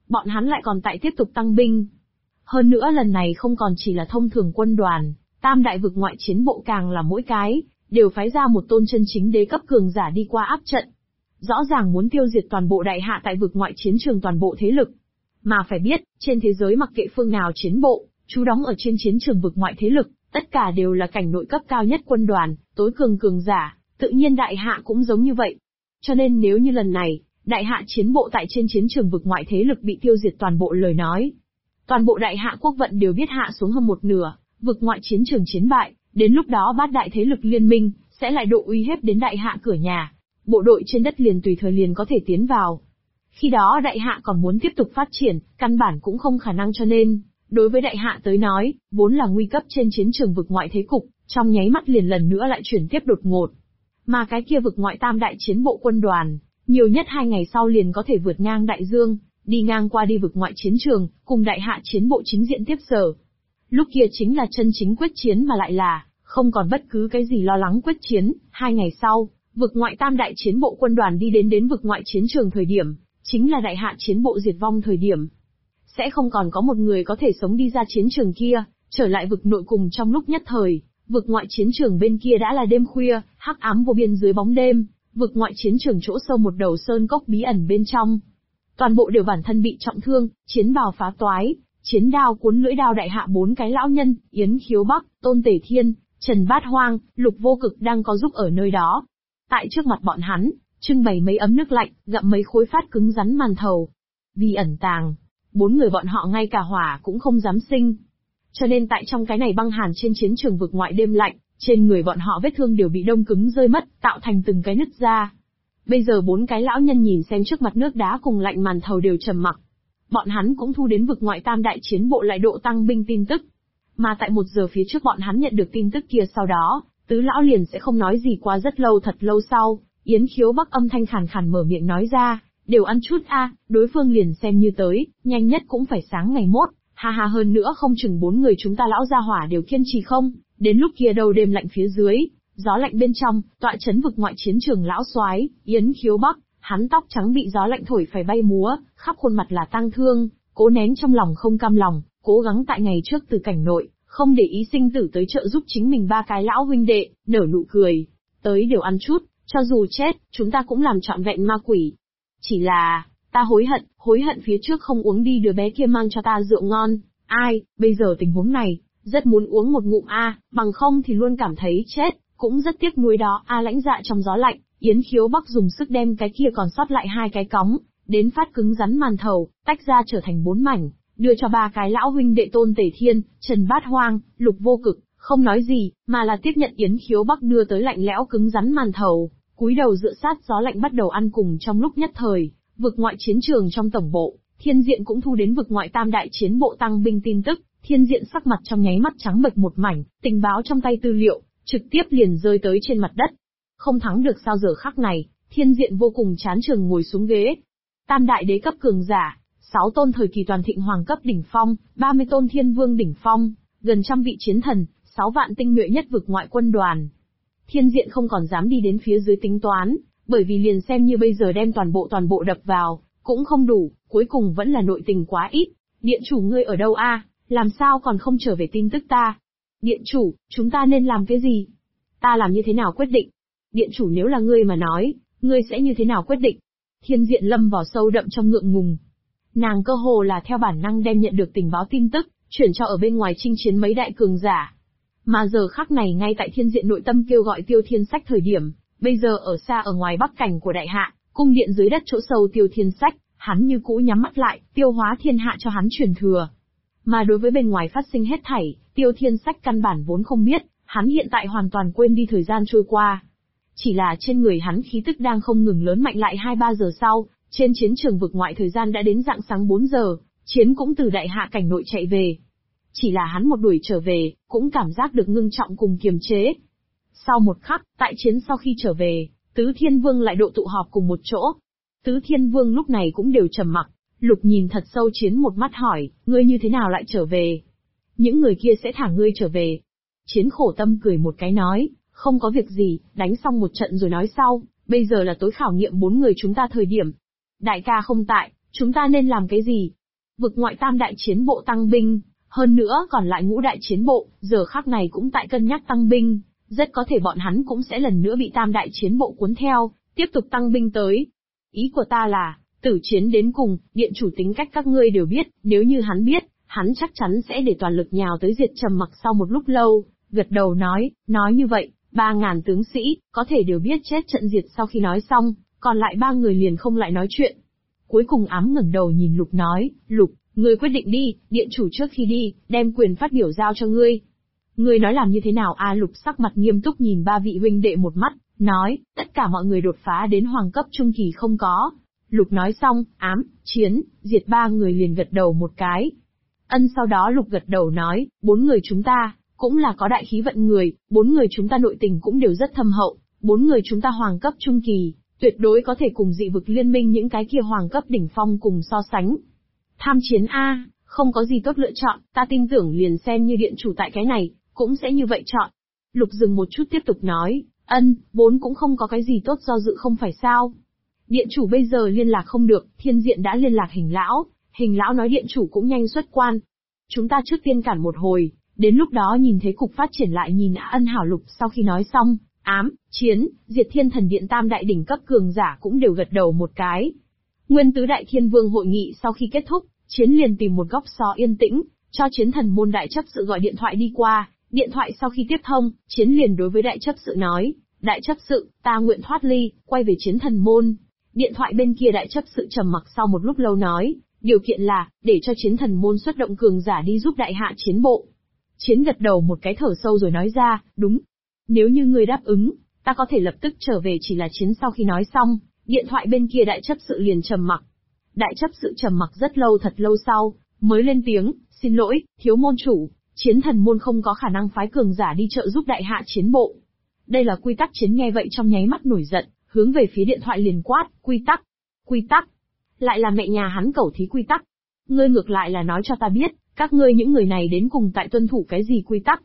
bọn hắn lại còn tại tiếp tục tăng binh. Hơn nữa lần này không còn chỉ là thông thường quân đoàn, tam đại vực ngoại chiến bộ càng là mỗi cái, đều phái ra một tôn chân chính đế cấp cường giả đi qua áp trận. Rõ ràng muốn tiêu diệt toàn bộ đại hạ tại vực ngoại chiến trường toàn bộ thế lực. Mà phải biết, trên thế giới mặc kệ phương nào chiến bộ, trú đóng ở trên chiến trường vực ngoại thế lực, tất cả đều là cảnh nội cấp cao nhất quân đoàn, tối cường giả, tự nhiên đại hạ cũng giống như vậy. Cho nên nếu như lần này, đại hạ chiến bộ tại trên chiến trường vực ngoại thế lực bị tiêu diệt toàn bộ lời nói, toàn bộ đại hạ quốc vận đều biết hạ xuống hơn một nửa, vực ngoại chiến trường chiến bại, đến lúc đó bát đại thế lực liên minh, sẽ lại độ uy hiếp đến đại hạ cửa nhà. Bộ đội trên đất liền tùy thời liền có thể tiến vào. Khi đó đại hạ còn muốn tiếp tục phát triển, căn bản cũng không khả năng cho nên, đối với đại hạ tới nói, vốn là nguy cấp trên chiến trường vực ngoại thế cục, trong nháy mắt liền lần nữa lại chuyển tiếp đột ngột. Mà cái kia vực ngoại tam đại chiến bộ quân đoàn, nhiều nhất 2 ngày sau liền có thể vượt ngang đại dương, đi ngang qua đi vực ngoại chiến trường, cùng đại hạ chiến bộ chính diện tiếp sở. Lúc kia chính là chân chính quyết chiến mà lại là, không còn bất cứ cái gì lo lắng quyết chiến. 2 ngày sau, vực ngoại tam đại chiến bộ quân đoàn đi đến vực ngoại chiến trường thời điểm, chính là đại hạ chiến bộ diệt vong thời điểm. Sẽ không còn có một người có thể sống đi ra chiến trường kia, trở lại vực nội cùng trong lúc nhất thời, vực ngoại chiến trường bên kia đã là đêm khuya, hắc ám vô biên dưới bóng đêm, vực ngoại chiến trường chỗ sâu một đầu sơn cốc bí ẩn bên trong. Toàn bộ đều bản thân bị trọng thương, chiến bào phá toái, chiến đao cuốn lưỡi đao đại hạ 4 cái lão nhân, Yến Khiếu Bắc, Tôn Tể Thiên, Trần Bát Hoang, Lục Vô Cực đang có giúp ở nơi đó. Tại trước mặt bọn hắn, trưng bày mấy ấm nước lạnh, gặm mấy khối phát cứng rắn màn thầu. Vì ẩn tàng, 4 người bọn họ ngay cả hỏa cũng không dám sinh. Cho nên tại trong cái này băng hàn trên chiến trường vực ngoại đêm lạnh, trên người bọn họ vết thương đều bị đông cứng rơi mất, tạo thành từng cái nứt ra. Bây giờ 4 cái lão nhân nhìn xem trước mặt nước đá cùng lạnh màn thầu đều trầm mặc. Bọn hắn cũng thu đến vực ngoại tam đại chiến bộ lại độ tăng binh tin tức. Mà tại 1 giờ phía trước bọn hắn nhận được tin tức kia sau đó, tứ lão liền sẽ không nói gì qua rất lâu thật lâu sau, Yến Khiếu Bắc âm thanh khàn khàn mở miệng nói ra, đều ăn chút đối phương liền xem như tới, nhanh nhất cũng phải sáng ngày mốt, ha hơn nữa không chừng 4 người chúng ta lão gia hỏa đều kiên trì không, đến lúc kia đầu đêm lạnh phía dưới, gió lạnh bên trong, tọa chấn vực ngoại chiến trường lão soái, Yến Khiếu Bắc, hắn tóc trắng bị gió lạnh thổi phải bay múa, khắp khuôn mặt là tang thương, cố nén trong lòng không cam lòng, cố gắng tại ngày trước từ cảnh nội, không để ý sinh tử tới trợ giúp chính mình 3 cái lão huynh đệ, nở nụ cười, tới đều ăn chút, cho dù chết, chúng ta cũng làm trọn vẹn ma quỷ. Chỉ là, ta hối hận phía trước không uống đi đứa bé kia mang cho ta rượu ngon, bây giờ tình huống này, rất muốn uống một ngụm bằng không thì luôn cảm thấy chết, cũng rất tiếc nuối đó lãnh dạ trong gió lạnh, Yến Khiếu Bắc dùng sức đem cái kia còn sót lại 2 cái cóng, đến phát cứng rắn màn thầu, tách ra trở thành 4 mảnh, đưa cho 3 cái lão huynh đệ Tôn Tể Thiên, Trần Bát Hoang, Lục Vô Cực, không nói gì, mà là tiếp nhận Yến Khiếu Bắc đưa tới lạnh lẽo cứng rắn màn thầu, cúi đầu dựa sát gió lạnh bắt đầu ăn cùng trong lúc nhất thời, vực ngoại chiến trường trong tổng bộ, Thiên Diện cũng thu đến vực ngoại tam đại chiến bộ tăng binh tin tức, Thiên Diện sắc mặt trong nháy mắt trắng bệch một mảnh, tình báo trong tay tư liệu, trực tiếp liền rơi tới trên mặt đất. Không thắng được sao giờ khắc này, Thiên Diện vô cùng chán trường ngồi xuống ghế. Tam đại đế cấp cường giả, 6 tôn thời kỳ toàn thịnh hoàng cấp đỉnh phong, 30 tôn thiên vương đỉnh phong, gần 100 vị chiến thần, 6 vạn tinh nhuệ nhất vực ngoại quân đoàn. Thiên Diện không còn dám đi đến phía dưới tính toán, bởi vì liền xem như bây giờ đem toàn bộ đập vào, cũng không đủ, cuối cùng vẫn là nội tình quá ít. Điện chủ ngươi ở đâu làm sao còn không trở về tin tức ta? Điện chủ, chúng ta nên làm cái gì? Ta làm như thế nào quyết định? Điện chủ nếu là ngươi mà nói, ngươi sẽ như thế nào quyết định? Thiên Diện lâm vào sâu đậm trong ngượng ngùng. Nàng cơ hồ là theo bản năng đem nhận được tình báo tin tức, chuyển cho ở bên ngoài chinh chiến mấy đại cường giả. Mà giờ khắc này ngay tại Thiên Diện nội tâm kêu gọi Tiêu Thiên Sách thời điểm, bây giờ ở xa ở ngoài bắc cảnh của đại hạ, cung điện dưới đất chỗ sâu Tiêu Thiên Sách, hắn như cũ nhắm mắt lại, tiêu hóa thiên hạ cho hắn truyền thừa. Mà đối với bên ngoài phát sinh hết thảy, Tiêu Thiên Sách căn bản vốn không biết, hắn hiện tại hoàn toàn quên đi thời gian trôi qua. Chỉ là trên người hắn khí tức đang không ngừng lớn mạnh lại 2-3 giờ sau, trên chiến trường vực ngoại thời gian đã đến rạng sáng 4 giờ, chiến cũng từ đại hạ cảnh nội chạy về. Chỉ là hắn một đuổi trở về, cũng cảm giác được ngưng trọng cùng kiềm chế. Sau một khắc, tại chiến sau khi trở về, Tứ Thiên Vương lại độ tụ họp cùng một chỗ. Tứ Thiên Vương lúc này cũng đều trầm mặc, Lục nhìn thật sâu Chiến một mắt hỏi, ngươi như thế nào lại trở về? Những người kia sẽ thả ngươi trở về. Chiến khổ tâm cười một cái nói, không có việc gì, đánh xong một trận rồi nói sau, bây giờ là tối khảo nghiệm 4 người chúng ta thời điểm. Đại ca không tại, Chúng ta nên làm cái gì? Vực ngoại tam đại chiến bộ tăng binh, hơn nữa còn lại ngũ đại chiến bộ, giờ khắc này cũng tại cân nhắc tăng binh, rất có thể bọn hắn cũng sẽ lần nữa bị tam đại chiến bộ cuốn theo, tiếp tục tăng binh tới. Ý của ta là, tử chiến đến cùng, điện chủ tính cách các ngươi đều biết, nếu như hắn biết, hắn chắc chắn sẽ để toàn lực nhào tới diệt. Trầm mặc sau một lúc lâu, gật đầu nói như vậy, 3.000 tướng sĩ, có thể đều biết chết trận diệt. Sau khi nói xong, còn lại 3 người liền không lại nói chuyện. Cuối cùng ám ngẩng đầu nhìn Lục nói, Lục, ngươi quyết định đi, điện chủ trước khi đi, đem quyền phát biểu giao cho ngươi. Ngươi nói làm như thế nào a? Lục sắc mặt nghiêm túc nhìn 3 vị huynh đệ một mắt, nói, tất cả mọi người đột phá đến hoàng cấp trung kỳ không có. Lục nói xong, ám, chiến, diệt 3 người liền gật đầu một cái. Sau đó Lục gật đầu nói, 4 người chúng ta, cũng là có đại khí vận người, 4 người chúng ta nội tình cũng đều rất thâm hậu, 4 người chúng ta hoàng cấp trung kỳ, tuyệt đối có thể cùng dị vực liên minh những cái kia hoàng cấp đỉnh phong cùng so sánh. Tham chiến a, không có gì tốt lựa chọn, ta tin tưởng liền xem như điện chủ tại cái này, cũng sẽ như vậy chọn. Lục dừng một chút tiếp tục nói, vốn cũng không có cái gì tốt do dự không phải sao. Điện chủ bây giờ liên lạc không được, thiên diện đã liên lạc hình lão nói điện chủ cũng nhanh xuất quan. Chúng ta trước tiên cản một hồi, đến lúc đó nhìn thấy cục phát triển lại nhìn hảo. Lục sau khi nói xong, ám, chiến, diệt thiên thần điện tam đại đỉnh cấp cường giả cũng đều gật đầu một cái. Nguyên tứ đại thiên vương hội nghị sau khi kết thúc, chiến liền tìm một góc xó yên tĩnh, cho chiến thần môn đại chấp sự gọi điện thoại đi qua. Điện thoại sau khi tiếp thông, chiến liền đối với đại chấp sự nói, đại chấp sự, ta nguyện thoát ly, quay về chiến thần môn. Điện thoại bên kia đại chấp sự trầm mặc sau một lúc lâu nói, điều kiện là, để cho chiến thần môn xuất động cường giả đi giúp đại hạ chiến bộ. Chiến gật đầu một cái thở sâu rồi nói ra, đúng. Nếu như ngươi đáp ứng, ta có thể lập tức trở về. Chỉ là chiến sau khi nói xong, điện thoại bên kia đại chấp sự liền trầm mặc. Đại chấp sự trầm mặc rất lâu thật lâu sau, mới lên tiếng, xin lỗi, thiếu môn chủ, chiến thần môn không có khả năng phái cường giả đi trợ giúp đại hạ chiến bộ. Đây là quy tắc. Chiến nghe vậy trong nháy mắt nổi giận, hướng về phía điện thoại liền quát, quy tắc, lại là mẹ nhà hắn cẩu thí quy tắc. Ngươi ngược lại là nói cho ta biết, các ngươi những người này đến cùng tại tuân thủ cái gì quy tắc?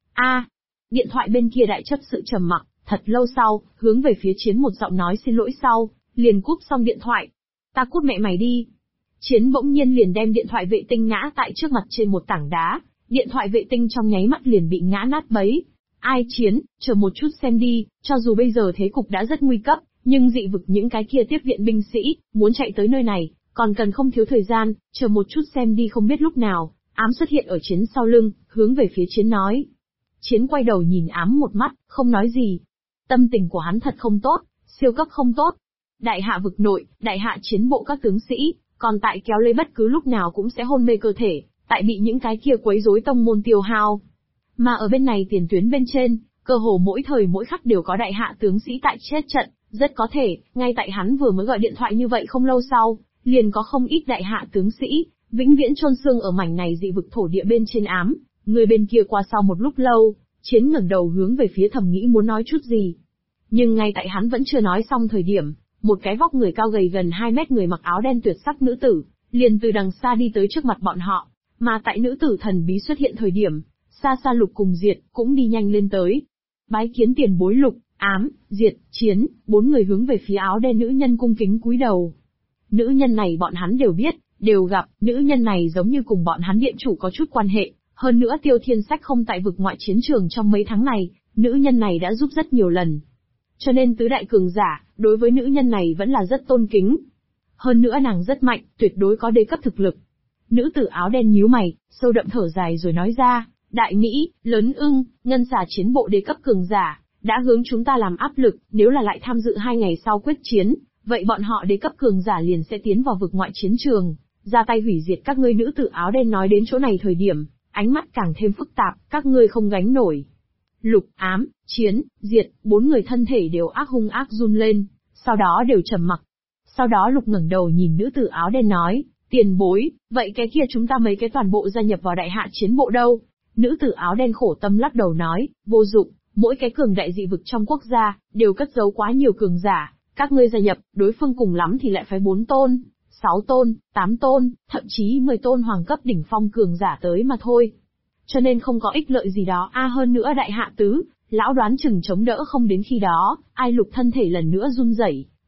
Điện thoại bên kia đại chấp sự trầm mặc, thật lâu sau, hướng về phía chiến một giọng nói xin lỗi sau, liền cúp xong điện thoại. Ta cút mẹ mày đi. Chiến bỗng nhiên liền đem điện thoại vệ tinh ngã tại trước mặt trên một tảng đá, điện thoại vệ tinh trong nháy mắt liền bị ngã nát bấy. Ai Chiến, chờ một chút xem đi, cho dù bây giờ thế cục đã rất nguy cấp, nhưng dị vực những cái kia tiếp viện binh sĩ, muốn chạy tới nơi này, còn cần không thiếu thời gian, chờ một chút xem đi. Không biết lúc nào, ám xuất hiện ở Chiến sau lưng, hướng về phía Chiến nói. Chiến quay đầu nhìn ám một mắt, không nói gì. Tâm tình của hắn thật không tốt, siêu cấp không tốt. Đại hạ vực nội, đại hạ chiến bộ các tướng sĩ, còn tại kéo lê bất cứ lúc nào cũng sẽ hôn mê cơ thể, tại bị những cái kia quấy rối tông môn tiêu hao. Mà ở bên này tiền tuyến bên trên, cơ hồ mỗi thời mỗi khắc đều có đại hạ tướng sĩ tại chết trận, rất có thể, ngay tại hắn vừa mới gọi điện thoại như vậy không lâu sau, liền có không ít đại hạ tướng sĩ, vĩnh viễn chôn xương ở mảnh này dị vực thổ địa bên trên ám. Người bên kia qua sau một lúc lâu, Chiến ngẩng đầu hướng về phía thầm nghĩ muốn nói chút gì. Nhưng ngay tại hắn vẫn chưa nói xong thời điểm, một cái vóc người cao gầy gần 2 mét người mặc áo đen tuyệt sắc nữ tử, liền từ đằng xa đi tới trước mặt bọn họ. Mà tại nữ tử thần bí xuất hiện thời điểm, xa xa Lục cùng Diệt cũng đi nhanh lên tới. Bái kiến tiền bối. Lục, ám, Diệt, Chiến, 4 người hướng về phía áo đen nữ nhân cung kính cúi đầu. Nữ nhân này bọn hắn đều biết, đều gặp, nữ nhân này giống như cùng bọn hắn điện chủ có chút quan hệ. Hơn nữa Tiêu Thiên Sách không tại vực ngoại chiến trường trong mấy tháng này, nữ nhân này đã giúp rất nhiều lần. Cho nên tứ đại cường giả, đối với nữ nhân này vẫn là rất tôn kính. Hơn nữa nàng rất mạnh, tuyệt đối có đế cấp thực lực. Nữ tử áo đen nhíu mày, sâu đậm thở dài rồi nói ra, Đại Mỹ, Lớn Ưng, Ngân Xà chiến bộ đế cấp cường giả, đã hướng chúng ta làm áp lực, nếu là lại tham dự 2 ngày sau quyết chiến, vậy bọn họ đế cấp cường giả liền sẽ tiến vào vực ngoại chiến trường, ra tay hủy diệt các ngươi. Nữ tử áo đen nói đến chỗ này thời điểm, ánh mắt càng thêm phức tạp, các ngươi không gánh nổi. Lục, ám, Chiến, Diệt, 4 người thân thể đều hung ác run lên, sau đó đều trầm mặc. Sau đó Lục ngẩng đầu nhìn nữ tử áo đen nói, tiền bối, vậy cái kia chúng ta mấy cái toàn bộ gia nhập vào đại hạ chiến bộ đâu? Nữ tử áo đen khổ tâm lắc đầu nói, vô dụng, mỗi cái cường đại dị vực trong quốc gia, đều cất giấu quá nhiều cường giả, các ngươi gia nhập, đối phương cùng lắm thì lại phái 4 tôn, 6 tôn, 8 tôn, thậm chí 10 tôn hoàng cấp đỉnh phong cường giả tới mà thôi. Cho nên không có ích lợi gì đó. Hơn nữa đại hạ tứ, lão đoán chừng chống đỡ không đến khi đó. Ai? Lục thân thể lần nữa run rẩy,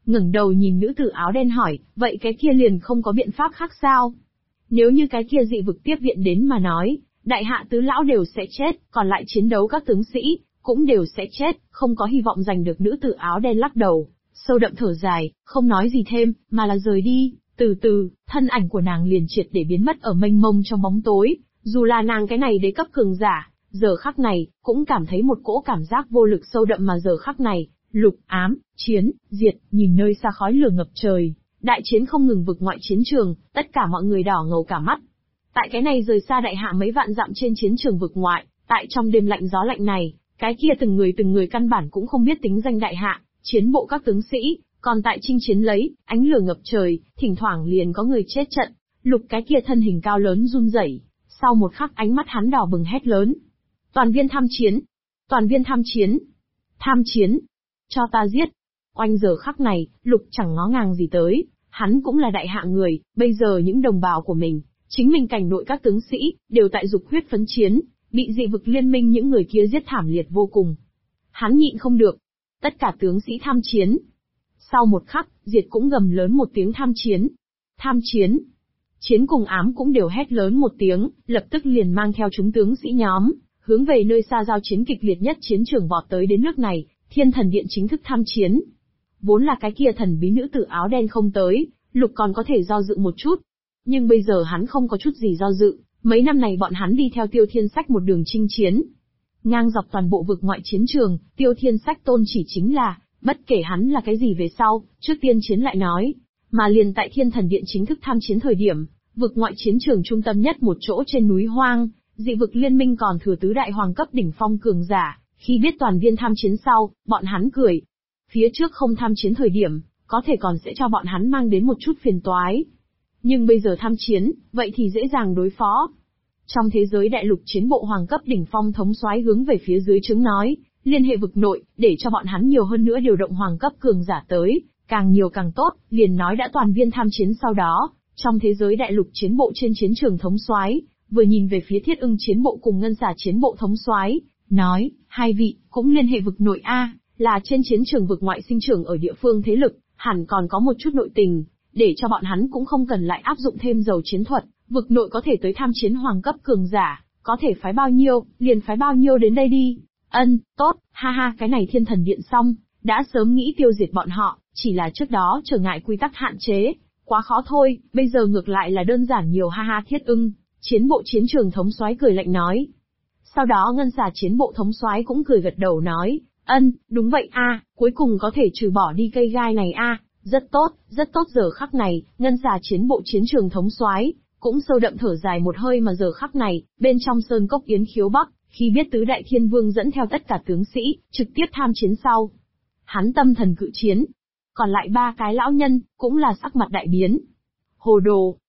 ngẩng đầu nhìn nữ tử áo đen hỏi, vậy cái kia liền không có biện pháp khác sao? Nếu như cái kia dị vực tiếp viện đến mà nói, đại hạ tứ lão đều sẽ chết, còn lại chiến đấu các tướng sĩ, cũng đều sẽ chết, không có hy vọng giành được. Nữ tử áo đen lắc đầu, sâu đậm thở dài, không nói gì thêm, mà là rời đi. Từ từ, thân ảnh của nàng liền triệt để biến mất ở mênh mông trong bóng tối. Dù là nàng cái này đế cấp cường giả, giờ khắc này, cũng cảm thấy một cỗ cảm giác vô lực sâu đậm. Mà giờ khắc này, lục, ám, chiến, diệt, nhìn nơi xa khói lửa ngập trời, đại chiến không ngừng vực ngoại chiến trường, tất cả mọi người đỏ ngầu cả mắt. Tại cái này rời xa đại hạ mấy vạn dặm trên chiến trường vực ngoại, tại trong đêm lạnh gió lạnh này, cái kia từng người căn bản cũng không biết tính danh đại hạ, chiến bộ các tướng sĩ, còn tại chinh chiến lấy, ánh lửa ngập trời, thỉnh thoảng liền có người chết trận. Lục cái kia thân hình cao lớn run rẩy, sau một khắc ánh mắt hắn đỏ bừng hét lớn. Toàn viên tham chiến! Toàn viên tham chiến! Tham chiến! Cho ta giết! Oanh giờ khắc này, Lục chẳng ngó ngàng gì tới, hắn cũng là đại hạ người, bây giờ những đồng bào của mình, chính mình cảnh nội các tướng sĩ, đều tại dục huyết phấn chiến, bị dị vực liên minh những người kia giết thảm liệt vô cùng. Hắn nhịn không được. Tất cả tướng sĩ tham chiến. Sau một khắc, Diệt cũng gầm lớn một tiếng tham chiến. Tham chiến. Chiến cùng ám cũng đều hét lớn một tiếng, lập tức liền mang theo chúng tướng sĩ nhóm, hướng về nơi xa giao chiến kịch liệt nhất chiến trường vọt tới. Đến nước này, Thiên Thần Điện chính thức tham chiến. Vốn là cái kia thần bí nữ tử áo đen không tới, Lục còn có thể do dự một chút. Nhưng bây giờ hắn không có chút gì do dự, mấy năm này bọn hắn đi theo Tiêu Thiên Sách một đường chinh chiến. Ngang dọc toàn bộ vực ngoại chiến trường, Tiêu Thiên Sách tôn chỉ chính là, bất kể hắn là cái gì về sau, trước tiên chiến lại nói. Mà liền tại Thiên Thần Điện chính thức tham chiến thời điểm, vực ngoại chiến trường trung tâm nhất một chỗ trên núi hoang, dị vực liên minh còn thừa tứ đại hoàng cấp đỉnh phong cường giả, khi biết toàn viên tham chiến sau, bọn hắn cười. Phía trước không tham chiến thời điểm, có thể còn sẽ cho bọn hắn mang đến một chút phiền toái. Nhưng bây giờ tham chiến, vậy thì dễ dàng đối phó. Trong thế giới đại lục chiến bộ hoàng cấp đỉnh phong thống soái hướng về phía dưới chứng nói, liên hệ vực nội, để cho bọn hắn nhiều hơn nữa điều động hoàng cấp cường giả tới, càng nhiều càng tốt, liền nói đã toàn viên tham chiến. Sau đó, trong thế giới đại lục chiến bộ trên chiến trường thống soái, vừa nhìn về phía Thiết Ưng chiến bộ cùng Ngân Xà chiến bộ thống soái, nói, hai vị, cũng liên hệ vực nội a, là trên chiến trường vực ngoại sinh trưởng ở địa phương thế lực, hẳn còn có một chút nội tình, để cho bọn hắn cũng không cần lại áp dụng thêm dầu chiến thuật, vực nội có thể tới tham chiến hoàng cấp cường giả, có thể phái bao nhiêu, liền phái bao nhiêu đến đây đi. Ân, tốt, ha ha, cái này Thiên Thần Điện xong, đã sớm nghĩ tiêu diệt bọn họ, chỉ là trước đó trở ngại quy tắc hạn chế, quá khó thôi, bây giờ ngược lại là đơn giản nhiều, ha ha. Thiết Ưng, chiến bộ chiến trường thống soái cười lạnh nói. Sau đó Ngân Xà chiến bộ thống soái cũng cười gật đầu nói, ân, đúng vậy a, cuối cùng có thể trừ bỏ đi cây gai này a, rất tốt, rất tốt. Giờ khắc này, Ngân Xà chiến bộ chiến trường thống soái cũng sâu đậm thở dài một hơi. Mà giờ khắc này, bên trong sơn cốc Yến Khiếu Bắc, khi biết tứ đại thiên vương dẫn theo tất cả tướng sĩ, trực tiếp tham chiến sau, hắn tâm thần cự chiến. Còn lại ba cái lão nhân, cũng là sắc mặt đại biến. Hồ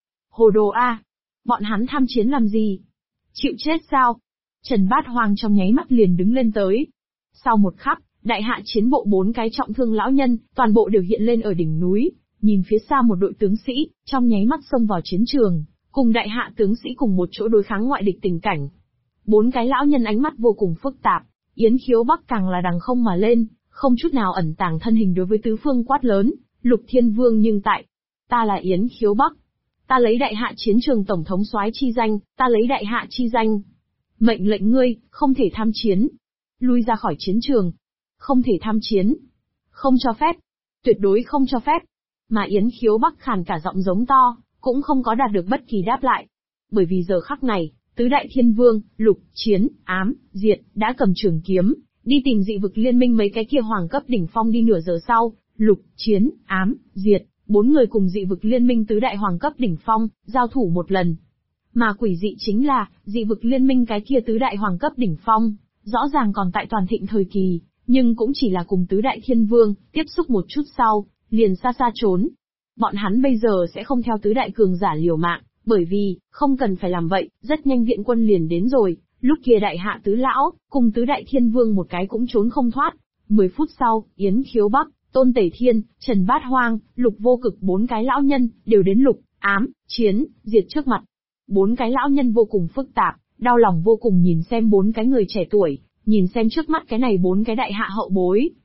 đồ a, bọn hắn tham chiến làm gì? Chịu chết sao? Trần Bát Hoang trong nháy mắt liền đứng lên tới. Sau một khắc, đại hạ chiến bộ bốn cái trọng thương lão nhân, toàn bộ đều hiện lên ở đỉnh núi, nhìn phía xa một đội tướng sĩ, trong nháy mắt xông vào chiến trường, cùng đại hạ tướng sĩ cùng một chỗ đối kháng ngoại địch tình cảnh. Bốn cái lão nhân ánh mắt vô cùng phức tạp, Yến Khiếu Bắc càng là đằng không mà lên, không chút nào ẩn tàng thân hình đối với tứ phương quát lớn, Lục Thiên Vương nhưng tại, ta là Yến Khiếu Bắc, ta lấy đại hạ chiến trường tổng thống soái chi danh, ta lấy đại hạ chi danh, mệnh lệnh ngươi, không thể tham chiến, lui ra khỏi chiến trường, không thể tham chiến, không cho phép, tuyệt đối không cho phép. Mà Yến Khiếu Bắc khàn cả giọng giống to, cũng không có đạt được bất kỳ đáp lại, bởi vì giờ khắc này, tứ đại thiên vương, Lục, Chiến, Ám, Diệt, đã cầm trường kiếm, đi tìm dị vực liên minh mấy cái kia hoàng cấp đỉnh phong. Đi nửa giờ sau, Lục, Chiến, Ám, Diệt, bốn người cùng dị vực liên minh tứ đại hoàng cấp đỉnh phong, giao thủ một lần. Mà quỷ dị chính là, dị vực liên minh cái kia tứ đại hoàng cấp đỉnh phong, rõ ràng còn tại toàn thịnh thời kỳ, nhưng cũng chỉ là cùng tứ đại thiên vương, tiếp xúc một chút sau, liền xa xa trốn. Bọn hắn bây giờ sẽ không theo tứ đại cường giả liều mạng, bởi vì, không cần phải làm vậy, rất nhanh viện quân liền đến rồi. Lúc kia đại hạ tứ lão, cùng tứ đại thiên vương một cái cũng trốn không thoát. 10 phút sau, Yến Khiếu Bắc, Tôn Tể Thiên, Trần Bát Hoang, Lục Vô Cực bốn cái lão nhân, đều đến Lục, Ám, Chiến, Diệt trước mặt. Bốn cái lão nhân vô cùng phức tạp, đau lòng vô cùng nhìn xem bốn cái người trẻ tuổi, nhìn xem trước mắt cái này bốn cái đại hạ hậu bối.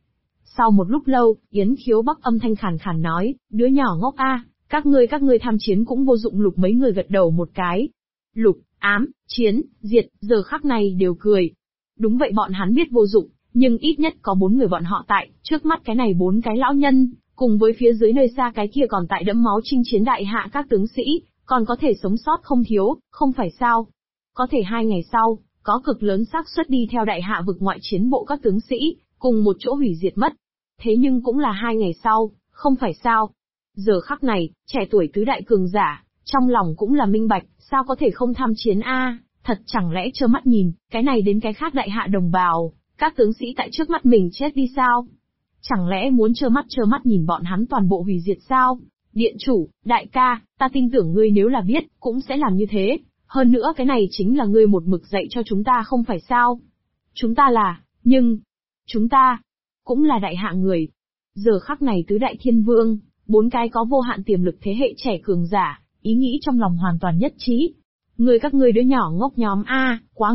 Sau một lúc lâu, Yến Khiếu Bắc âm thanh khàn khàn nói, đứa nhỏ ngốc a, các ngươi tham chiến cũng vô dụng. Lục mấy người gật đầu một cái. Lục, Ám, Chiến, Diệt, giờ khắc này đều cười. Đúng vậy, bọn hắn biết vô dụng, nhưng ít nhất có 4 người bọn họ tại, trước mắt cái này 4 cái lão nhân, cùng với phía dưới nơi xa cái kia còn tại đẫm máu chinh chiến đại hạ các tướng sĩ, còn có thể sống sót không thiếu, không phải sao? Có thể 2 ngày sau, có cực lớn xác suất đi theo đại hạ vực ngoại chiến bộ các tướng sĩ, cùng một chỗ hủy diệt mất. Thế nhưng cũng là 2 ngày sau, không phải sao? Giờ khắc này, trẻ tuổi tứ đại cường giả, trong lòng cũng là minh bạch, sao có thể không tham chiến a? Thật chẳng lẽ trơ mắt nhìn, cái này đến cái khác đại hạ đồng bào, các tướng sĩ tại trước mắt mình chết đi sao? Chẳng lẽ muốn trơ mắt nhìn bọn hắn toàn bộ hủy diệt sao? Điện chủ, đại ca, ta tin tưởng ngươi nếu là biết, cũng sẽ làm như thế. Hơn nữa cái này chính là ngươi một mực dạy cho chúng ta không phải sao? Chúng ta là, nhưng, chúng ta, cũng là đại hạ người. Giờ khắc này tứ đại thiên vương, 4 cái có vô hạn tiềm lực thế hệ trẻ cường giả, ý nghĩ trong lòng hoàn toàn nhất trí. Các ngươi đứa nhỏ ngốc nhóm a, quá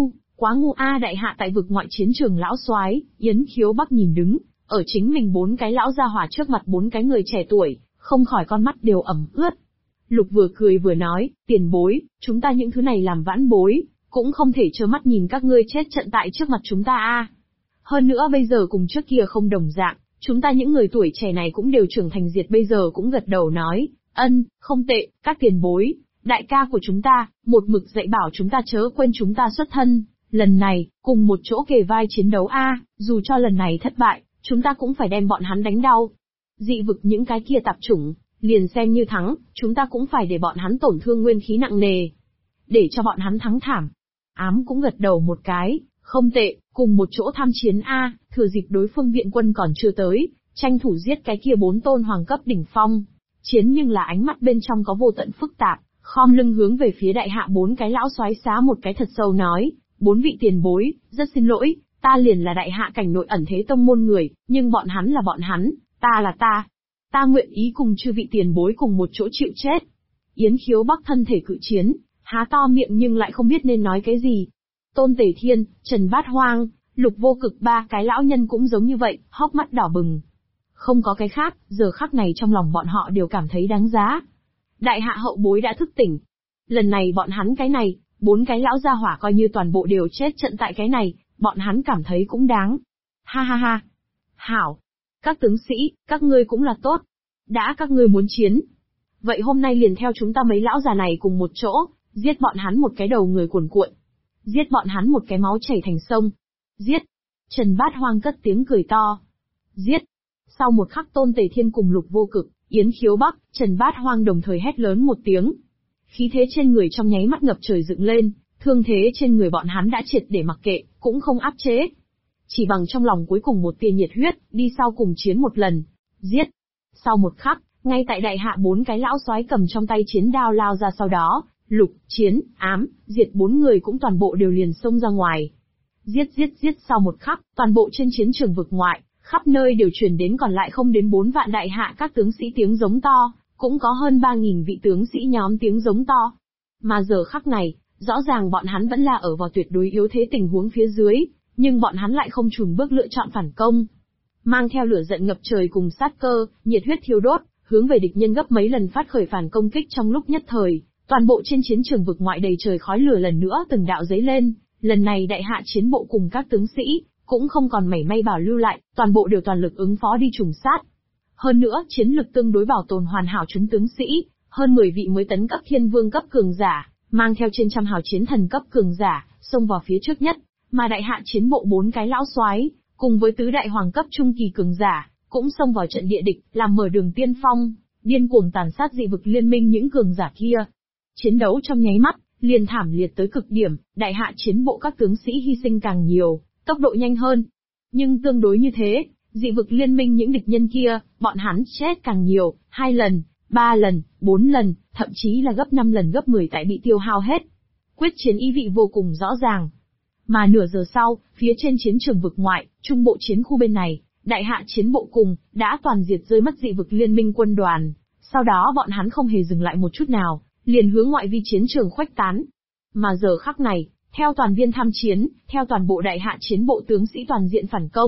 ngu a. Đại hạ tại vực ngoại chiến trường lão soái, Yến Khiếu Bắc nhìn đứng, ở chính mình 4 cái lão gia hỏa trước mặt 4 cái người trẻ tuổi, không khỏi con mắt đều ẩm ướt. Lục vừa cười vừa nói, tiền bối, chúng ta những thứ này làm vãn bối, cũng không thể trơ mắt nhìn các ngươi chết trận tại trước mặt chúng ta a. Hơn nữa bây giờ cùng trước kia không đồng dạng, chúng ta những người tuổi trẻ này cũng đều trưởng thành. Diệt bây giờ cũng gật đầu nói, không tệ, các tiền bối, đại ca của chúng ta, một mực dạy bảo chúng ta chớ quên chúng ta xuất thân, lần này, cùng một chỗ kề vai chiến đấu a, dù cho lần này thất bại, chúng ta cũng phải đem bọn hắn đánh đau. Dị vực những cái kia tạp chủng, liền xem như thắng, chúng ta cũng phải để bọn hắn tổn thương nguyên khí nặng nề, để cho bọn hắn thắng thảm. Ám cũng gật đầu một cái, không tệ, cùng một chỗ tham chiến a, thừa dịp đối phương viện quân còn chưa tới, tranh thủ giết cái kia 4 tôn hoàng cấp đỉnh phong. Chiến nhưng là ánh mắt bên trong có vô tận phức tạp, khom lưng hướng về phía đại hạ 4 cái lão soái xá một cái thật sâu nói, 4 vị tiền bối, rất xin lỗi, ta liền là đại hạ cảnh nội ẩn thế tông môn người, nhưng bọn hắn là bọn hắn, ta là ta. Ta nguyện ý cùng chư vị tiền bối cùng một chỗ chịu chết. Yến Khiếu Bắc thân thể cự chiến, há to miệng nhưng lại không biết nên nói cái gì. Tôn Tề Thiên, Trần Bát Hoang, Lục Vô Cực 3 cái lão nhân cũng giống như vậy, hốc mắt đỏ bừng. Không có cái khác, giờ khắc này trong lòng bọn họ đều cảm thấy đáng giá. Đại hạ hậu bối đã thức tỉnh. Lần này bọn hắn cái này, 4 cái lão gia hỏa coi như toàn bộ đều chết trận tại cái này, bọn hắn cảm thấy cũng đáng. Ha ha ha. Hảo. Các tướng sĩ, các ngươi cũng là tốt. Đã các ngươi muốn chiến. Vậy hôm nay liền theo chúng ta mấy lão già này cùng một chỗ, giết bọn hắn một cái đầu người cuồn cuộn. Giết bọn hắn một cái máu chảy thành sông. Giết. Trần Bát Hoang cất tiếng cười to. Giết. Sau một khắc Tôn Tề Thiên cùng Lục Vô Cực, Yến Khiếu Bắc, Trần Bát Hoang đồng thời hét lớn một tiếng. Khí thế trên người trong nháy mắt ngập trời dựng lên, thương thế trên người bọn hắn đã triệt để mặc kệ, cũng không áp chế. Chỉ bằng trong lòng cuối cùng một tia nhiệt huyết, đi sau cùng chiến một lần. Giết. Sau một khắc, ngay tại đại hạ 4 cái lão soái cầm trong tay chiến đao lao ra, sau đó, Lục, Chiến, Ám, Diệt 4 người cũng toàn bộ đều liền xông ra ngoài. Giết. Sau một khắc, toàn bộ trên chiến trường vực ngoại, khắp nơi đều truyền đến còn lại không đến 4 vạn đại hạ các tướng sĩ tiếng giống to, cũng có hơn 3.000 vị tướng sĩ nhóm tiếng giống to. Mà giờ khắc này, rõ ràng bọn hắn vẫn là ở vào tuyệt đối yếu thế tình huống phía dưới, nhưng bọn hắn lại không chùn bước lựa chọn phản công. Mang theo lửa giận ngập trời cùng sát cơ, nhiệt huyết thiêu đốt, hướng về địch nhân gấp mấy lần phát khởi phản công kích trong lúc nhất thời, toàn bộ trên chiến trường vực ngoại đầy trời khói lửa lần nữa từng đạo giấy lên, lần này đại hạ chiến bộ cùng các tướng sĩ, cũng không còn mảy may bảo lưu lại, toàn bộ đều toàn lực ứng phó đi trùng sát. Hơn nữa, chiến lực tương đối bảo tồn hoàn hảo chúng tướng sĩ, hơn 10 vị mới tấn cấp thiên vương cấp cường giả, mang theo trên trăm hào chiến thần cấp cường giả, xông vào phía trước nhất, mà đại hạ chiến bộ 4 cái lão soái, cùng với tứ đại hoàng cấp trung kỳ cường giả, cũng xông vào trận địa địch, làm mở đường tiên phong, điên cuồng tàn sát dị vực liên minh những cường giả kia. Chiến đấu trong nháy mắt, liền thảm liệt tới cực điểm, đại hạ chiến bộ các tướng sĩ hy sinh càng nhiều, tốc độ nhanh hơn. Nhưng tương đối như thế, dị vực liên minh những địch nhân kia, bọn hắn chết càng nhiều, 2 lần, 3 lần, 4 lần, thậm chí là gấp 5 lần gấp 10 tại bị tiêu hao hết. Quyết chiến ý vị vô cùng rõ ràng. Mà nửa giờ sau, phía trên chiến trường vực ngoại, trung bộ chiến khu bên này, đại hạ chiến bộ cùng, đã toàn diệt rơi mất dị vực liên minh quân đoàn. Sau đó bọn hắn không hề dừng lại một chút nào, liền hướng ngoại vi chiến trường khuếch tán. Mà giờ khắc này, theo toàn viên tham chiến, theo toàn bộ đại hạ chiến bộ tướng sĩ toàn diện phản công,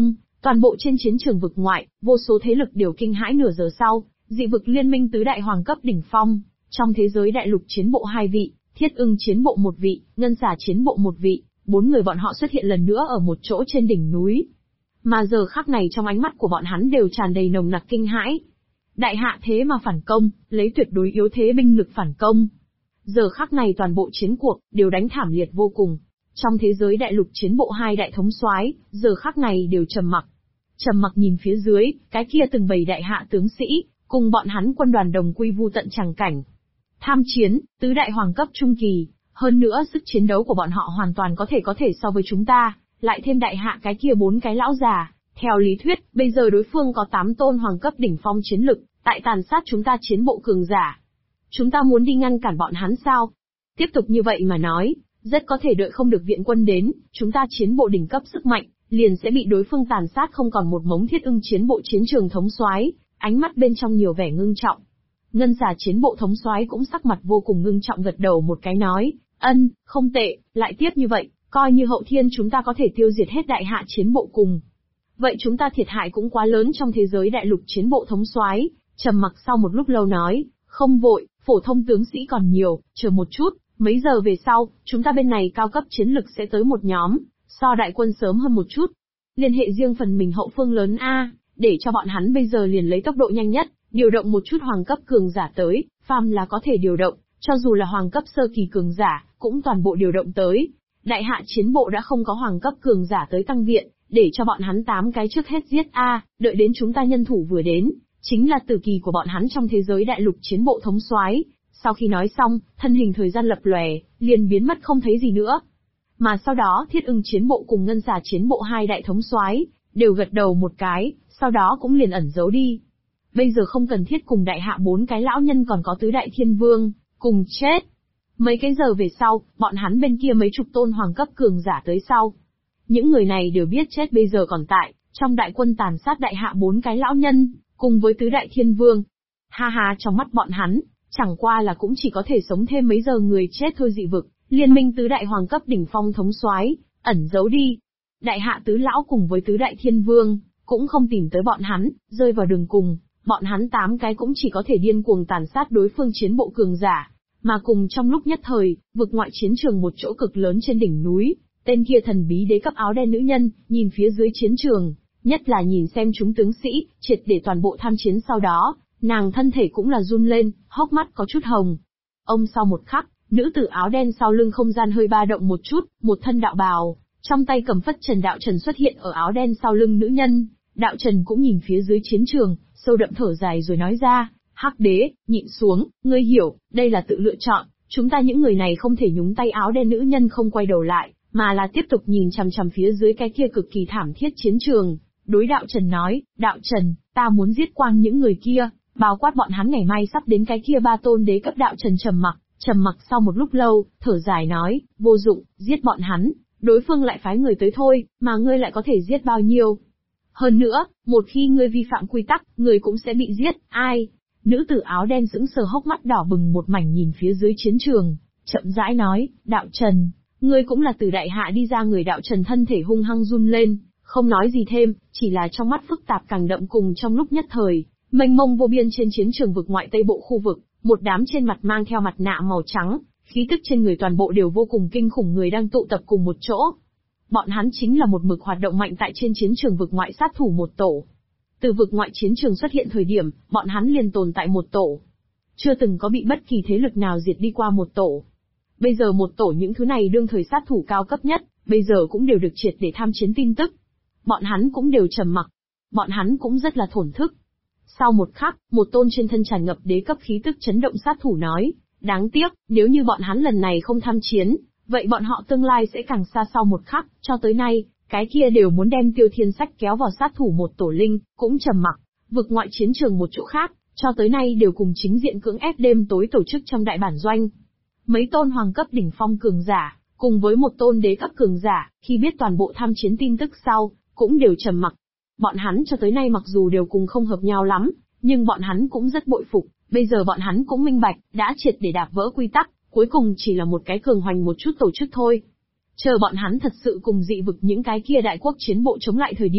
Toàn bộ trên chiến trường vực ngoại, vô số thế lực đều kinh hãi. Nửa giờ sau, dị vực liên minh tứ đại hoàng cấp đỉnh phong, trong thế giới đại lục chiến bộ 2 vị, Thiết Ưng chiến bộ 1 vị, Ngân Xà chiến bộ 1 vị, 4 người bọn họ xuất hiện lần nữa ở một chỗ trên đỉnh núi. Mà giờ khắc này trong ánh mắt của bọn hắn đều tràn đầy nồng nặc kinh hãi. Đại hạ thế mà phản công, lấy tuyệt đối yếu thế binh lực phản công. Giờ khắc này toàn bộ chiến cuộc đều đánh thảm liệt vô cùng. Trong thế giới đại lục chiến bộ 2 đại thống soái, giờ khắc này đều trầm mặc. Trầm mặc nhìn phía dưới, cái kia từng bầy đại hạ tướng sĩ, cùng bọn hắn quân đoàn đồng quy vu tận tràng cảnh. Tham chiến, tứ đại hoàng cấp trung kỳ, hơn nữa sức chiến đấu của bọn họ hoàn toàn có thể so với chúng ta, lại thêm đại hạ cái kia 4 cái lão già. Theo lý thuyết, bây giờ đối phương có 8 tôn hoàng cấp đỉnh phong chiến lực, tại tàn sát chúng ta chiến bộ cường giả. Chúng ta muốn đi ngăn cản bọn hắn sao? Tiếp tục như vậy mà nói, rất có thể đợi không được viện quân đến, chúng ta chiến bộ đỉnh cấp sức mạnh, liền sẽ bị đối phương tàn sát không còn một mống. Thiết Ưng chiến bộ chiến trường thống soái, ánh mắt bên trong nhiều vẻ ngưng trọng. Ngân Xà chiến bộ thống soái cũng sắc mặt vô cùng ngưng trọng gật đầu một cái nói, không tệ, lại tiếp như vậy, coi như hậu thiên chúng ta có thể tiêu diệt hết đại hạ chiến bộ cùng. Vậy chúng ta thiệt hại cũng quá lớn trong thế giới đại lục chiến bộ thống soái, trầm mặc sau một lúc lâu nói, không vội, phổ thông tướng sĩ còn nhiều, chờ một chút, mấy giờ về sau, chúng ta bên này cao cấp chiến lực sẽ tới một nhóm, so đại quân sớm hơn một chút. Liên hệ riêng phần mình hậu phương lớn A, để cho bọn hắn bây giờ liền lấy tốc độ nhanh nhất, điều động một chút hoàng cấp cường giả tới, phàm là có thể điều động, cho dù là hoàng cấp sơ kỳ cường giả, cũng toàn bộ điều động tới. Đại hạ chiến bộ đã không có hoàng cấp cường giả tới tăng viện, để cho bọn hắn 8 cái trước hết giết A, đợi đến chúng ta nhân thủ vừa đến, chính là tử kỳ của bọn hắn trong thế giới đại lục chiến bộ thống soái. Sau khi nói xong, thân hình thời gian lập lòe, liền biến mất không thấy gì nữa. Mà sau đó Thiết Ưng chiến bộ cùng Ngân Xà chiến bộ 2 đại thống soái đều gật đầu một cái, sau đó cũng liền ẩn giấu đi. Bây giờ không cần thiết cùng đại hạ 4 cái lão nhân còn có tứ đại thiên vương cùng chết. Mấy cái giờ về sau, bọn hắn bên kia mấy chục tôn hoàng cấp cường giả tới sau. Những người này đều biết chết bây giờ còn tại, trong đại quân tàn sát đại hạ 4 cái lão nhân, cùng với tứ đại thiên vương. Ha ha, trong mắt bọn hắn, chẳng qua là cũng chỉ có thể sống thêm mấy giờ người chết thôi. Dị vực, liên minh tứ đại hoàng cấp đỉnh phong thống soái ẩn giấu đi. Đại hạ tứ lão cùng với tứ đại thiên vương, cũng không tìm tới bọn hắn, rơi vào đường cùng, bọn hắn 8 cái cũng chỉ có thể điên cuồng tàn sát đối phương chiến bộ cường giả. Mà cùng trong lúc nhất thời, vực ngoại chiến trường một chỗ cực lớn trên đỉnh núi, tên kia thần bí đế cấp áo đen nữ nhân, nhìn phía dưới chiến trường, nhất là nhìn xem chúng tướng sĩ, triệt để toàn bộ tham chiến sau đó, nàng thân thể cũng là run lên, hốc mắt có chút hồng. Sau một khắc, nữ tử áo đen sau lưng không gian hơi ba động một chút, một thân đạo bào, trong tay cầm phất trần đạo trần xuất hiện ở áo đen sau lưng nữ nhân. Đạo trần cũng nhìn phía dưới chiến trường, sâu đậm thở dài rồi nói ra, Hắc đế, nhịn xuống, ngươi hiểu, đây là tự lựa chọn, chúng ta những người này không thể nhúng tay. Áo đen nữ nhân không quay đầu lại, mà là tiếp tục nhìn chằm chằm phía dưới cái kia cực kỳ thảm thiết chiến trường. Đối đạo trần nói, đạo trần, ta muốn giết quang những người kia, bao quát bọn hắn ngày mai sắp đến cái kia 3 tôn đế cấp. Đạo trần trầm mặc sau một lúc lâu, thở dài nói, vô dụng, giết bọn hắn, đối phương lại phái người tới thôi, mà ngươi lại có thể giết bao nhiêu? Hơn nữa, một khi ngươi vi phạm quy tắc, ngươi cũng sẽ bị giết. Ai? Nữ tử áo đen sững sờ, hốc mắt đỏ bừng một mảnh nhìn phía dưới chiến trường, chậm rãi nói, đạo trần, ngươi cũng là từ đại hạ đi ra người. Đạo trần thân thể hung hăng run lên, không nói gì thêm, chỉ là trong mắt phức tạp càng đậm. Cùng trong lúc nhất thời, mênh mông vô biên trên chiến trường vực ngoại tây bộ khu vực, một đám trên mặt mang theo mặt nạ màu trắng, khí tức trên người toàn bộ đều vô cùng kinh khủng người đang tụ tập cùng một chỗ. Bọn hắn chính là một mực hoạt động mạnh tại trên chiến trường vực ngoại sát thủ một tổ. Từ vực ngoại chiến trường xuất hiện thời điểm, bọn hắn liền tồn tại một tổ. Chưa từng có bị bất kỳ thế lực nào diệt đi qua một tổ. Bây giờ một tổ những thứ này đương thời sát thủ cao cấp nhất, bây giờ cũng đều được triệt để tham chiến tin tức. Bọn hắn cũng đều trầm mặc. Bọn hắn cũng rất là thổn thức. Sau một khắc, một tôn trên thân tràn ngập đế cấp khí tức chấn động sát thủ nói, đáng tiếc, nếu như bọn hắn lần này không tham chiến, vậy bọn họ tương lai sẽ càng xa. Sau một khắc, cho tới nay, cái kia đều muốn đem Tiêu Thiên Sách kéo vào sát thủ một tổ linh, cũng trầm mặc. Vực ngoại chiến trường một chỗ khác, cho tới nay đều cùng chính diện cưỡng ép đêm tối tổ chức trong đại bản doanh. Mấy tôn hoàng cấp đỉnh phong cường giả, cùng với một tôn đế cấp cường giả, khi biết toàn bộ tham chiến tin tức sau, cũng đều trầm mặc. Bọn hắn cho tới nay mặc dù đều cùng không hợp nhau lắm, nhưng bọn hắn cũng rất bội phục. Bây giờ bọn hắn cũng minh bạch, đã triệt để đạp vỡ quy tắc, cuối cùng chỉ là một cái cường hoành một chút tổ chức thôi. Chờ bọn hắn thật sự cùng dị vực những cái kia đại quốc chiến bộ chống lại thời điểm,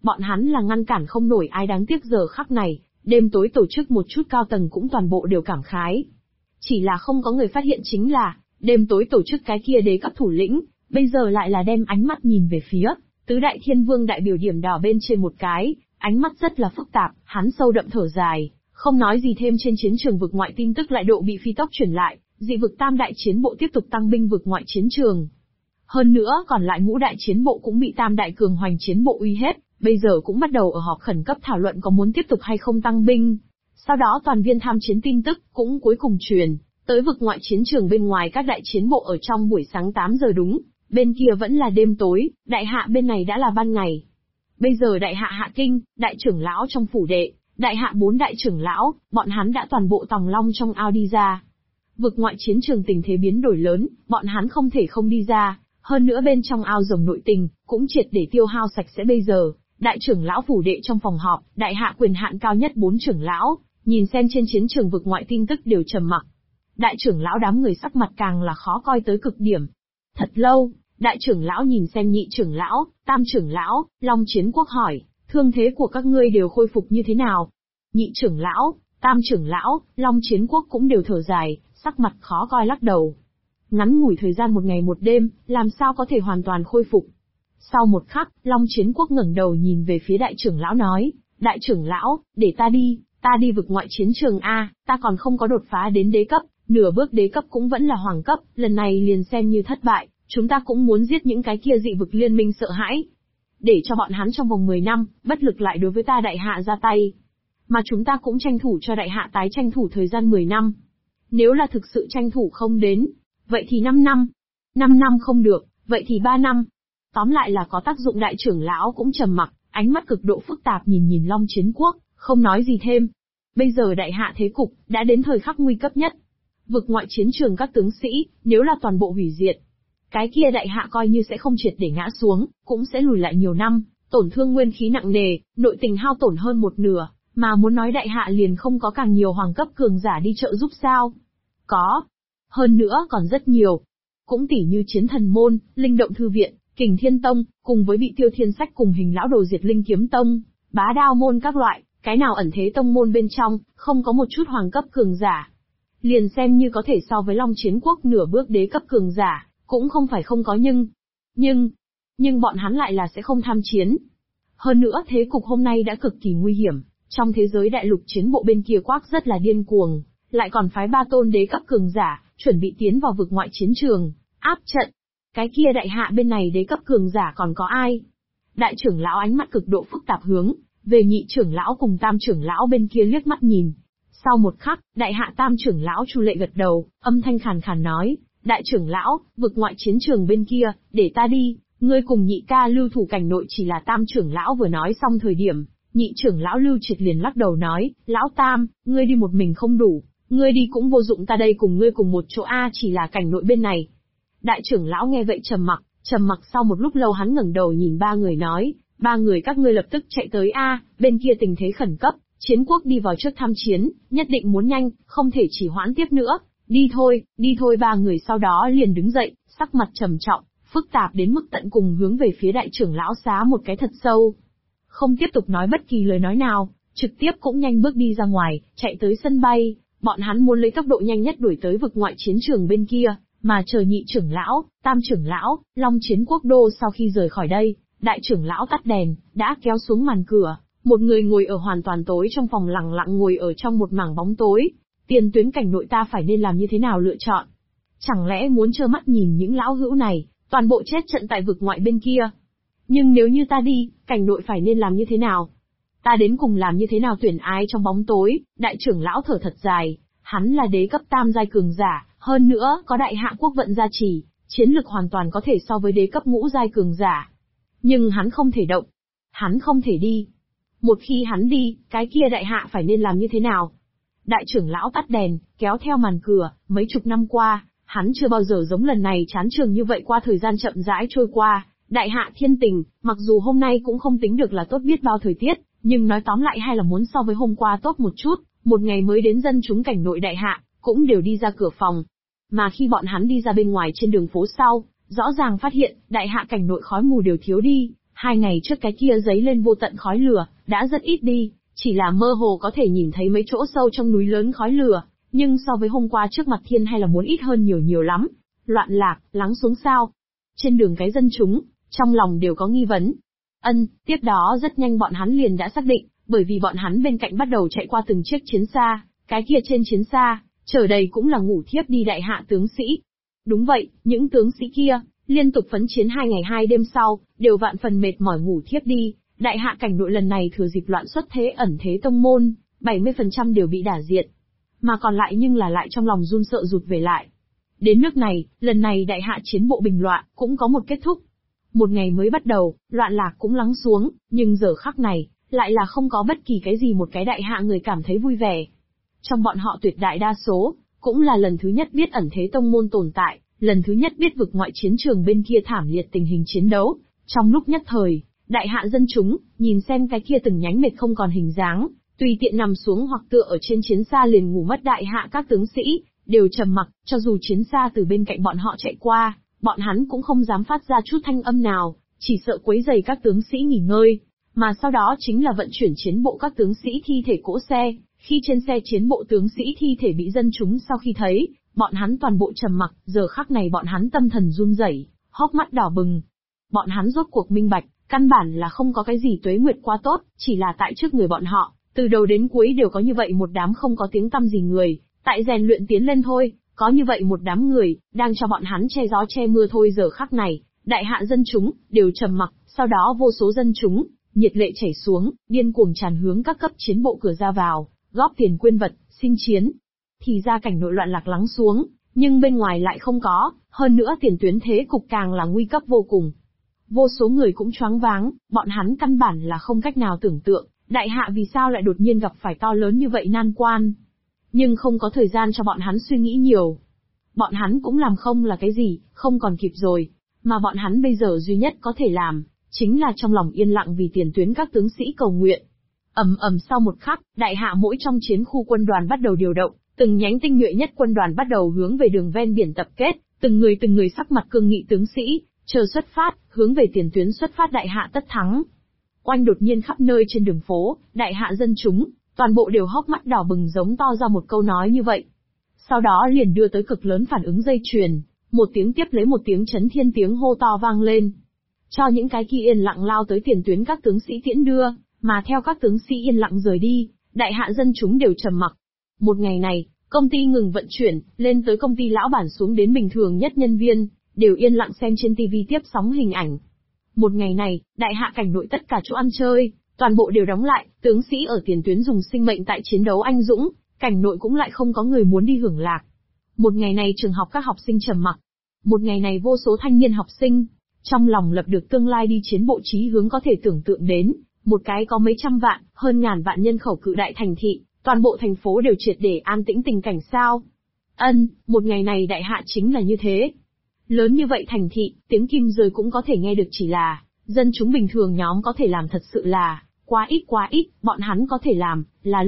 Bọn hắn là ngăn cản không nổi ai, đáng tiếc giờ khắc này, đêm tối tổ chức một chút cao tầng cũng toàn bộ đều cảm khái. Chỉ là không có người phát hiện chính là, đêm tối tổ chức cái kia đế cấp thủ lĩnh, bây giờ lại là đem ánh mắt nhìn về phía tứ đại thiên vương đại biểu điểm đỏ bên trên một cái, ánh mắt rất là phức tạp, hắn sâu đậm thở dài, không nói gì thêm. Trên chiến trường vực ngoại tin tức lại độ bị phi tốc truyền lại, dị vực tam đại chiến bộ tiếp tục tăng binh vực ngoại chiến trường. Hơn nữa còn lại ngũ đại chiến bộ cũng bị tam đại cường hoành chiến bộ uy hiếp, bây giờ cũng bắt đầu ở họp khẩn cấp thảo luận có muốn tiếp tục hay không tăng binh. Sau đó toàn viên tham chiến tin tức cũng cuối cùng truyền tới vực ngoại chiến trường bên ngoài các đại chiến bộ ở trong buổi sáng 8 giờ đúng, bên kia vẫn là đêm tối, đại hạ bên này đã là ban ngày. Bây giờ đại hạ Hạ Kinh, đại trưởng lão trong phủ đệ, đại hạ 4 đại trưởng lão, bọn hắn đã toàn bộ tòng long trong ao đi ra. Vực ngoại chiến trường tình thế biến đổi lớn, bọn hắn không thể không đi ra, hơn nữa bên trong ao rồng nội tình, cũng triệt để tiêu hao sạch sẽ. Bây giờ, đại trưởng lão phủ đệ trong phòng họp, đại hạ quyền hạn cao nhất 4 trưởng lão, nhìn xem trên chiến trường vực ngoại tin tức đều trầm mặc. Đại trưởng lão đám người sắc mặt càng là khó coi tới cực điểm. Thật lâu, đại trưởng lão nhìn xem nhị trưởng lão, tam trưởng lão, Long Chiến Quốc hỏi, thương thế của các ngươi đều khôi phục như thế nào? Nhị trưởng lão, tam trưởng lão, Long Chiến Quốc cũng đều thở dài, sắc mặt khó coi lắc đầu. Ngắn ngủi thời gian một ngày một đêm, làm sao có thể hoàn toàn khôi phục? Sau một khắc, Long Chiến Quốc ngẩng đầu nhìn về phía đại trưởng lão nói, đại trưởng lão, để ta đi vực ngoại chiến trường A, ta còn không có đột phá đến đế cấp, nửa bước đế cấp cũng vẫn là hoàng cấp, lần này liền xem như thất bại, chúng ta cũng muốn giết những cái kia dị vực liên minh sợ hãi. Để cho bọn hắn trong vòng 10 năm, bất lực lại đối với ta đại hạ ra tay. Mà chúng ta cũng tranh thủ cho đại hạ tái tranh thủ thời gian 10 năm. Nếu là thực sự tranh thủ không đến, vậy thì 5 năm. 5 năm không được, vậy thì 3 năm. Tóm lại là có tác dụng. Đại trưởng lão cũng trầm mặc, ánh mắt cực độ phức tạp nhìn Long Chiến Quốc, không nói gì thêm. Bây giờ đại hạ thế cục, đã đến thời khắc nguy cấp nhất. Vực ngoại chiến trường các tướng sĩ, nếu là toàn bộ hủy diệt, cái kia đại hạ coi như sẽ không triệt để ngã xuống, cũng sẽ lùi lại nhiều năm, tổn thương nguyên khí nặng nề, nội tình hao tổn hơn một nửa, mà muốn nói đại hạ liền không có càng nhiều hoàng cấp cường giả đi trợ giúp sao? Có. Hơn nữa còn rất nhiều. Cũng tỉ như Chiến Thần Môn, Linh Động Thư Viện, Kình Thiên Tông, cùng với bị Tiêu Thiên Sách cùng Hình Lão Đồ diệt Linh Kiếm Tông, Bá Đao Môn các loại, cái nào ẩn thế tông môn bên trong, không có một chút hoàng cấp cường giả. Liền xem như có thể so với Long Chiến Quốc nửa bước đế cấp cường giả, cũng không phải không có nhưng bọn hắn lại là sẽ không tham chiến. Hơn nữa thế cục hôm nay đã cực kỳ nguy hiểm, trong thế giới đại lục chiến bộ bên kia quắc rất là điên cuồng, lại còn phái 3 tôn đế cấp cường giả, chuẩn bị tiến vào vực ngoại chiến trường, áp trận. Cái kia đại hạ bên này đế cấp cường giả còn có ai? Đại trưởng lão ánh mắt cực độ phức tạp hướng về nhị trưởng lão cùng tam trưởng lão bên kia liếc mắt nhìn. Sau một khắc, đại hạ tam trưởng lão Chu Lệ gật đầu, âm thanh khàn khàn nói, đại trưởng lão, vực ngoại chiến trường bên kia, để ta đi, ngươi cùng nhị ca lưu thủ cảnh nội. Chỉ là tam trưởng lão vừa nói xong thời điểm, nhị trưởng lão Lưu Triệt liền lắc đầu nói, lão tam, ngươi đi một mình không đủ, ngươi đi cũng vô dụng, ta đây cùng ngươi cùng một chỗ a, chỉ là cảnh nội bên này. Đại trưởng lão nghe vậy trầm mặc sau một lúc lâu hắn ngẩng đầu nhìn 3 người nói, 3 người các ngươi lập tức chạy tới a, bên kia tình thế khẩn cấp, chiến quốc đi vào trước tham chiến, nhất định muốn nhanh, không thể chỉ hoãn tiếp nữa. Đi thôi. 3 người sau đó liền đứng dậy, sắc mặt trầm trọng, phức tạp đến mức tận cùng hướng về phía đại trưởng lão xá một cái thật sâu. Không tiếp tục nói bất kỳ lời nói nào, trực tiếp cũng nhanh bước đi ra ngoài, chạy tới sân bay, bọn hắn muốn lấy tốc độ nhanh nhất đuổi tới vực ngoại chiến trường bên kia, mà chờ nhị trưởng lão, tam trưởng lão, Long Chiến Quốc đô sau khi rời khỏi đây, đại trưởng lão tắt đèn, đã kéo xuống màn cửa, một người ngồi ở hoàn toàn tối trong phòng lặng lặng ngồi ở trong một mảng bóng tối. Tiền tuyến cảnh nội ta phải nên làm như thế nào lựa chọn? Chẳng lẽ muốn trơ mắt nhìn những lão hữu này, toàn bộ chết trận tại vực ngoại bên kia? Nhưng nếu như ta đi, cảnh nội phải nên làm như thế nào? Ta đến cùng làm như thế nào tuyển ai trong bóng tối? Đại trưởng lão thở thật dài, hắn là đế cấp tam giai cường giả, hơn nữa có đại hạ quốc vận gia trì, chiến lực hoàn toàn có thể so với đế cấp ngũ giai cường giả. Nhưng hắn không thể động, hắn không thể đi. Một khi hắn đi, cái kia đại hạ phải nên làm như thế nào? Đại trưởng lão tắt đèn, kéo theo màn cửa, mấy chục năm qua, hắn chưa bao giờ giống lần này chán trường như vậy. Qua thời gian chậm rãi trôi qua, đại hạ thiên tình, mặc dù hôm nay cũng không tính được là tốt biết bao thời tiết, nhưng nói tóm lại hay là muốn so với hôm qua tốt một chút. Một ngày mới đến dân chúng cảnh nội đại hạ, cũng đều đi ra cửa phòng. Mà khi bọn hắn đi ra bên ngoài trên đường phố sau, rõ ràng phát hiện, đại hạ cảnh nội khói mù đều thiếu đi, 2 ngày trước cái kia giấy lên vô tận khói lửa, đã rất ít đi, chỉ là mơ hồ có thể nhìn thấy mấy chỗ sâu trong núi lớn khói lửa, nhưng so với hôm qua trước mặt thiên hay là muốn ít hơn nhiều nhiều lắm. Loạn lạc, lắng xuống sao? Trên đường cái dân chúng, trong lòng đều có nghi vấn. Tiếp đó rất nhanh bọn hắn liền đã xác định, bởi vì bọn hắn bên cạnh bắt đầu chạy qua từng chiếc chiến xa, cái kia trên chiến xa, chở đầy cũng là ngủ thiếp đi đại hạ tướng sĩ. Đúng vậy, những tướng sĩ kia, liên tục phấn chiến 2 ngày 2 đêm sau, đều vạn phần mệt mỏi ngủ thiếp đi. Đại hạ cảnh nội lần này thừa dịp loạn xuất thế ẩn thế tông môn, 70% đều bị đả diệt. Mà còn lại nhưng là lại trong lòng run sợ rụt về lại. Đến nước này, lần này đại hạ chiến bộ bình loạn, cũng có một kết thúc. Một ngày mới bắt đầu, loạn lạc cũng lắng xuống, nhưng giờ khắc này, lại là không có bất kỳ cái gì một cái đại hạ người cảm thấy vui vẻ. Trong bọn họ tuyệt đại đa số, cũng là lần thứ nhất biết ẩn thế tông môn tồn tại, lần thứ nhất biết vực ngoại chiến trường bên kia thảm liệt tình hình chiến đấu. Trong lúc nhất thời, đại hạ dân chúng, nhìn xem cái kia từng nhánh mệt không còn hình dáng, tùy tiện nằm xuống hoặc tựa ở trên chiến xa liền ngủ mất đại hạ các tướng sĩ, đều trầm mặc, cho dù chiến xa từ bên cạnh bọn họ chạy qua, bọn hắn cũng không dám phát ra chút thanh âm nào, chỉ sợ quấy rầy các tướng sĩ nghỉ ngơi. Mà sau đó chính là vận chuyển chiến bộ các tướng sĩ thi thể cỗ xe, khi trên xe chiến bộ tướng sĩ thi thể bị dân chúng sau khi thấy, bọn hắn toàn bộ trầm mặc, giờ khắc này bọn hắn tâm thần run rẩy, hốc mắt đỏ bừng. Bọn hắn rốt cuộc minh bạch, căn bản là không có cái gì tuế nguyệt qua tốt, chỉ là tại trước người bọn họ, từ đầu đến cuối đều có như vậy một đám không có tiếng tăm gì người, tại rèn luyện tiến lên thôi, có như vậy một đám người, đang cho bọn hắn che gió che mưa thôi. Giờ khắc này, đại hạ dân chúng, đều trầm mặc, sau đó vô số dân chúng, nhiệt lệ chảy xuống, điên cuồng tràn hướng các cấp chiến bộ cửa ra vào, góp tiền quyên vật, xin chiến. Thì ra cảnh nội loạn lạc lắng xuống, nhưng bên ngoài lại không có, hơn nữa tiền tuyến thế cục càng là nguy cấp vô cùng. Vô số người cũng choáng váng, bọn hắn căn bản là không cách nào tưởng tượng, đại hạ vì sao lại đột nhiên gặp phải to lớn như vậy nan quan. Nhưng không có thời gian cho bọn hắn suy nghĩ nhiều. Bọn hắn cũng làm không là cái gì, không còn kịp rồi, mà bọn hắn bây giờ duy nhất có thể làm, chính là trong lòng yên lặng vì tiền tuyến các tướng sĩ cầu nguyện. Sau một khắc, đại hạ mỗi trong chiến khu quân đoàn bắt đầu điều động, từng nhánh tinh nhuệ nhất quân đoàn bắt đầu hướng về đường ven biển tập kết, từng người sắc mặt cương nghị tướng sĩ, chờ xuất phát, hướng về tiền tuyến xuất phát đại hạ tất thắng. Oanh đột nhiên khắp nơi trên đường phố, đại hạ dân chúng, toàn bộ đều hốc mắt đỏ bừng giống to ra một câu nói như vậy. Sau đó liền đưa tới cực lớn phản ứng dây chuyền, một tiếng tiếp lấy một tiếng chấn thiên tiếng hô to vang lên. Cho những cái kia yên lặng lao tới tiền tuyến các tướng sĩ tiễn đưa, mà theo các tướng sĩ yên lặng rời đi, đại hạ dân chúng đều trầm mặc. Một ngày này, công ty ngừng vận chuyển, lên tới công ty lão bản xuống đến bình thường nhất nhân viên, đều yên lặng xem trên TV tiếp sóng hình ảnh. Một ngày này, đại hạ cảnh nội tất cả chỗ ăn chơi, toàn bộ đều đóng lại, tướng sĩ ở tiền tuyến dùng sinh mệnh tại chiến đấu anh dũng, cảnh nội cũng lại không có người muốn đi hưởng lạc. Một ngày này trường học các học sinh trầm mặc. Một ngày này vô số thanh niên học sinh, trong lòng lập được tương lai đi chiến bộ chí hướng có thể tưởng tượng đến, một cái có mấy trăm vạn, hơn ngàn vạn nhân khẩu cự đại thành thị, toàn bộ thành phố đều triệt để an tĩnh tình cảnh sao. Một ngày này đại hạ chính là như thế. Lớn như vậy thành thị, tiếng kim rơi cũng có thể nghe được, chỉ là, dân chúng bình thường nhóm có thể làm thật sự là, quá ít, bọn hắn có thể làm, là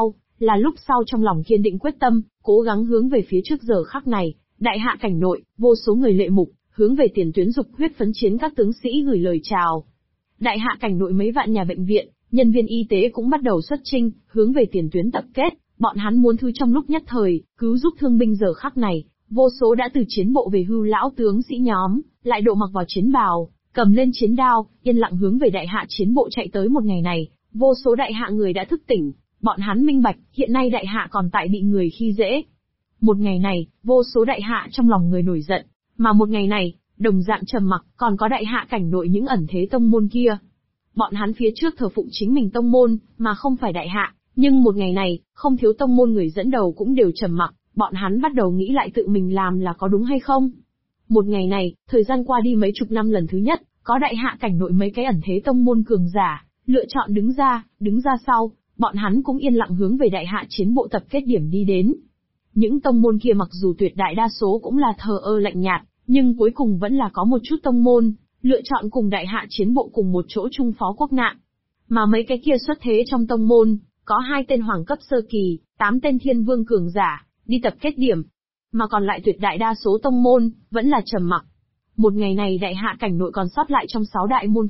lúc sau trong lòng kiên định quyết tâm, cố gắng hướng về phía trước. Giờ khắc này, đại hạ cảnh nội, vô số người lệ mục, hướng về tiền tuyến dục huyết phấn chiến các tướng sĩ gửi lời chào. Đại hạ cảnh nội mấy vạn nhà bệnh viện, nhân viên y tế cũng bắt đầu xuất chinh, hướng về tiền tuyến tập kết, bọn hắn muốn thứ trong lúc nhất thời, cứu giúp thương binh. Giờ khắc này, vô số đã từ chiến bộ về hưu lão tướng sĩ nhóm, lại độ mặc vào chiến bào, cầm lên chiến đao, yên lặng hướng về đại hạ chiến bộ chạy tới. Một ngày này, vô số đại hạ người đã thức tỉnh, bọn hắn minh bạch, hiện nay đại hạ còn tại bị người khi dễ. Một ngày này, vô số đại hạ trong lòng người nổi giận, mà một ngày này, đồng dạng trầm mặc, còn có đại hạ cảnh nội những ẩn thế tông môn kia. Bọn hắn phía trước thờ phụng chính mình tông môn, mà không phải đại hạ, nhưng một ngày này, không thiếu tông môn người dẫn đầu cũng đều trầm mặc, bọn hắn bắt đầu nghĩ lại tự mình làm là có đúng hay không. Một ngày này, thời gian qua đi mấy chục năm, lần thứ nhất, có đại hạ cảnh nội mấy cái ẩn thế tông môn cường giả, lựa chọn đứng ra sau, bọn hắn cũng yên lặng hướng về đại hạ chiến bộ tập kết điểm đi đến. Những tông môn kia mặc dù tuyệt đại đa số cũng là thờ ơ lạnh nhạt, nhưng cuối cùng vẫn là có một chút tông môn, lựa chọn cùng đại hạ chiến bộ cùng một chỗ chung phó quốc nạn. Mà mấy cái kia xuất thế trong tông môn, có 2 tên hoàng cấp sơ kỳ, 8 tên thiên vương cường giả, đi tập kết điểm. Mà còn lại tuyệt đại đa số tông môn, vẫn là trầm mặc. Một ngày này đại hạ cảnh nội còn sót lại trong 6 đại môn phiệt,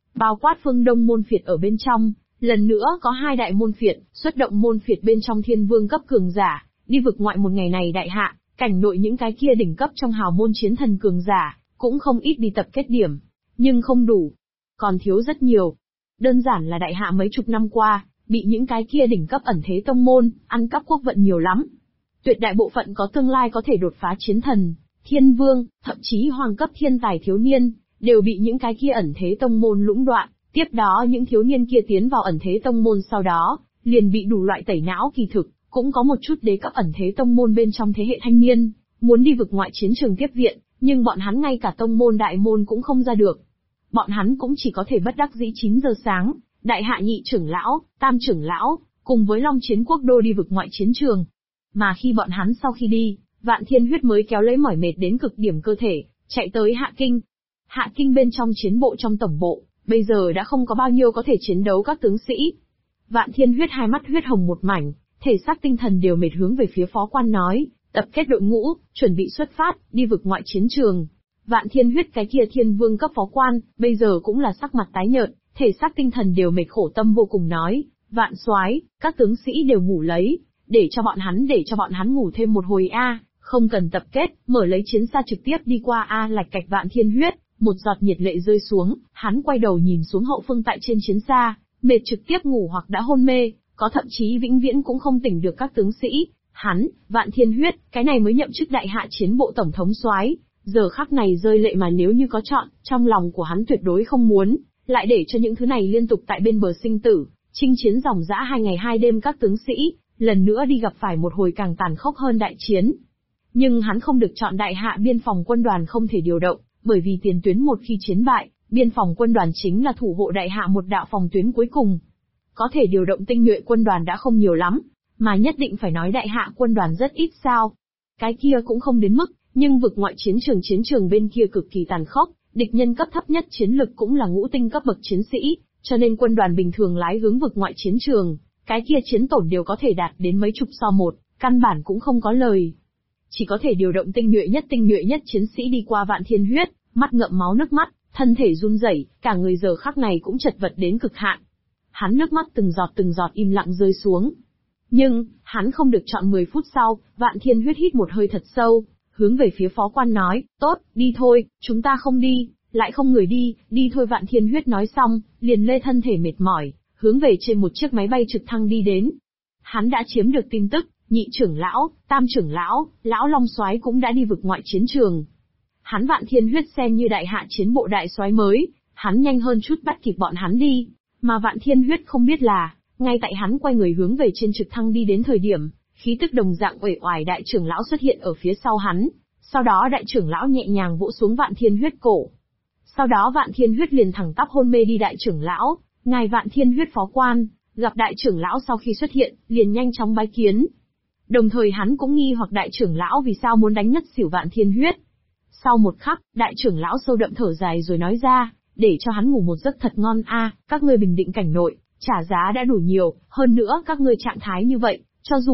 bao quát phương Đông môn phiệt ở bên trong. Lần nữa có 2 đại môn phiệt, xuất động môn phiệt bên trong thiên vương cấp cường giả, đi vực ngoại một ngày này đại hạ, cảnh nội những cái kia đỉnh cấp trong hào môn chiến thần cường giả, cũng không ít đi tập kết điểm. Nhưng không đủ. Còn thiếu rất nhiều. Đơn giản là đại hạ mấy chục năm qua, bị những cái kia đỉnh cấp ẩn thế tông môn, ăn cắp quốc vận nhiều lắm. Tuyệt đại bộ phận có tương lai có thể đột phá chiến thần, thiên vương, thậm chí hoàng cấp thiên tài thiếu niên, đều bị những cái kia ẩn thế tông môn lũng đoạn. Tiếp đó những thiếu niên kia tiến vào ẩn thế tông môn sau đó, liền bị đủ loại tẩy não kỳ thực, cũng có một chút đế cấp ẩn thế tông môn bên trong thế hệ thanh niên, muốn đi vực ngoại chiến trường tiếp viện, nhưng bọn hắn ngay cả tông môn đại môn cũng không ra được. Bọn hắn cũng chỉ có thể bất đắc dĩ 9 giờ sáng, đại hạ nhị trưởng lão, tam trưởng lão, cùng với Long Chiến Quốc đô đi vực ngoại chiến trường. Mà khi bọn hắn sau khi đi, Vạn Thiên Huyết mới kéo lấy mỏi mệt đến cực điểm cơ thể, chạy tới Hạ Kinh. Hạ Kinh bên trong chiến bộ trong tổng bộ, bây giờ đã không có bao nhiêu có thể chiến đấu các tướng sĩ. Vạn Thiên Huyết hai mắt huyết hồng một mảnh, thể xác tinh thần đều mệt hướng về phía phó quan nói, tập kết đội ngũ, chuẩn bị xuất phát, đi vực ngoại chiến trường. Vạn Thiên Huyết cái kia thiên vương cấp phó quan, bây giờ cũng là sắc mặt tái nhợt, thể xác tinh thần đều mệt khổ tâm vô cùng nói, Vạn soái, các tướng sĩ đều ngủ lấy, để cho bọn hắn ngủ thêm một hồi a, không cần tập kết, mở lấy chiến xa trực tiếp đi qua a. Lạch cạch. Vạn Thiên Huyết, một giọt nhiệt lệ rơi xuống, hắn quay đầu nhìn xuống hậu phương tại trên chiến xa, mệt trực tiếp ngủ hoặc đã hôn mê, có thậm chí vĩnh viễn cũng không tỉnh được các tướng sĩ. Hắn, Vạn Thiên Huyết, cái này mới nhậm chức đại hạ chiến bộ tổng thống soái, giờ khắc này rơi lệ mà nếu như có chọn, trong lòng của hắn tuyệt đối không muốn, lại để cho những thứ này liên tục tại bên bờ sinh tử, chinh chiến ròng rã 2 ngày 2 đêm các tướng sĩ, lần nữa đi gặp phải một hồi càng tàn khốc hơn đại chiến. Nhưng hắn không được chọn đại hạ biên phòng quân đoàn không thể điều động, bởi vì tiền tuyến một khi chiến bại, biên phòng quân đoàn chính là thủ hộ đại hạ một đạo phòng tuyến cuối cùng. Có thể điều động tinh nhuệ quân đoàn đã không nhiều lắm, mà nhất định phải nói đại hạ quân đoàn rất ít sao. Cái kia cũng không đến mức, nhưng vực ngoại chiến trường bên kia cực kỳ tàn khốc, địch nhân cấp thấp nhất chiến lực cũng là ngũ tinh cấp bậc chiến sĩ, cho nên quân đoàn bình thường lái hướng vực ngoại chiến trường, cái kia chiến tổn đều có thể đạt đến mấy chục so một, căn bản cũng không có lời. Chỉ có thể điều động tinh nhuệ nhất chiến sĩ đi qua. Vạn Thiên Huyết, mắt ngậm máu nước mắt, thân thể run rẩy, cả người giờ khắc này cũng chật vật đến cực hạn. Hắn nước mắt từng giọt im lặng rơi xuống. Nhưng, hắn không được chọn 10 phút sau, Vạn Thiên Huyết hít một hơi thật sâu, hướng về phía phó quan nói, tốt, đi thôi, chúng ta không đi, lại không người đi thôi. Vạn Thiên Huyết nói xong, liền lê thân thể mệt mỏi, hướng về trên một chiếc máy bay trực thăng đi đến. Hắn đã chiếm được tin tức, nhị trưởng lão, tam trưởng lão, lão Long soái cũng đã đi vực ngoại chiến trường. Hắn Vạn Thiên Huyết xem như đại hạ chiến bộ đại soái mới, hắn nhanh hơn chút bắt kịp bọn hắn đi, mà Vạn Thiên Huyết không biết là, ngay tại hắn quay người hướng về trên trực thăng đi đến thời điểm, khí tức đồng dạng uể oải đại trưởng lão xuất hiện ở phía sau hắn, sau đó đại trưởng lão nhẹ nhàng vỗ xuống Vạn Thiên Huyết cổ. Sau đó Vạn Thiên Huyết liền thẳng tắp hôn mê đi. Đại trưởng lão, ngài Vạn Thiên Huyết phó quan, gặp đại trưởng lão sau khi xuất hiện, liền nhanh chóng bái kiến. Đồng thời hắn cũng nghi hoặc đại trưởng lão vì sao muốn đánh ngất xỉu Vạn Thiên Huyết. Sau một khắc, đại trưởng lão sâu đậm thở dài rồi nói ra, để cho hắn ngủ một giấc thật ngon a, các ngươi bình định cảnh nội, trả giá đã đủ nhiều, hơn nữa các ngươi trạng thái như vậy, cho dù